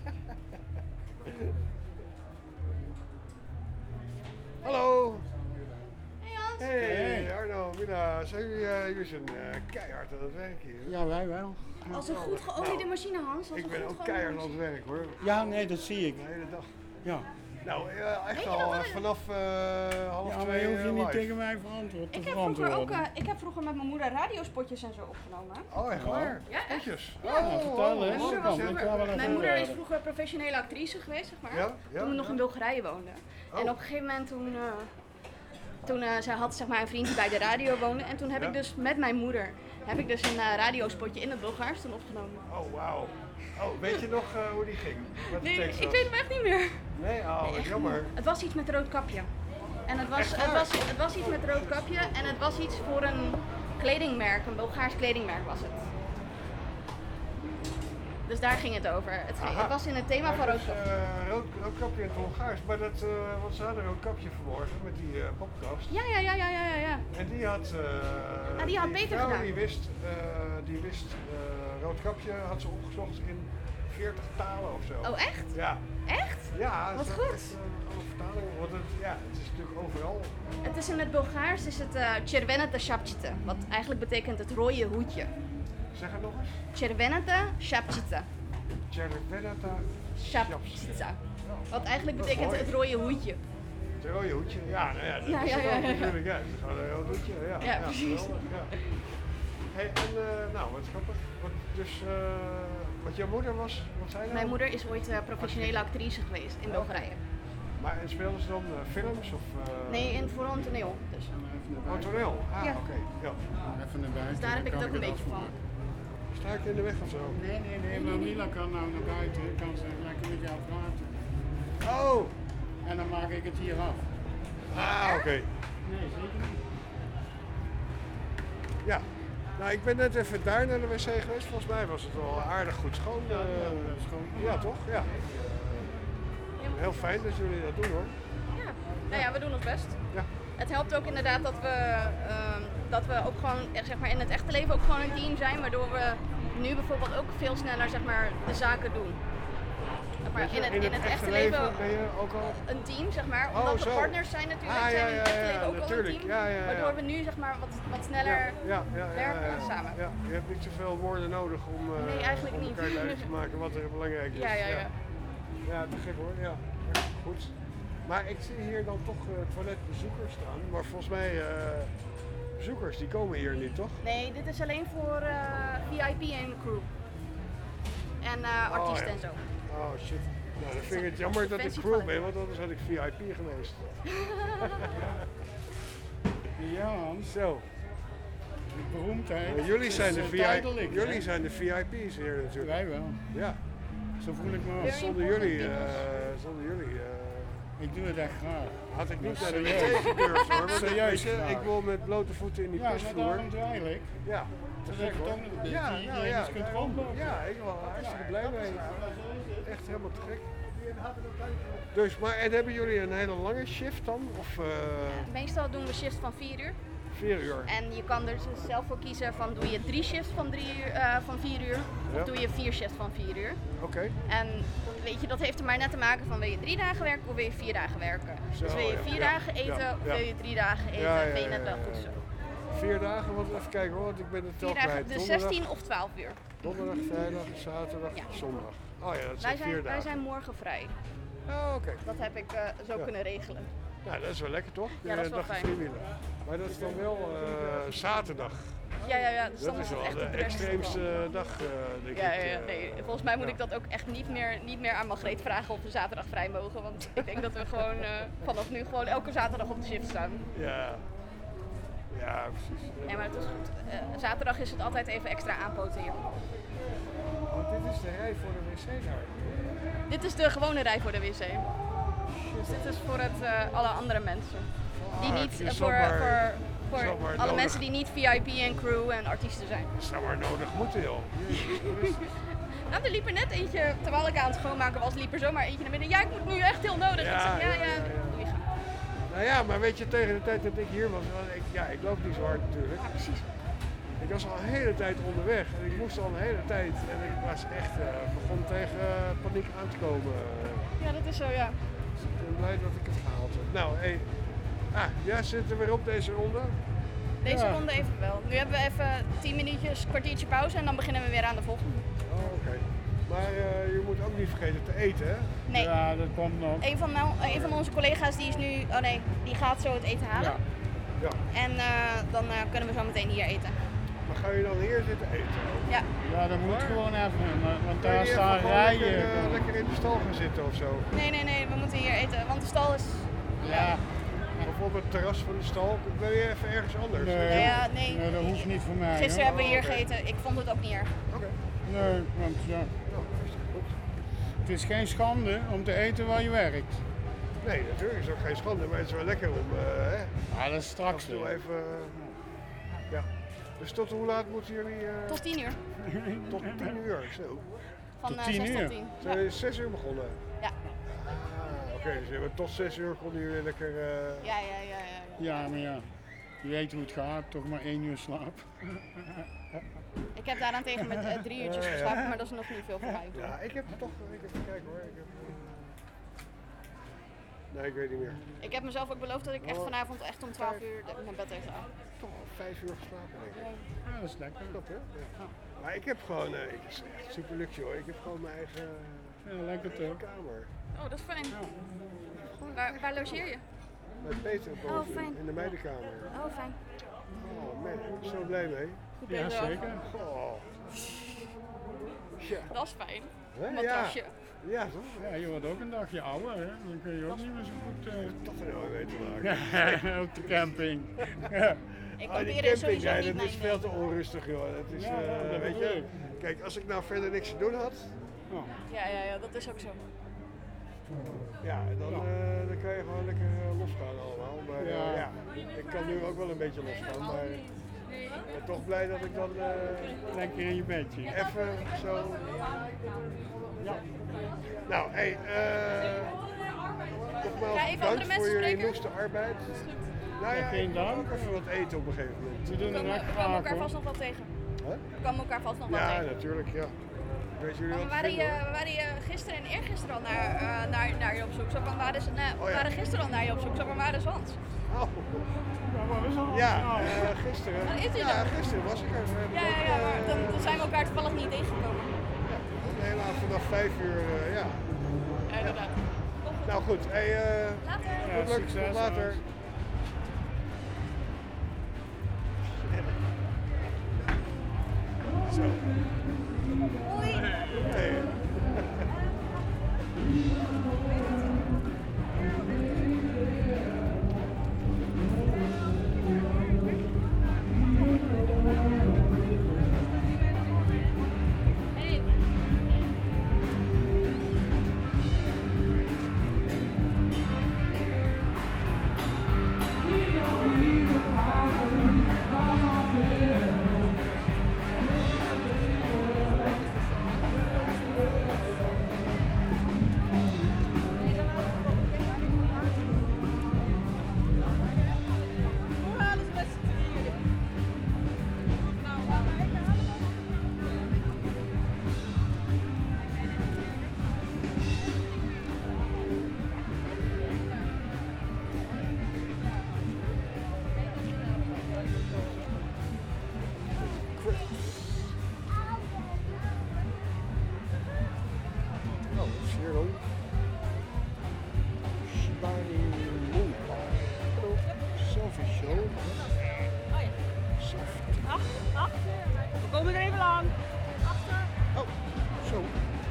Hallo! Hey Hans! Hey Arno, Mila, jullie zijn keihard aan het werk hier. Ja, wij wel. Als een goed geoliede Nou, machine, Hans. Als ik een ben goed ook geoliede keihard aan machine. het werk hoor. Ja, nee, dat zie ik. De hele dag. Ja. Nou, echt Weet je al nog wel- vanaf half Ja, maar twee je hoeft je niet live. tegen mij verantwoord te Ik heb vroeger verantwoorden. ik heb vroeger met mijn moeder radiospotjes en zo opgenomen. Oh, echt waar? Ja, echt. Spotjes? Ja. Nou, vertel eens. Mijn moeder was- Mijn moeder is vroeger professionele actrice geweest, zeg maar. Ja, ja, toen we nog ja. in Bulgarije woonden. Oh. En op een gegeven moment toen zij had zeg maar een vriend die bij de radio woonde. En toen heb Ja. ik dus met mijn moeder een radiospotje in het Bulgaars toen opgenomen. Oh, wauw. Oh, weet je nog hoe die ging? Wat de Nee, tekst ik was? weet hem echt niet meer. Nee, oh, wat echt jammer. niet. Het was iets met rood kapje. En het Echt waar? het was iets met rood kapje en het was iets voor een kledingmerk, een Bulgaars kledingmerk was het. Dus daar ging het over. Het was in het thema van roodkapje. Roodkapje in het Hongaars, maar dat, want ze hadden roodkapje vanmorgen met die podcast. Ja. En die had, die had beter vrouw gedaan. Die wist roodkapje had ze opgezocht in 40 talen of zo. Oh echt? Ja. Echt? Ja. Wat ze goed. had echt, alle vertalingen, want het is natuurlijk overal. Het is in het Bulgaars is het Червената шапчица, wat eigenlijk betekent het rode hoedje. Zeg het nog eens. Червената шапчица. Червената шапчица. Wat eigenlijk Dat is betekent mooi. het rode hoedje. Het rode hoedje, ja, nou ja, dat Ja, is het ja, ook ja, ja. natuurlijk. Ja, het is gewoon een rood hoedje, Ja, precies. geweldig, ja. Hey, en nou, wat grappig. Wat jouw moeder was, wat zei je nou? Mijn moeder is ooit professionele actrice geweest in Bulgarije. Maar en speelden ze dan films of? Nee, vooral een toneel. Dus. Oh, toneel? Ah, Ja. oké. Ja. Even naar buiten. Dus daar heb ik dan het ook kan een beetje van. Sta ik in de weg of zo? Nee, maar Mila kan nou naar buiten. Kan ze lekker met jou praten. Oh! En dan maak ik het hier af. Ah, oké. Nee, zeker niet. Ja. Nou, ik ben net even daar naar de wc geweest. Volgens mij was het wel aardig goed schoon. Ja, toch? Ja. Heel fijn dat jullie dat doen hoor. Ja, nou ja, we doen ons best. Ja. Het helpt ook inderdaad dat we ook gewoon zeg maar, in het echte leven ook gewoon een team zijn, waardoor we nu bijvoorbeeld ook veel sneller zeg maar, de zaken doen. Zeg maar, in het echte leven ben je ook al een team, zeg maar. Oh, Omdat we zo. partners zijn natuurlijk, Ah, zijn we in het ja, echte ja, leven ook al een natuurlijk. team. Ja, ja, ja. Waardoor we nu zeg maar, wat sneller werken samen. Ja. Je hebt niet zoveel woorden nodig om, Nee, eigenlijk om niet. elkaar duidelijk te maken wat er belangrijk is. Ja. Ja, te gek hoor. Ja. Goed. Maar ik zie hier dan toch toiletbezoekers staan. Maar volgens mij, bezoekers die komen hier niet, toch? Nee, dit is alleen voor VIP en crew. En artiesten ja. en zo. Oh shit. Nou, dan vind ik het jammer dat ik fancy crew toilet. ben, want anders had ik VIP geweest. Ja, zo. De beroemdheid. Maar jullie zijn de is, VIP, tijdelijk, jullie hè? zijn de VIP's hier natuurlijk. Wij wel. Ja. Zo voel ik me ook. Zonder jullie, ik doe het echt graag. had ik niet Maar naar de serieus. wc gedurfd hoor. Want Serieus weet je, graag. ik wil met blote voeten in die Ja, maar pisvloer. daarom eigenlijk. Ja, te Dan gek heb je hoor. toch nog een beetje Ja, die nou je ja, eens kunt daarom. rondlopen. Ja, ik ben wel hartstikke blij mee. Echt helemaal te gek. Dus, maar en hebben jullie een hele lange shift dan? Of Meestal doen we shifts van 4 uur. 4 uur? En je kan er dus zelf voor kiezen van doe je 3 shifts van 4 uur Ja. of doe je 4 shifts van 4 uur. Oké. En weet je, dat heeft er maar net te maken van wil je 3 dagen werken of wil je 4 dagen werken. Zo, Dus wil je ja. 4 Ja, dagen eten ja, of ja. wil je 3 dagen eten, Ja, ben je net wel goed zo. 4 dagen, want even kijken hoor, want ik ben de tel 4 dagen, kwijt. dus Donderdag- 16 of 12 uur. Donderdag, vrijdag, zaterdag, zondag. Oh ja, dat zijn 4 dagen. Wij zijn morgen vrij. Oh, oké. Dat heb ik zo Ja. kunnen regelen. Nou, dat is wel lekker toch? Ja, dat is wel Dag fijn. freewheelen. Maar dat is dan wel zaterdag. Ja, dus dat dan is het wel echt de drukste. extreemste dag, denk Ja, ik. nee. Volgens mij moet ja. ik dat ook echt niet meer aan Margreet vragen of we zaterdag vrij mogen. Want ik denk dat we gewoon vanaf nu gewoon elke zaterdag op de shift staan. Ja, ja precies. Nee, maar het is goed. Zaterdag is het altijd even extra aanpoten hier. Want dit is de rij voor de wc daar. Dit is de gewone rij voor de wc. Dus dit is voor alle andere mensen. Die niet, het is voor zomaar alle nodig. mensen die niet VIP en crew en artiesten zijn. Dat zou maar nodig moeten joh. Nou, er liep er net eentje, terwijl ik aan het schoonmaken was, liep er zomaar eentje naar binnen. Ja, ik moet nu echt heel nodig. Ja, ik zeg, ja, ja. doe je gaan. Nou ja, maar weet je, tegen de tijd dat ik hier was, ik loop niet zo hard natuurlijk. Ja, precies. Ik was al een hele tijd onderweg en ik moest al een hele tijd en ik was echt, begon tegen paniek aan te komen. Ja, dat is zo, ja. Dus ik ben blij dat ik het gehaald heb. Nou, ja, zitten we weer op deze ronde? Deze Ja. ronde even wel. Nu hebben we even 10 minuutjes, kwartiertje pauze en dan beginnen we weer aan de volgende. Oh, oké. Maar je moet ook niet vergeten te eten, hè? Nee. Ja, dat komt nog. Een van onze collega's die is nu, die gaat zo het eten halen. Ja. En dan kunnen we zo meteen hier eten. Maar ga je dan hier zitten eten? Ja. Ja, dat moet gewoon even, want Kan je daar niet staan even gewoon rijen. lekker in de stal gaan zitten of zo? Nee, we moeten hier eten, want de stal is... Ja. Of op het terras van de stal? Wil je even ergens anders? Nee. Nee, dat hoeft niet voor mij. Gisteren hoor. hebben we hier gegeten, ik vond het ook niet erg. Oké. Nee, want ja. Het is geen schande om te eten waar je werkt. Nee, natuurlijk is het ook geen schande, maar het is wel lekker om... Ja, dat is straks. Doe even... ja. Dus tot hoe laat moeten jullie... Tot 10 uur. Tot 10 uur, zo. Van Tot 6 10 tot uur? 10. Zijn jullie 6 uur begonnen? Ja. Oké, dus tot 6 uur konden jullie lekker... Ja. Ja, maar ja, je weet hoe het gaat, toch maar 1 uur slaap. Ik heb daarentegen met 3 uurtjes geslapen, maar dat is nog niet veel voor mij. Ja, ik heb toch... Even kijken hoor. Nee, ik weet niet meer. Ik heb mezelf ook beloofd dat ik echt vanavond echt om 12 uur mijn bed tegen ga. Toch al 5 uur geslapen, denk ik. Ja, dat is lekker. Top, hè? Ja. Maar ik heb gewoon... het is echt super luxe hoor. Ik heb gewoon mijn eigen... lekker toch? Kamer. Oh, dat is fijn. Waar logeer je? Met Peter boven Oh, fijn. in de meidenkamer. Oh, fijn. Oh man, ik ben zo blij mee. Goed bezig. zeker. Oh. Ja. Dat is fijn. Hè? Matrasje. Ja, toch? Ja, je wordt ook een dagje ouder, hè? Dan kun je ook niet meer zo goed... Toch een heel mee te maken. op de camping. Ik die probeer camping, sowieso niet dat is veel te onrustig joh. Dat is, dat weet je, kijk, als ik nou verder niks te doen had, Ja, dat is ook zo. ja, dan kan je gewoon lekker losgaan allemaal. Maar ja, ik kan nu ook wel een beetje losgaan, maar ik ben toch blij dat ik dan lekker in je bedje. Even zo. Ja. Nou, hey, nogmaals bedankt voor jullie noeste arbeid. Nou ja, ik wil ook even wat eten op een gegeven moment. We doen We komen elkaar vast nog wel tegen. Huh? We komen elkaar vast nog wel Ja, tegen. natuurlijk, ja. Weet jullie We wat waren, vinden, hoor? we waren gisteren en eergisteren al naar je op zoek. Zo van, we ja. waren gisteren al naar je op zoek. Zo van, waar is Hans? Oh. Ja, gisteren. Oh, is hij ja, er? gisteren was ik er. Ja, maar dan zijn we elkaar toevallig niet tegengekomen. Helaas vanaf 5 uur, ja. Inderdaad. Nou goed, hey, later. Goed luck, succes, tot later. Hans. Zo. Hoi. Hey. Oh, Zero. Shibari Moonpie. Hallo. Selfie show. We komen er even lang. Achter. Oh, zo.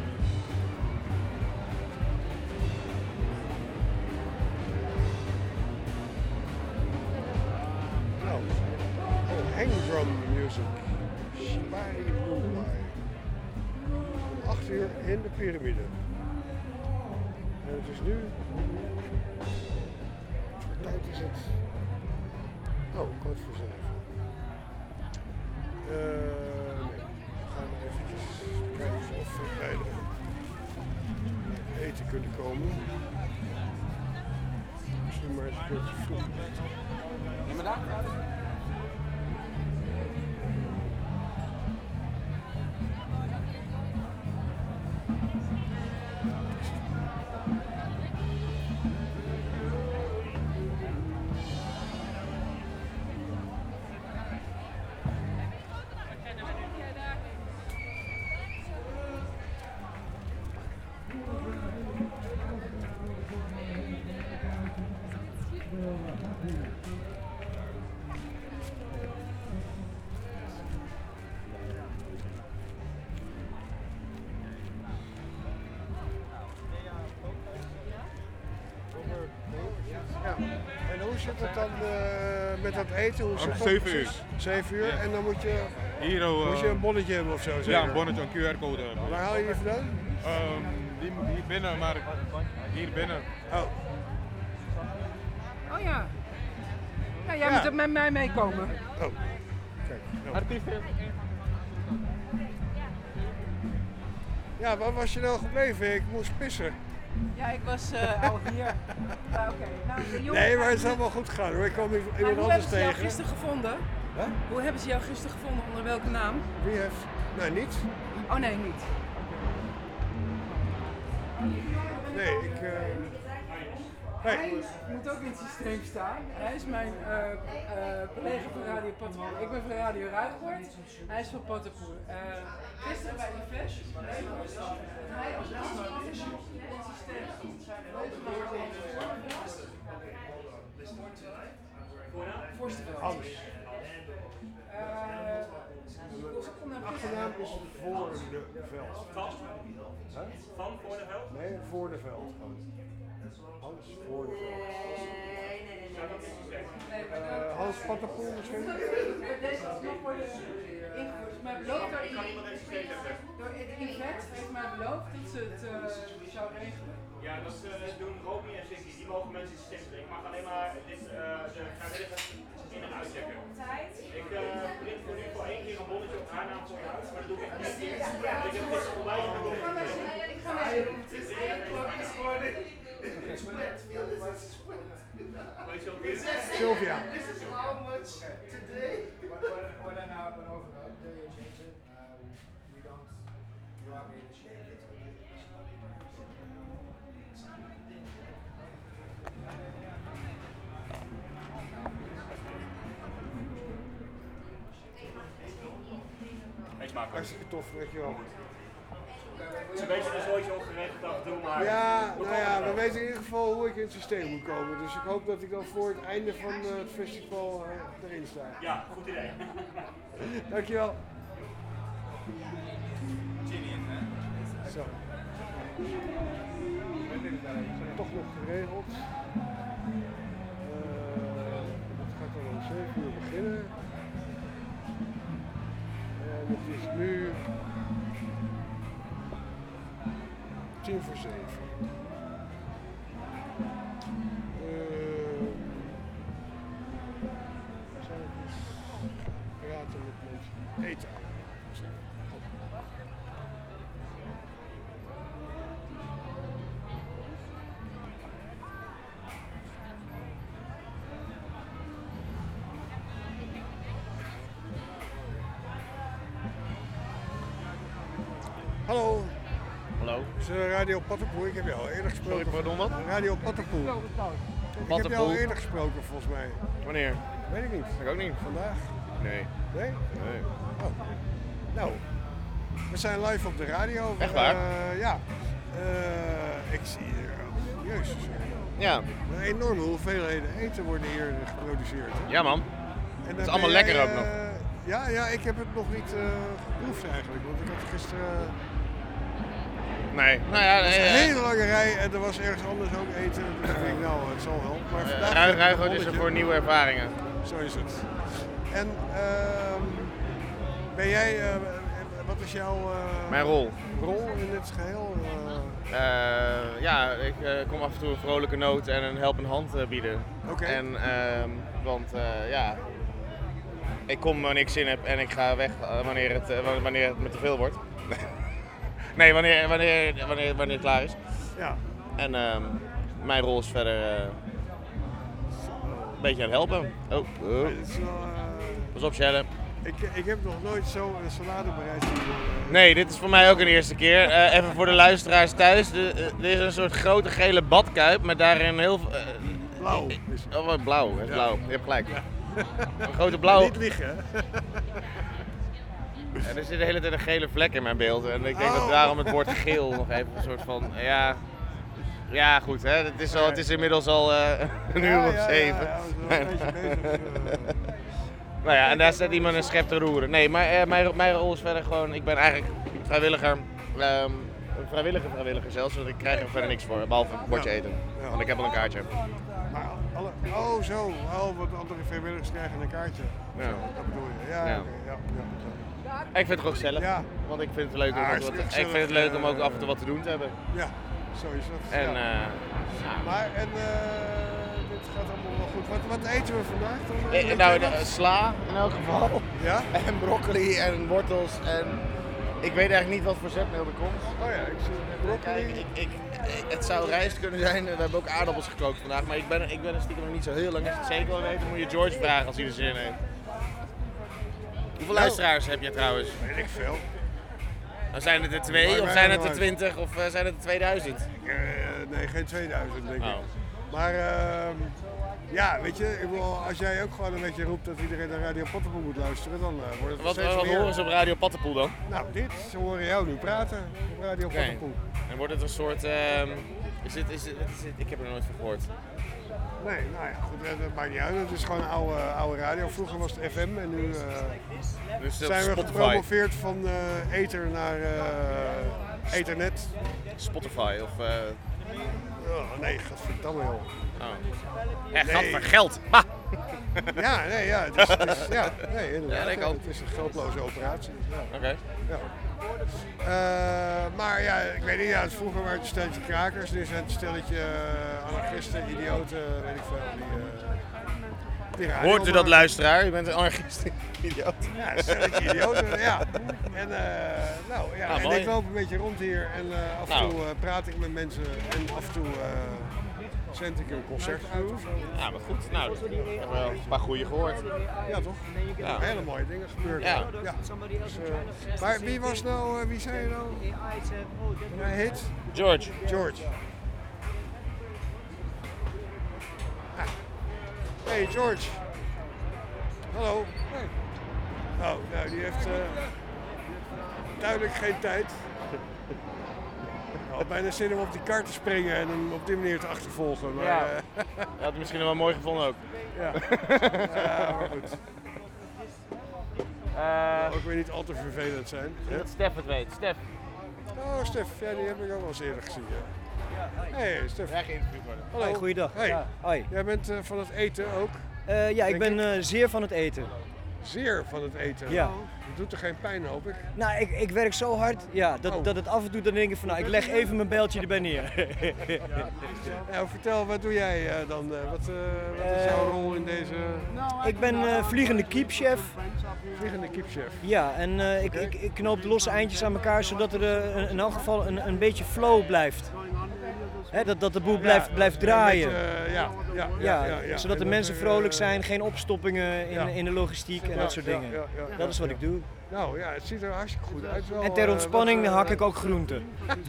Nou, hang drum music. Shibari Moonpie. Om 8 uur in de piramide. En het is nu... Wat tijd is het? Oh, 7:15. Nee. We gaan eventjes kijken of we bij de eten kunnen komen. Misschien maar eens een keertje vroeg. Ja, maar daar? Ja. En hoe zit het dan met dat eten? Hoe zit dat 7 uur. precies? 7 uur en dan moet je, Hier, moet je een bonnetje hebben of zo? Ja, zeker? een bonnetje, een QR-code hebben. Waar haal je die vandaan? Die moet hier binnen, maar hier binnen. Oh. Oh ja. Ja, jij moet er met mij meekomen. Oh. Kijk. Nou. Artiesten. Ja, waar was je nou gebleven? Ik moest pissen. Ja, ik was al hier. Ja, oké. Nou, jongen, Nee, maar het is allemaal goed gegaan hoor. Ik kwam iemand hoe anders hebben ze jou tegen. gisteren gevonden? Huh? Hoe hebben ze jou gisteren gevonden? Onder welke naam? Wie heeft? Nee, niet. Oh nee, niet. Nee, ik... Hey. Hij moet ook in het systeem staan. Hij is mijn collega van Radio Pattenpoel. Ik ben van Radio Ruigoord. Hij is van Pattenpoel. Gisteren bij Yves. Hij als naam is in het systeem. Voorstel. Hans. Achternaam is Voordeveld. Van Voordeveld? Nee, Voordeveld. Hans Voordeveld. Hans Pattenpoel misschien? Deze is nog voor de invoerders. Maar beloofd door Yvette heeft mij beloofd dat ze het zou regelen. Ja, dat doen Romy en Ziggy. Die mogen mensen in het systeem brengen. Ik mag alleen maar de vrijwilligers in- en uitchecken. Ik print voor nu voor 1 keer een bonnetje op haar naam voor je uit. Maar dat doe ik echt niet. Ik heb gisteren voorbij Sylvia. Hartstikke tof, weet je wel. Het is een beetje een zooitje ongeregeld af en toe, maar... Ja, nou ja, we weten in ieder geval hoe ik in het systeem moet komen. Dus ik hoop dat ik dan voor het einde van het festival erin sta. Ja, goed idee. Dankjewel. Zo. Toch nog geregeld. Het gaat dan om 7 uur beginnen. En het is nu 7:10. Zal ik eens praten met mensen? Eten. Hallo. Hallo. Het is Radio Pattenpoel. Ik heb jou al eerder gesproken. Sorry, pardon wat? Radio Pattenpoel. Ik heb jou al eerder gesproken volgens mij. Wanneer? Weet ik niet. Ik ook niet. Vandaag? Nee. Nee? Nee. Oh. Nou, we zijn live op de radio. Echt waar? Ja. Ik zie hier... Jezus. Ja. Enorme hoeveelheden eten worden hier geproduceerd. Hè? Ja man. En Het is allemaal lekker ook nog. Ja, ik heb het nog niet geproefd eigenlijk. Want ik had gisteren... Nee. Nou ja, Het was een hele lange rij en er was ergens anders ook eten. Dus ik denk, nou, het zal wel. Maar vandaag Ruigoord is er voor nieuwe ervaringen. Zo is het. En ben jij, wat is jouw Mijn rol in dit geheel? Ja, ik kom af en toe een vrolijke noot en een helpende hand bieden. Oké. En want ja, ik kom wanneer ik zin heb en ik ga weg wanneer het me te veel wordt. Nee, wanneer het klaar is. Ja. En mijn rol is verder een beetje aan het helpen. Oh. Pas op, Shelle. Ik heb nog nooit zo een salade bereid zien. Nee, dit is voor mij ook een eerste keer. Even voor de luisteraars thuis. Er is een soort grote gele badkuip met daarin heel veel... blauw. Oh, blauw. Het is blauw. Je hebt gelijk. Ja. Een grote blauw. Niet liegen, hè? En er zit de hele tijd een gele vlek in mijn beeld. En ik denk dat daarom het woord geel nog even een soort van... Ja, goed. Hè? Het is inmiddels al een uur of 7. Ja, we zijn een beetje bezig. Nou ja, en daar staat iemand een schep te roeren. Nee, maar mijn rol is verder gewoon... Ik ben eigenlijk vrijwilliger. Vrijwilliger zelfs. Want ik krijg er verder niks voor. Behalve een bordje eten. Ja. Want ik heb al een kaartje. Maar zo. Wat andere vrijwilligers krijgen een kaartje. Ja. Zo, dat bedoel je. Ja. Ja. Okay, ja. Ik vind het gewoon gezellig. Ja. Want ik vind het leuk om ook af en toe wat te doen te hebben. Ja, zo is dat. En, maar dit gaat allemaal wel goed. Wat eten we vandaag dan? Nou, sla in elk geval. Ja? En broccoli en wortels en Ik weet eigenlijk niet wat voor zetmeel er komt. Oh ja, ik zie broccoli. Het zou rijst kunnen zijn. We hebben ook aardappels gekookt vandaag. Maar ik ben er stiekem nog niet zo heel lang. Als je het zeker wil weten, moet je George vragen als hij er zin heeft. Hoeveel luisteraars heb je trouwens? Weet ik veel. Dan zijn het er 2 of zijn het er 20 of zijn het er 2000? Nee, geen 2000 denk ik. Oh. Maar ja, weet je, als jij ook gewoon een beetje roept dat iedereen naar Radio Pottenpoel moet luisteren, dan wordt het Wat steeds meer. horen ze op Radio Pottenpoel dan? Nou, ze horen jou nu praten op Radio Pottenpoel. En wordt het een soort, ik heb er nog nooit van gehoord. Nee, nou ja, goed, dat maakt niet uit. Het is gewoon oude radio. Vroeger was het FM en nu dus zijn we Spotify. gepromoveerd van ether naar ethernet. Spotify of... Oh, nee, gadverdamme joh. Ja, gadver geld. Ha! Ja, nee, ja, het is ja, nee, inderdaad. Ja, het is een geldloze operatie. Ja. Oké. Ja. Maar ja, ik weet niet, ja, vroeger waren het een stelletje krakers, nu zijn het een stelletje anarchisten, idioten, weet ik veel. Die radio Hoort u dat, maken. luisteraar? U bent een anarchist idioot. Ja, een stelletje idioten, ja. En, nou, ja, en mooi. ik loop een beetje rond hier en af en toe praat ik met mensen en af en toe zend ik een concert uit of zo. Ja, maar goed. Nou, ik heb wel een paar goeie gehoord. Ja, toch? Ja. Hele mooie dingen gebeurd. Ja. Dus, maar wie was nou, wie zei je nou? Hij heet? George. George. Ah. Hey George. Hallo. Hey. Oh, nou die heeft duidelijk geen tijd. Ik had bijna zin om op die kar te springen en hem op die manier te achtervolgen. Maar, Ja. Dat had hij misschien wel mooi gevonden ook. Ja, ja maar goed. Ook weer niet al te vervelend zijn. Dat Stef het weet. Stef. Oh, Stef, ja, die heb ik ook wel eens eerder gezien. Ja. Hey, Stef. Jij geïnterviewd worden. Hallo. Hoi, goeiedag. Hey. Ja, hoi. Jij bent van het eten ook? Ja, ik Denk ben zeer van het eten. Zeer van het eten? Ja. Het doet er geen pijn, hoop ik? Nou, ik werk zo hard dat het af en toe dan denk ik van nou, ik leg even mijn bijltje erbij neer. Ja, vertel, wat doe jij dan? Wat is jouw rol in deze... Ik ben vliegende kiepchef. Vliegende kiepchef? Ja, en ik knoop de losse eindjes aan elkaar zodat er in elk geval een beetje flow blijft. Hè, dat de boel blijft draaien. Ja. Zodat de mensen vrolijk zijn, geen opstoppingen in de logistiek en dat soort dingen. Dat is wat ik doe. Nou ja, het ziet er hartstikke goed uit. Wel, En ter ontspanning hak ik ook groenten.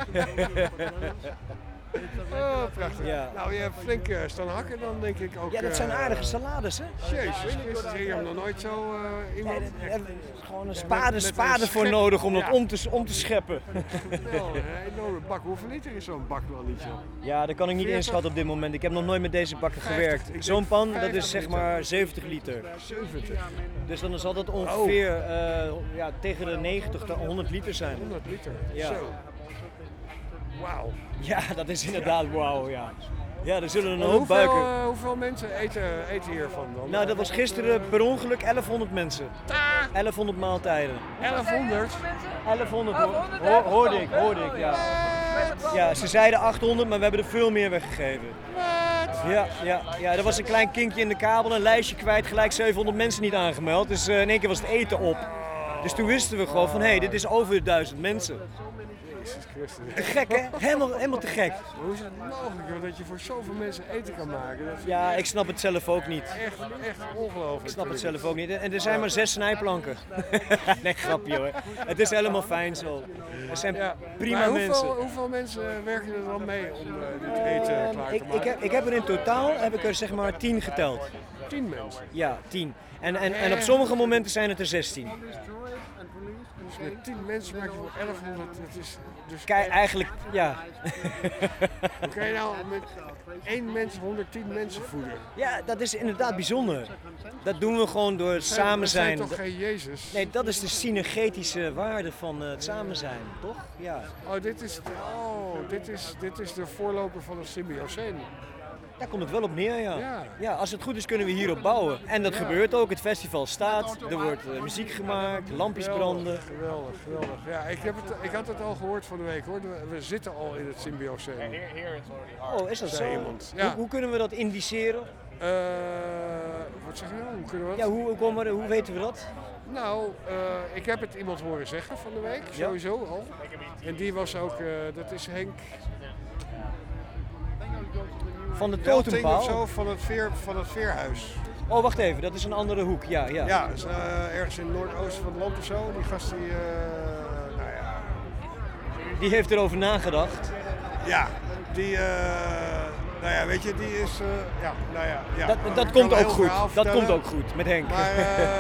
Oh, prachtig. Ja. Nou, je hebt flink staan hakken dan, denk ik ook. Ja, dat zijn aardige salades, hè? Jezus Christus, ik heb nog nooit zo iemand... Daar hebben we gewoon een met spade een voor schep. nodig om Ja. dat om te scheppen. Wel, een enorme bak. Hoeveel liter is zo'n bak wel niet zo? Ja, dat kan ik niet 40? inschatten op dit moment. Ik heb nog nooit met deze bakken 50. gewerkt. Ik Zo'n denk pan, dat 50 is zeg liter. maar 70 liter. 70? Dus dan zal dat ongeveer tegen de 90 tot 100 liter zijn. 100 liter? Ja. Zo. Wauw. Ja, dat is inderdaad wauw, ja. Ja, er zullen een En hoop buiken. hoeveel mensen eten hiervan dan? Nou, dat was gisteren per ongeluk 1100 mensen. 1100 maaltijden. 1100? 1100 hoorde ik, ja. Ja, ze zeiden 800, maar we hebben er veel meer weggegeven. Ja, er was een klein kinkje in de kabel, een lijstje kwijt, gelijk 700 mensen niet aangemeld. Dus in één keer was het eten op. Dus toen wisten we gewoon van, hé, dit is over de 1000 mensen. Jezus Christus. Te gek, hè? Helemaal te gek. Maar hoe is het mogelijk joh, dat je voor zoveel mensen eten kan maken? Dat Ja, ik snap het zelf ook niet. Echt ongelooflijk. Ik snap het zelf ook niet. En er zijn maar 6 snijplanken. Nee, grapje hoor. Het is helemaal fijn zo. Er zijn prima Maar mensen. hoeveel mensen werken er dan mee om dit eten klaar te maken? Ik heb er in totaal zeg maar 10 geteld. 10 mensen? Ja, 10. En op sommige momenten zijn het er 16. Dus met 10 mensen maak je voor 1100. Dat is dus Kijk, eigenlijk, ja. Hoe kan je nou met 1 mens 110 mensen voeden? Ja, dat is inderdaad bijzonder. Dat doen we gewoon door het samen zijn. Dat zijn toch geen Jezus? Nee, dat is de synergetische waarde van het samen zijn, toch? Ja. Dit is de voorloper van een symbioseen. Daar komt het wel op neer, ja. Ja, als het goed is kunnen we hierop bouwen. En dat gebeurt ook. Het festival staat, er wordt muziek gemaakt, lampjes branden. Geweldig. Ja, ik had het al gehoord van de week hoor. We zitten al in het symbioseen. Oh, is dat Zei zo? iemand. Ja. Hoe kunnen we dat indiceren? Wat zeg je nou? Hoe kunnen we dat? Ja, hoe weten we dat? Nou, ik heb het iemand horen zeggen van de week, sowieso al. En die was ook, dat is Henk... Van de Welting totempaal? of zo, van het Veerhuis. Oh, wacht even, dat is een andere hoek, ja. Ja, dat is, ergens in het noordoosten van het land of zo. Die gast die, nou ja... Die heeft erover nagedacht. Ja, die, nou ja, weet je, die is, ja, nou ja. Ja. Dat komt ook goed, dat komt ook goed met Henk. Maar,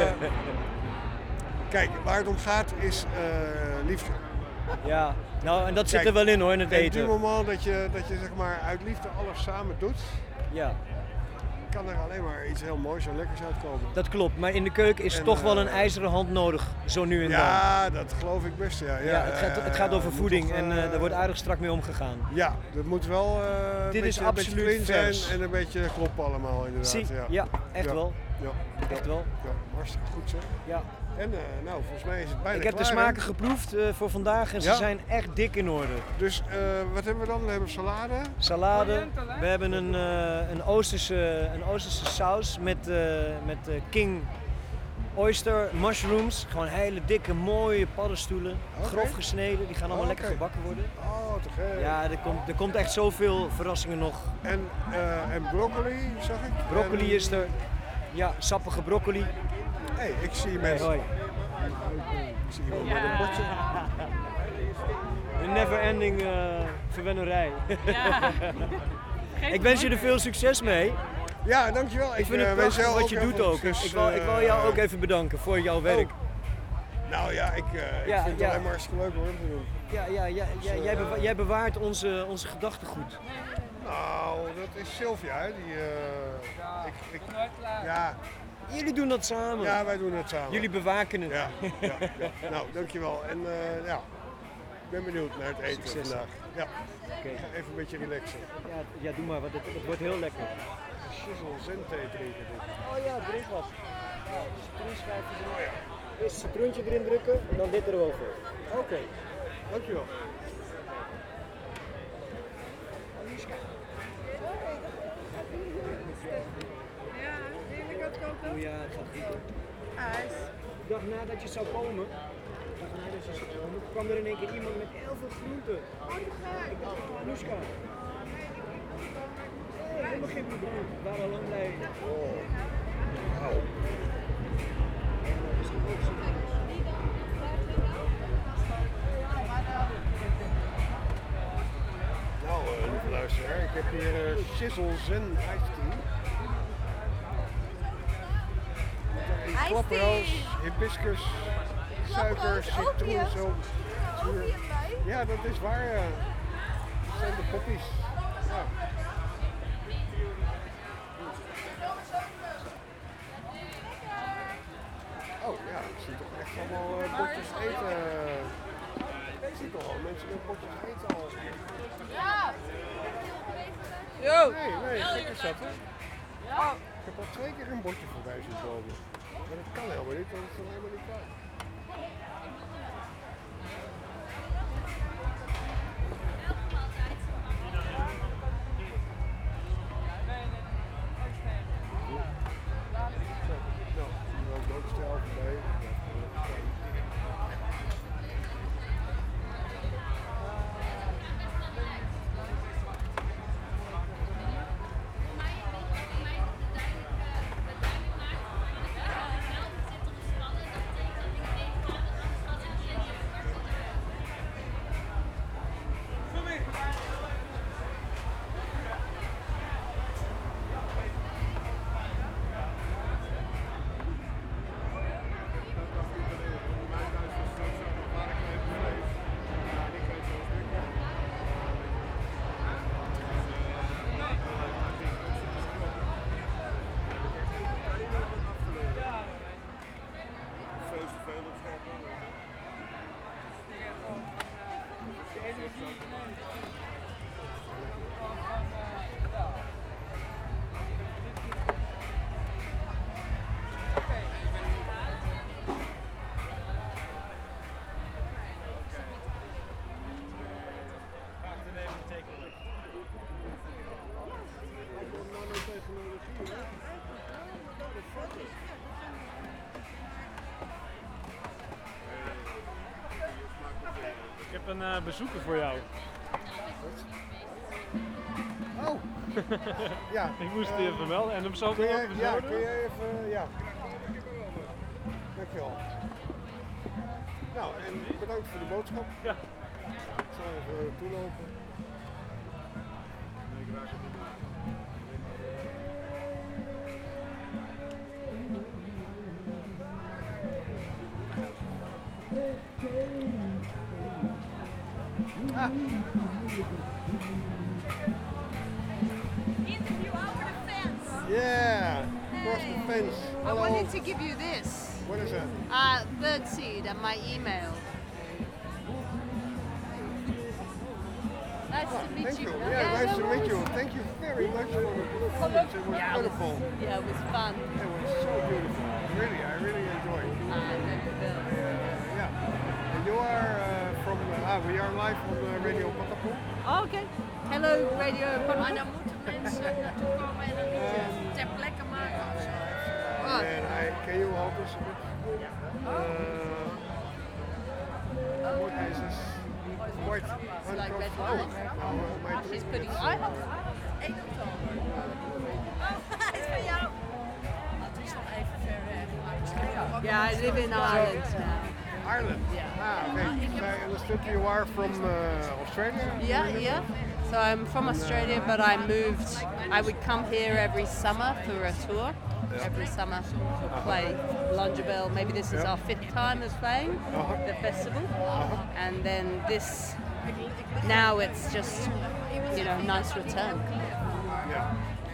kijk, waar het om gaat is liefde. Ja, nou en dat zit er wel in hoor, in het eten. Op het moment dat je zeg maar uit liefde alles samen doet, ja, kan er alleen maar iets heel moois en lekkers uitkomen. dat klopt, maar in de keuken is toch wel een ijzeren hand nodig, zo nu en dan. Ja, dat geloof ik best, ja. Ja, het gaat over voeding en daar wordt aardig strak mee omgegaan. Ja, dat moet wel dit is absoluut clean vers. zijn en een beetje kloppen allemaal inderdaad. Zie, ja, echt wel. Ja. Echt wel. Ja, hartstikke goed zeg. Ja. En nou, volgens mij is het bijna Ik heb de klaar, smaken hè? geproefd voor vandaag en ze Ja? zijn echt dik in orde. Dus wat hebben we dan? We hebben salade. Salade. We hebben een Oosterse saus met king oyster mushrooms. Gewoon hele dikke mooie paddenstoelen. Grof gesneden. Die gaan allemaal lekker gebakken worden. Oh, te gek. Ja, er komt echt zoveel verrassingen nog. En broccoli, zag ik. Broccoli is er. Ja, sappige broccoli. Hey, ik zie mensen. Hoi. Ik zie iemand met een bordje. Een never-ending verwennerij. Ik wens je er veel succes mee. Ja, dankjewel. Ik vind het prachtig wat je doet ook. Ik wil jou ook even bedanken voor jouw werk. Nou ja, ik vind het alleen maar hartstikke leuk hoor om te doen. Jij bewaart onze gedachtegoed. Nou, dat is Sylvia, hè. Ja. Jullie doen dat samen. Ja, wij doen het samen. Jullie bewaken het. Ja. Nou, dankjewel. En ja, ik ben benieuwd naar het eten vandaag. Ja. Okay. Ik ga even een beetje relaxen. Ja, doe maar, want het wordt heel lekker. Shizzle zenthee drinken. Oh ja, drinkglas. Ja, citroenschijfjes erin. Eerst het citroentje erin drukken en dan dit erover. Oké. Dankjewel. Oh ja, het gaat goed. De dag nadat je zou komen, kwam er in één keer iemand met heel veel groenten. Ik dacht, Anoushka. Helemaal geen probleem. We waren al lang blij. Nou, lieve luisteraar, ik heb hier Shizzle Zen Iced Tea. Klaproos, hibiscus, suiker, citroen, zo. Ja, dat is waar. Ja. Dat zijn de poppies. Ja. Oh ja, ik zie toch echt allemaal bordjes eten. Ik zie toch al mensen met bordjes eten al. Ja! Nee, gek is dat hè? Ja. Ik heb al 2 keer een bordje voorbij zien komen. Maar dat kan helemaal niet, want het is helemaal niet klaar. een bezoeker voor jou. Oh. Ja. Ik moest het even melden en hem zo kun even je even, ja. Dankjewel. Nou, en bedankt voor de boodschap. Ja. Ik zal even toelopen. Ah. Interview over the fence. Yeah, across the fence. I wanted to give you this. What is that? Birdseed and my email. Nice to meet Thank you. you. Yeah, nice to meet you. Thank you very much for the performance. It was wonderful. Yeah, it was fun. It was so beautiful. Really, I really enjoyed it. Yeah. And you are from, we are live on Radio Patapoe. Oh, okay. Hello, Radio Patapoe. Maar dan moeten mensen naartoe komen en dan ter plekke maken of zo. And can you help us a bit? What is this? Quite like red wine. She's pretty. I have één auto. Oh, is van jou. Het is nog even ver weg. Yeah, I live in Ireland now. Ireland? Yeah. Okay. So I understood you are from Australia? Yeah. So I'm from Australia, but I moved. I would come here every summer for a tour. Every summer we'll play Longibel. Maybe this is our 5th time of playing the festival. And then this, now it's just, nice return. Yeah.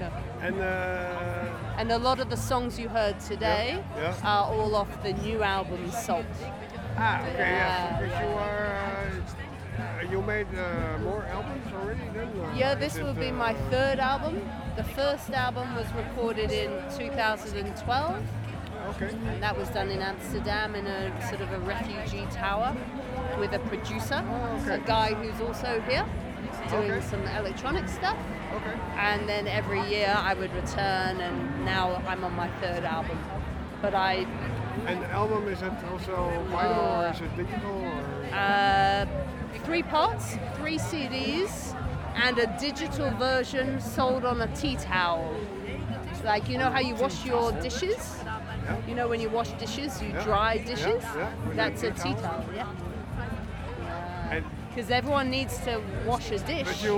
And a lot of the songs you heard today are all off the new album Salt. Okay, yes. Because you made more albums already then? Yeah, this will be my 3rd album. The first album was recorded in 2012. Okay. And that was done in Amsterdam in a sort of a refugee tower with a producer, a guy who's also here doing some electronic stuff. Okay. And then every year I would return, and now I'm on my 3rd album. But And the album, is it also vinyl or is it digital? Or? 3 parts, 3 CDs, and a digital version sold on a tea towel. Like, you know how you wash your dishes? You know when you wash dishes, you dry dishes? That's a tea towel, Because everyone needs to wash a dish. But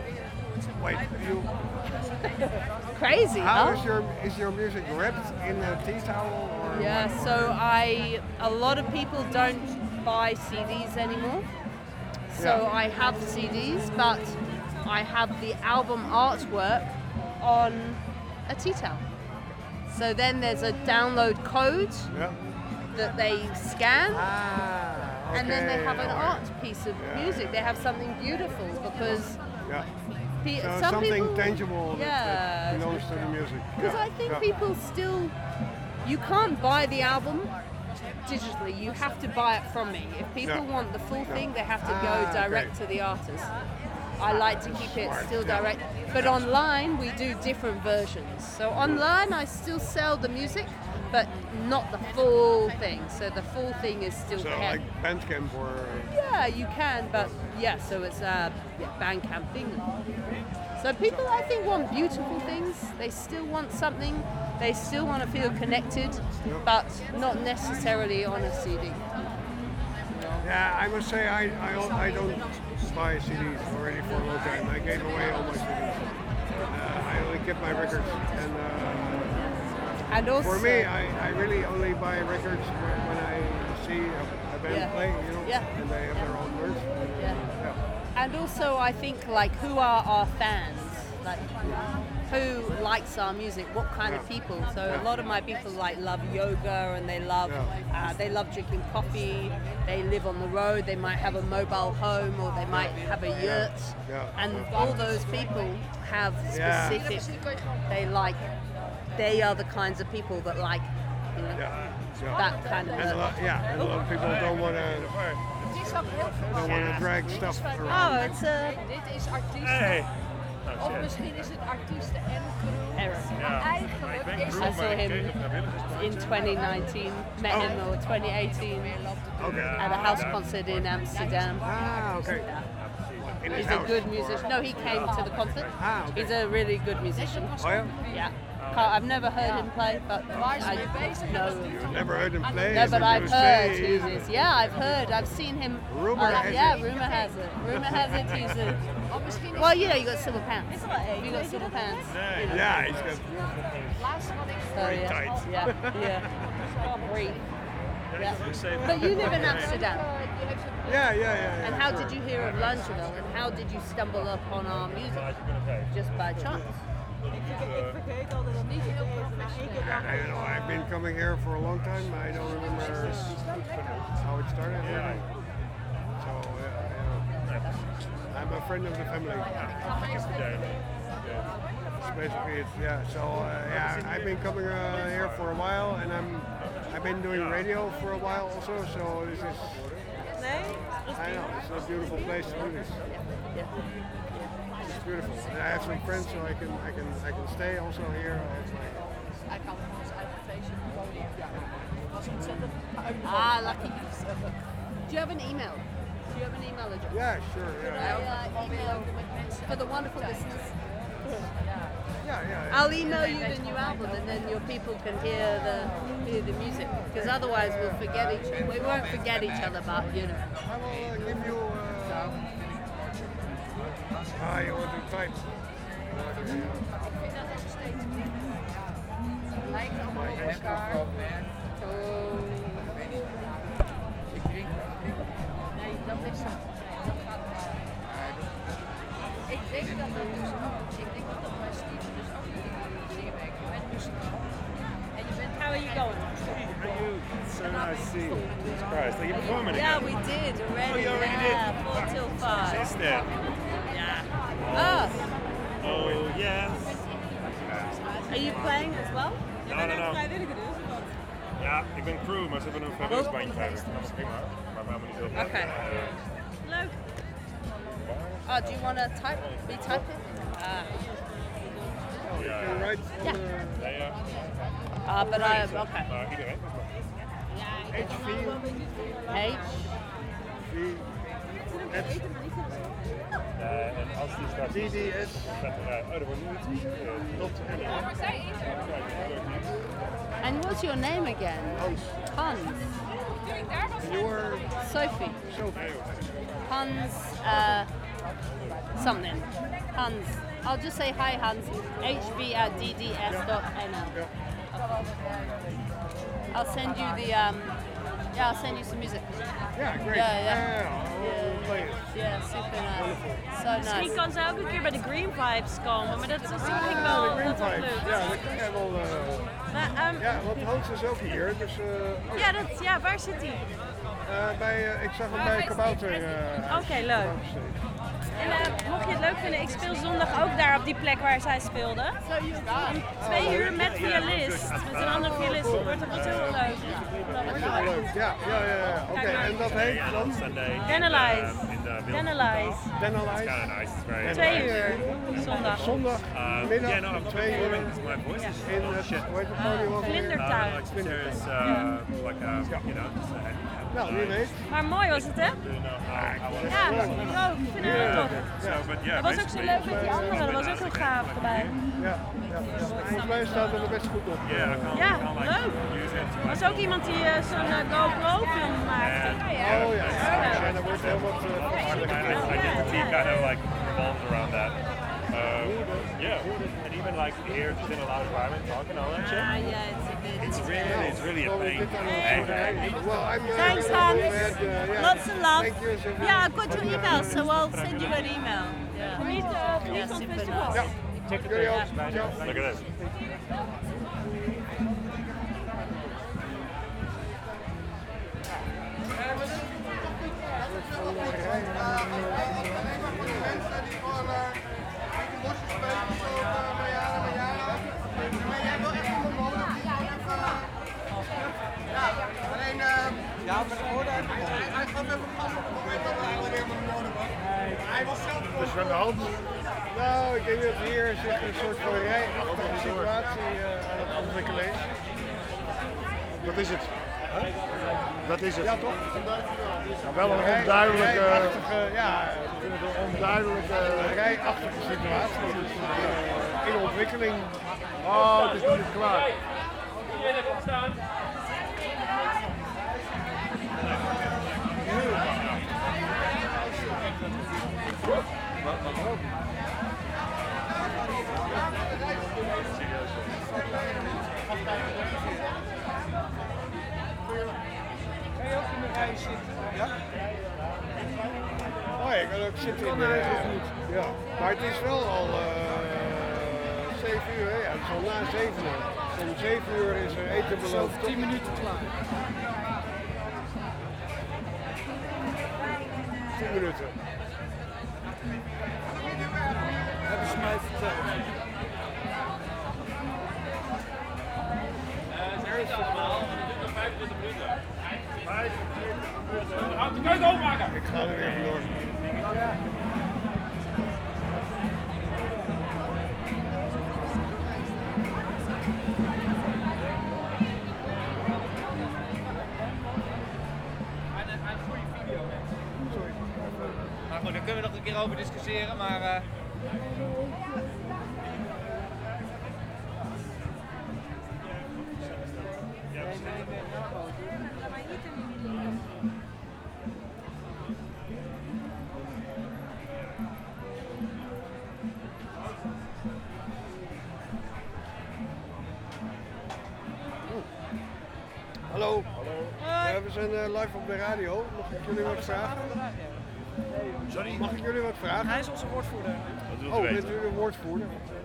Crazy, How huh? is your music wrapped in a tea towel? Or Yeah, so a lot of people don't buy CDs anymore. So I have CDs, but I have the album artwork on a tea towel. So then there's a download code that they scan, and then they have an art piece of music. They have something beautiful because some something people, tangible that belongs to the music. Because I think people still, you can't buy the album digitally, you have to buy it from me. If people want the full thing, they have to go direct to the artist. I like to keep it still direct. But online, we do different versions. So online, I still sell the music, but not the full thing. So the full thing is still kept. Like Bandcamp or... Yeah, you can, but so it's a Bandcamp thing. So people, I think, want beautiful things. They still want something. They still want to feel connected, but not necessarily on a CD. Yeah, I must say I don't buy CDs already for a long time. I gave away all my CDs. I only kept my records, and also, for me, I really only buy records when I see a band play, and they have their own words. And also, I think, like, who are our fans? Like, who likes our music? What kind of people? So a lot of my people love yoga, and they love drinking coffee. They live on the road. They might have a mobile home, or they might have a yurt. And all those people have specific. They are the kinds of people that like, that kind of. And a lot of people don't want to drag stuff around. Oh, it's a. Hey. Of misschien is het artiesten en crew. Aaron. Maar eigenlijk is I saw him in 2019, met him or 2018 at a house concert in Amsterdam. Okay. He's a good musician. No, he came to the concert. He's a really good musician. Oh yeah? Yeah. I've never heard him play, but I know. Never heard him play? No, but I've heard he he's. Yeah, I've heard. I've seen him. Rumor has yeah, it. rumor has it. Rumor has it he's a. Well, you know, you got silver pants. You got silver pants. You know. Yeah, he's got So, very yeah. tight. Yeah, yeah. Can't breathe. Yeah. But you live in Amsterdam. Yeah. And how did you hear of Lunchville? And how did you stumble upon our music? Just by chance. I don't know. I've been coming here for a long time. I don't remember how it started. Really. So I'm a friend of the family. It's basically, So I've been coming here for a while, and I've been doing radio for a while also. So this is. I know it's a beautiful place to do this. It's beautiful. And I have some friends, so I can stay also here. Lucky. Do you have an email? Do you have an email address? Yeah, sure. Email for the wonderful listeners. Yeah. I'll email you the new album, and then your people can hear the music. Because otherwise, we'll forget each other. We won't forget each other, but you know. I will give you. You want to type? Lijkt allemaal op elkaar. Nee, dat is zo. Ik denk dat dat dus ook. Ik denk dat mijn Steven dus ook niet in zingen werkt. Je bent muzikant. En je bent. How are you going? So nice to see you. Jesus Christ. Are you performing again? Yeah, we did already. Oh, you already did? 4 till 5. Sister. Yeah. Oh. Oh, yes. Are you playing as well? No. Ja, ik ben crew, maar ze hebben een vrijwilligersbandje eigenlijk. Dat was prima. Maar waarom niet heel Okay. Leuk. Oh, do you want to be typing? You're right. Yeah. But okay. Maar iedereen. HV. En als die straks DDS. Er wordt nu iets. And what's your name again? Hans. Your Sophie. Hans. Something. Hans. I'll just say hi, Hans. hv@dds.nl. I'll send you the. I'll send you some music. Yeah, great. Yeah, super nice. So nice. Misschien kan ze ook een keer bij de Green Vibes komen, maar dat is misschien wel de Green dat Vibes. leuk. Ja, dat kan jij wel. Ja, want Hans is ook hier, dus. Ja, waar zit hij? Ik zag hem bij Kabouter. Oké, leuk. En mocht je het leuk vinden, ik speel zondag ook daar op die plek waar zij speelde. Om 2 uur met violist, met een andere violist. Het wordt ook heel leuk. Ja. Oké, en dat heet dan? Denalize. It's kind of nice. It's very 2 uur, zondag. Zondagmiddag om 2 uur in het podium. Vlindertuin. Nou, wie weet. Maar mooi was het, hè? Ja, ik vind het heel tof. Het was ook zo leuk met die anderen, dat was ook heel gaaf erbij. Ja. Volgens mij staat er best goed op. Ja, leuk. Er was ook iemand die zo'n GoPro-film maakte. Oh ja, daar wordt heel wat identity kind of like revolves around that. And even like here, it's in a loud environment, talking all that shit. It's really a thing. Thanks, Hans. Lots of love. Yeah, I've got your email, so I'll send you an email. Geniet van het festival. Check the Look at this. Ja, maar de orde hij gaf even gas op het moment dat hij alleen maar de orde was. Hij was zelf aan de hand? Nou, ik denk dat hier zich een soort van rijachtige situatie aan het ontwikkelen is. Dat is het. Dat is het. Ja, toch? Nou, wel een onduidelijke... rijachtige situatie. Dus, in ontwikkeling. Oh, het is nog niet klaar. Iedereen komt staan. Kan je ook in de rij zitten? Ja? Oh ja, ik kan ook zitten in de rij. Ja, maar het is wel al 7 uur, hè? Ja, het is al na 7 uur. Om 7 uur is er eten beloofd. Zo 10 minuten klaar. 10 minuten. Hebben ze mij verteld. Zeg het allemaal, het duurt nog 25 minuten. 25 minuten. Houd de keuken openmaken! Ik ga er even door. Een goede video, mensen. Sorry. Maar goed, daar kunnen we nog een keer over discussiëren, maar... Hallo. Ja, we zijn live op de radio. Mag ik jullie wat vragen? Sorry? Mag ik jullie wat vragen? Hij is onze woordvoerder. Oh, bent u een woordvoerder?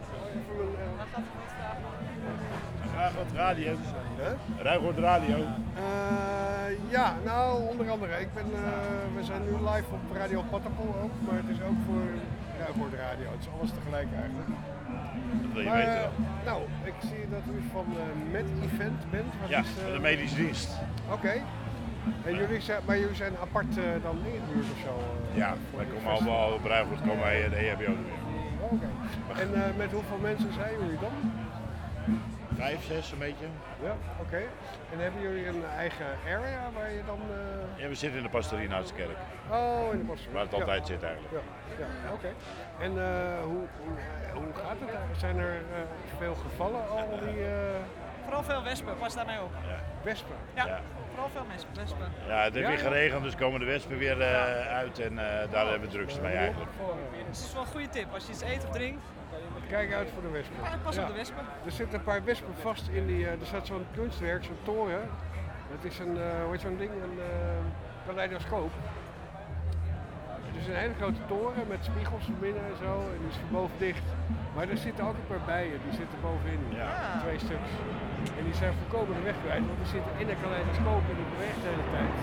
Graag wat radio. Ruigoord radio. Ja, nou onder andere. We zijn nu live op Radio Patapol ook, maar het is ook voor Ruigoord Radio. Het is alles tegelijk eigenlijk. Dat wil je Maar, weten. nou, ik zie dat u van Met Event bent. Wat Ja, is, van de medische dienst. Oké. En jullie zijn apart dan in de buurt of zo? Ja, wij komen allemaal op Ruigoord, komen wij de EHBO weer. Oké. En met hoeveel mensen zijn jullie dan? 5, 6 een beetje. Ja, oké. En hebben jullie een eigen area waar je dan... Ja, we zitten in de pastorie naast de kerk. Oh, in de pastorie. Waar het altijd zit eigenlijk. Ja, oké. En hoe gaat het daar? Zijn er veel gevallen al die... Vooral veel wespen, pas daarmee op. Ja. Wespen? Ja, vooral veel wespen. Ja, het heeft weer geregend, dus komen de wespen weer uit en daar hebben we het drukste mee eigenlijk. Dus het is wel een goede tip. Als je iets eet of drinkt, Kijk uit voor de wespen. Ja, pas op de wespen. Er zitten een paar wespen vast in die... er staat zo'n kunstwerk, zo'n toren. Het is een, hoe heet zo'n ding? Een kaleidoscoop. Het is een hele grote toren met spiegels van binnen en zo. En die is van boven dicht. Maar er zitten ook een paar bijen, die zitten bovenin. Ja. 2 stuks. En die zijn volkomen de weg kwijt, want die zitten in een kaleidoscoop en die beweegt de hele tijd.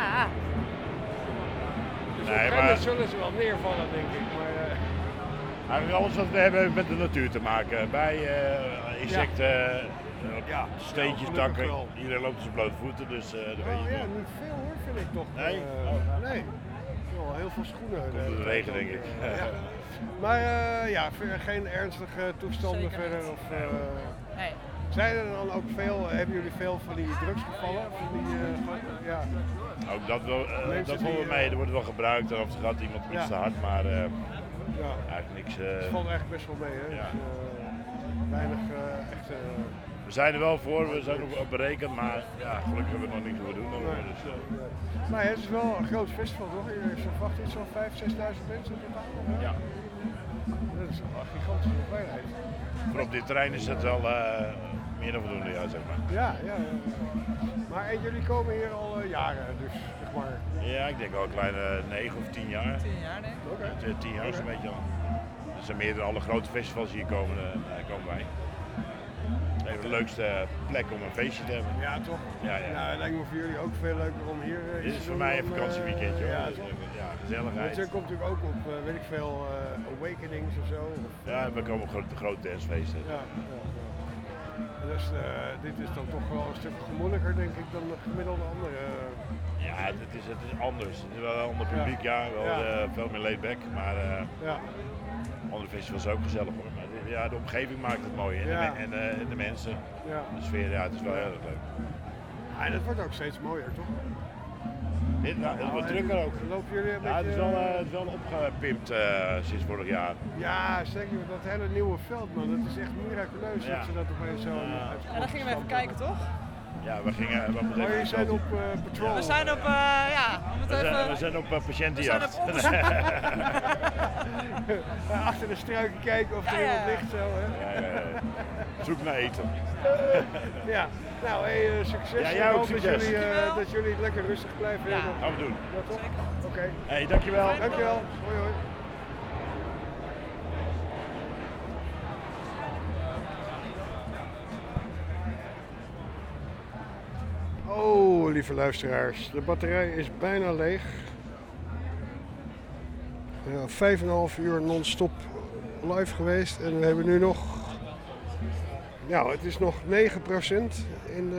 Dus op een gegeven moment zullen ze wel neervallen, denk ik. Maar, eigenlijk alles wat we hebben heeft met de natuur te maken. Bijen, insecten, steentjes, takken. Iedereen loopt op zijn blote voeten, dus dat weet je ja, niet veel hoor, vind ik toch. Nee? Nee. Wel heel veel schoenen. Komt door de regen, denk ik. Ja. Maar geen ernstige toestanden verder? Of, nee. Zijn er dan ook hebben jullie veel van die drugsgevallen? Van die, ja. Ook dat volgen we mee, er wordt wel gebruikt en of het gaat iemand iets te hard, maar eigenlijk niks. Het valt eigenlijk best wel mee, hè? Ja. Dus, weinig echt... We zijn er wel voor, we zijn op berekend, maar ja, gelukkig hebben we nog niks te doen. Dus, maar het is wel een groot festival, toch? Je verwacht iets van 5.000, 6.000 mensen in totaal? Ja. Dat is een gigantische hoeveelheid. Voor op dit terrein is het wel meer dan voldoende, ja, zeg maar. Ja. Maar en jullie komen hier al jaren, dus zeg maar. Ja, ik denk al een kleine 9 of 10 jaar. 10 jaar, denk ik. Oké. 10 jaar is een beetje al. Er zijn meer dan alle grote festivals hier komen wij. Even de leukste plek om een feestje te hebben. Ja, toch? Ja. Nou, het lijkt me voor jullie ook veel leuker om hier Dit is voor mij een vakantieweekendje hoor. Ja, Ja, gezelligheid. je komt natuurlijk ook op, weet ik veel, Awakenings of zo. Ja, we komen op grote dancefeesten. Ja. Dus dit is dan toch wel een stuk gemoeilijker, denk ik, dan de gemiddelde andere. Ja, het is anders. Het is wel een ander publiek, veel meer laid back, maar andere festivals ook gezellig hoor. Maar de omgeving maakt het mooi en de mensen, de sfeer, het is wel heel erg leuk. Ja, en het wordt ook steeds mooier, toch? Het wordt drukker ook. Lopen jullie een beetje... Het is wel opgepimpt sinds vorig jaar. Ja, zeker. Dat hele nieuwe veld, man. Dat is echt miraculeus dat ze dat opeens zo uitkomen. Ja, daar gingen we even kijken, toch? Ja, we moeten jullie zijn op patrol. We zijn op, we zijn op patiëntenjacht. Achter de struiken kijken of er iemand ligt zo, hè? Ja. Zoek naar eten. Ja, nou succes. Ja, Ik hoop succes. dat jullie het lekker rustig blijven hebben. Gaan we doen. Ja, toch? Oké. Hey, dankjewel. Dankjewel. Hoi hoi. Oh, lieve luisteraars, de batterij is bijna leeg. 5,5 uur non-stop live geweest en we hebben nu nog, het is nog 9% in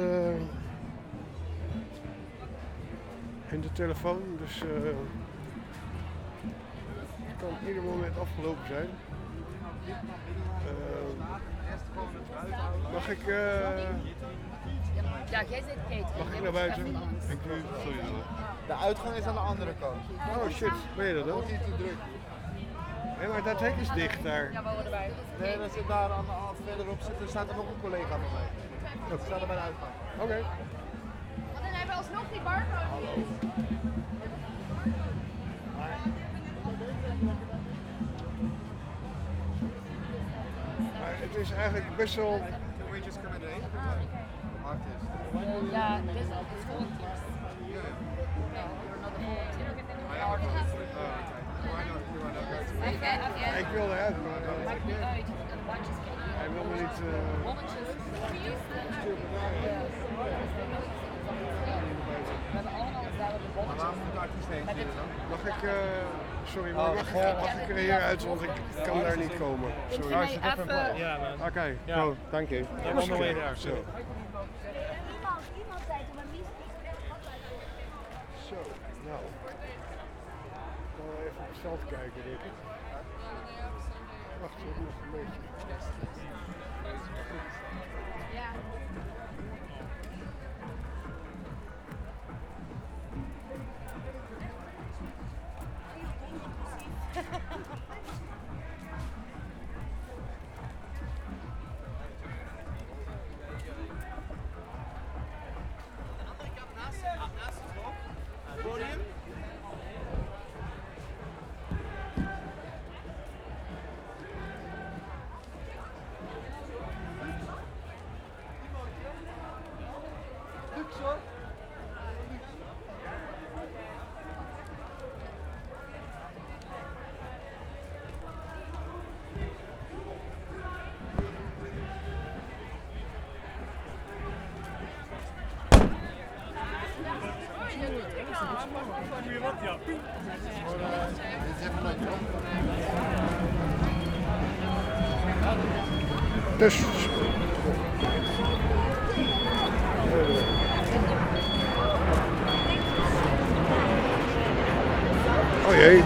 de telefoon, dus het kan ieder moment afgelopen zijn. Mag ik... Ja, jij zit Kate. Mag ik naar buiten? Sorry. De uitgang is aan de andere kant. Oh shit, ben je dat dan? Wordt niet te druk. Nee, maar dat hek is dicht daar. Ja, we horen erbij. Nee, dat zit daar verderop zitten. Er staat er nog een collega van mij. Dat staat er bij de uitgang. Oké. Want dan hebben we alsnog die barcode niet. Maar het is eigenlijk best wel... Ja, this is volunteers. You're not a volunteer. Ik wil eruit, maar... Maakt niet uit. Een bandjes krijgen. Hij wil me niet... Bonnetjes. We hebben allemaal dezelfde bonnetjes. Mag ik... Sorry, maar mag ik er hier uit, want ik kan daar niet komen. Sorry. Oké, go, dank je. Zo. Zo, nou. Dan gaan we even op het veld kijken, denk ik. Wacht, ik nog een beetje. Dus. Oh jee.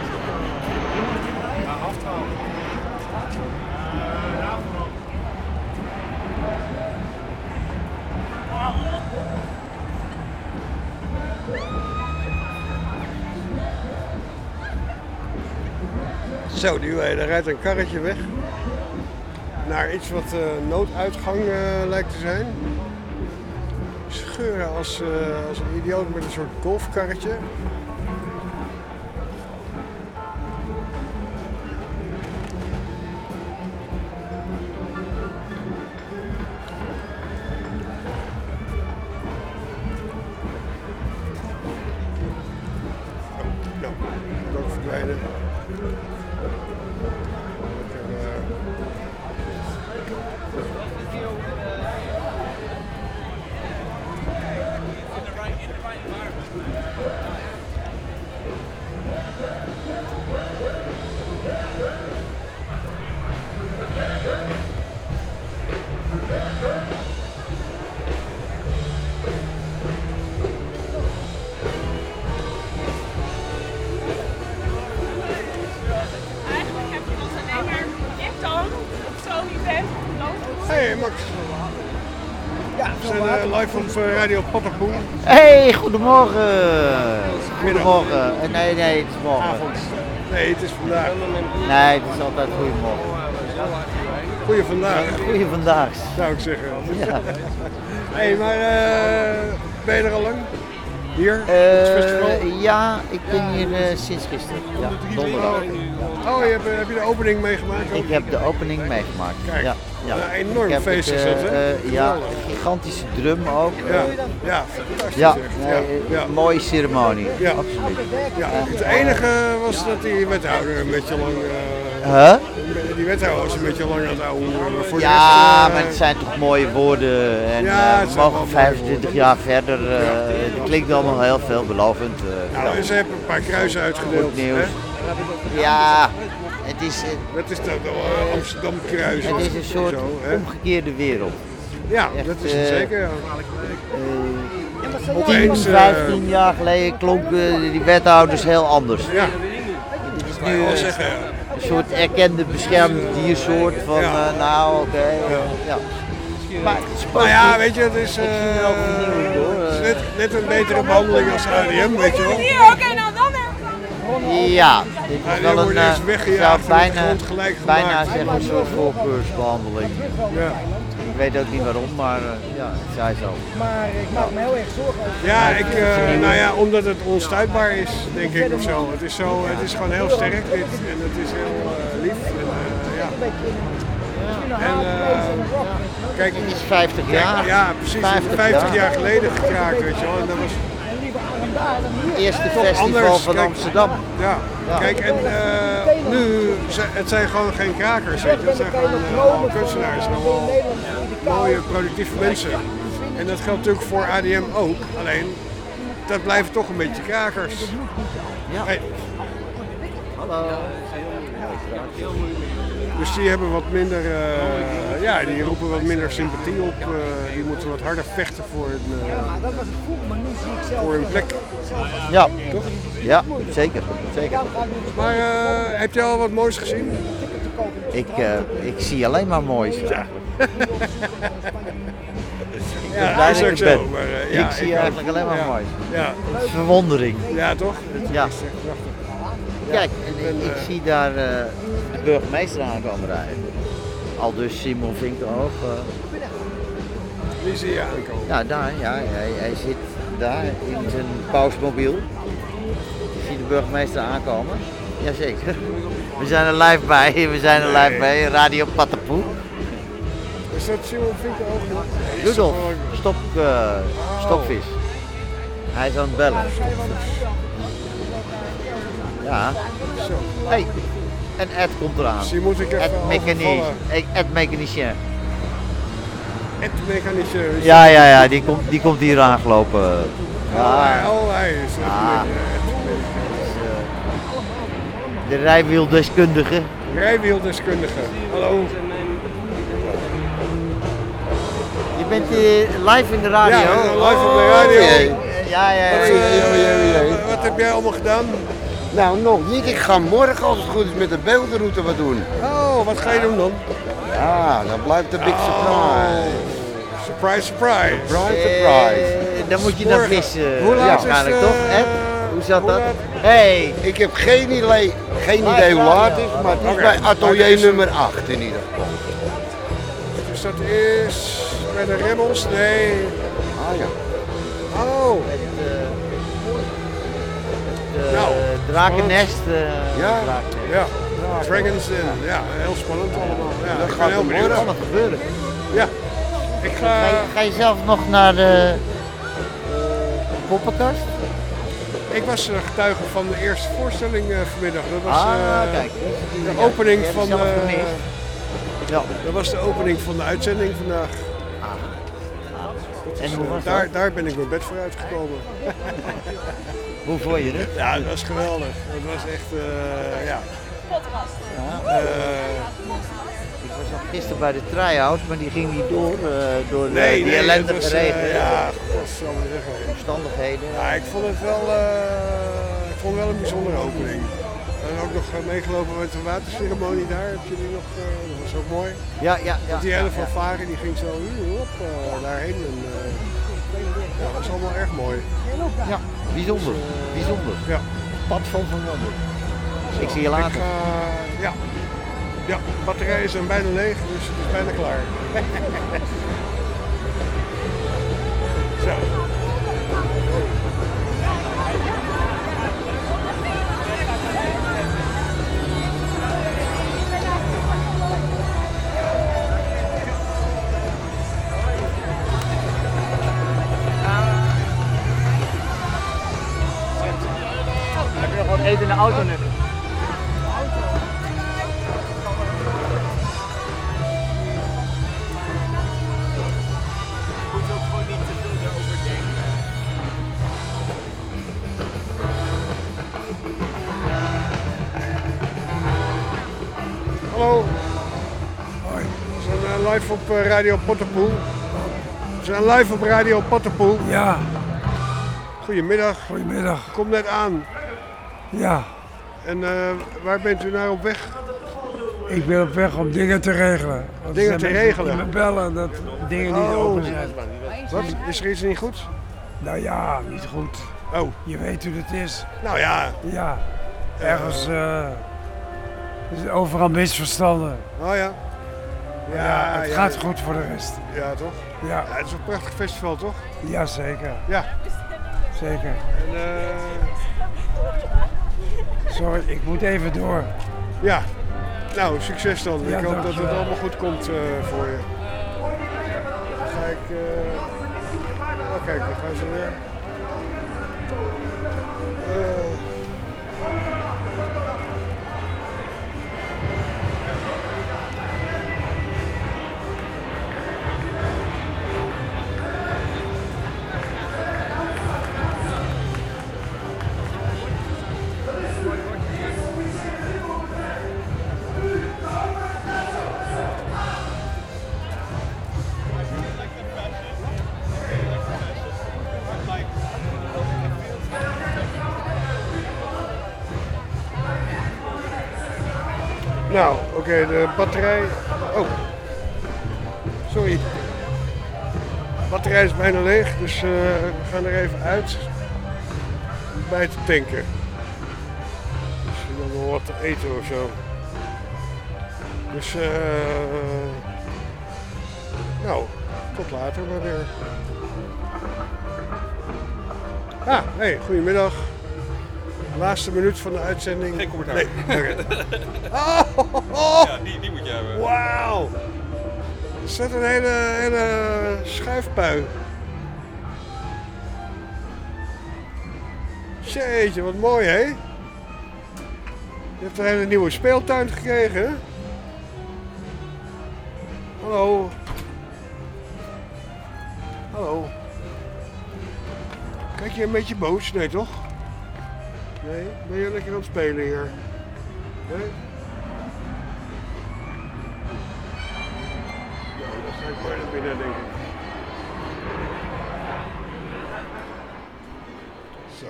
Zo, daar rijdt een karretje weg naar iets wat nooduitgang lijkt te zijn. Scheuren als een idioot met een soort golfkarretje. Nou, dat ook verdwijnen. Hey Max. We zijn live op Radio Pattenpoel. Hey, goedemorgen. Goedemorgen. Nee, het is morgen. Avond. Nee, het is vandaag. Nee, het is altijd goedemorgen. Goeie vandaag. Goeie vandaag. Zou ik zeggen. Ja. Hey, maar ben je er al lang? Hier? Op het festival? Ja, ik ben hier sinds gisteren. Ja, donderdag. Oh, heb je de opening meegemaakt? Ik heb de opening meegemaakt. Kijk, ja. een enorm feest is dat, hè? Ja, gigantische drum ook. Ja, fantastisch. Ja, Ja. mooie ceremonie. Ja. Absoluut. Ja. Het enige was dat die wethouder een beetje lang... Die wethouder was een beetje lang aan het ouwen. Voor ja, maar het zijn toch mooie woorden. En Ja, we mogen 25 jaar verder. Het klinkt allemaal heel veelbelovend. Nou, ze hebben een paar kruisen uitgedeeld. Goed nieuws. Hè? Ja, het is... Dat is dat Amsterdam kruis. Het is een soort omgekeerde wereld. Ja, echt, dat is het zeker. Ja. 10, 15 jaar geleden klonken die wethouders heel anders. Ja. Het is nu een soort erkende beschermd diersoort van nou oké. Ja. Maar ja, weet je, het is net een betere behandeling als ADM, weet je wel. Hier, oké, nou dan ja, dit is wel een, weggejaagd, bijna zeggen een soort voorkeursbehandeling. Ja. Ik weet ook niet waarom, maar ja, het zij zo. Maar ik maak me heel erg zorgen. Ja, omdat het onstuitbaar is, denk ik, of zo. Het is gewoon heel sterk dit en het is heel lief. Kijk, het is 50 jaar. Ja, precies. 50 jaar geleden gekraakt, weet je wel. En dat was het eerste festival van Amsterdam. Ja. Kijk, en nu, het zijn gewoon geen krakers, weet je. Het zijn gewoon kunstenaars, allemaal mooie, productieve mensen. En dat geldt natuurlijk voor ADM ook, alleen dat blijven toch een beetje krakers. Ja. Hey. Hallo. Dus die hebben wat minder, die roepen wat minder sympathie op. Die moeten wat harder vechten voor hun plek. Ja, toch? Ja, zeker. Maar heb je al wat moois gezien? Ik zie alleen maar moois. Ja. Ja, dat is ook ik zo. ben. Maar, ik zie eigenlijk alleen maar moois. Ja. Verwondering. Ja, toch? Ja. Dat is echt prachtig. Kijk, ik zie daar de burgemeester aankomen rijden. Al dus Simon Vinkenhoog. Wie zie je aankomen? Ja, daar. Ja, hij zit daar in zijn pausmobiel. Ik zie de burgemeester aankomen. Jazeker. We zijn er live bij. Radio Pattenpoel. Is dat Simon Vinkenhoog? Rudolf, stokvis. Hij is aan het bellen. Ja. Hey, en Ed komt eraan. Dus die moet ik even Ed mechanicien. Ed mechanicien. Ja, die komt hier aangelopen. Hij is de rijwieldeskundige. Rijwieldeskundige. Hallo. Je bent live in de radio. Ja, live op de radio. Ja. Wat heb jij allemaal gedaan? Nou, nog niet. Ik ga morgen, als het goed is, met de beeldenroute wat doen. Oh, wat ga je doen dan? Ja, dan blijft de big surprise. Surprise. Surprise. Dan moet je naar vissen. Hoe laat waarschijnlijk is toch, Ed? Hoe zat dat? Hey. Ik heb geen idee hoe laat het is, maar het is bij atelier nummer 8 in ieder geval. Dus dat is bij de Rebels? Nee. Ah ja. Oh. Drakennest. Ja. Dragons Den. Ja, heel spannend allemaal. Ja, dat gaat morgen allemaal gebeuren. Ja. Ik Ga je zelf nog naar de poppenkast? Ik was getuige van de eerste voorstelling vanmiddag. Dat was kijk. de opening van ja. Dat was de opening van de uitzending vandaag. En hoe was daar ben ik mijn bed voor uitgekomen. Hoe vond je het? Ja, het was geweldig. Het was echt, Podcast. Ik was nog gisteren bij de try-out, maar die ging niet door die ellendige regen. Ja, omstandigheden. Ja, ik vond het wel een bijzondere opening. ook nog meegelopen met de waterceremonie daar. Heb je die nog, dat was ook mooi. Ja. Want die hele fanfare die ging zo daarheen. En, ja, dat is allemaal erg mooi. Ja, bijzonder. Bijzonder. Ja. Pad van Van Wandel. Ik zie je later. Ja, de batterijen zijn bijna leeg, dus het is bijna klaar. Zo. Heb je nog wat eten in de auto nu? Hallo. Hoi. We zijn live op Radio Potterpoel. We zijn live op Radio Potterpoel. Ja. Goedemiddag. Goedemiddag. Kom net aan. Ja. En waar bent u nou op weg? Ik ben op weg om dingen te regelen. Want Dingen te regelen? Me bellen dat dingen niet open zijn. Wat? Is er iets niet goed? Nou ja, niet goed. Oh. Je weet hoe het is. Nou ja. Ja. Ergens is overal misverstanden. Oh ja. Ja, het gaat goed voor de rest. Ja, toch? Ja. Het is een prachtig festival, toch? Ja, zeker. Ja. Zeker. En, sorry, ik moet even door. Ja. Nou, succes dan. Ja, ik hoop dat het dankjewel. allemaal goed komt voor je. Dan ga ik... Oh, kijk, daar gaan ze weer. Nou, oké, de batterij... Oh. Sorry. De batterij is bijna leeg, dus we gaan er even uit bij te tanken. Misschien dan nog wat te eten of zo. Dus, nou, tot later maar weer. Ah, hey, goedemiddag. Laatste minuut van de uitzending. Geen commentaar. Nee, oké. Ja, die moet je hebben. Wauw! Er staat een hele schuifpui. Jeetje, wat mooi hè? Je hebt een hele nieuwe speeltuin gekregen hè? Hallo. Hallo. Kijk je een beetje boos? Nee toch? Nee? Ben je lekker aan het spelen hier? Nee? Ja, dat ga ik maar naar binnen denk ik. Zo.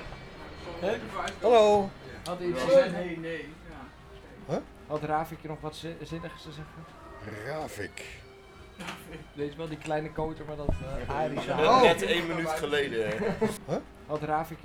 Hallo. Had iets gezegd? Nee. Huh? Had Rafik nog wat zinnigs te zeggen? Rafik. Weet je wel, die kleine koter, maar dat Arie Net 1 minuut geleden. Huh? Had Rafik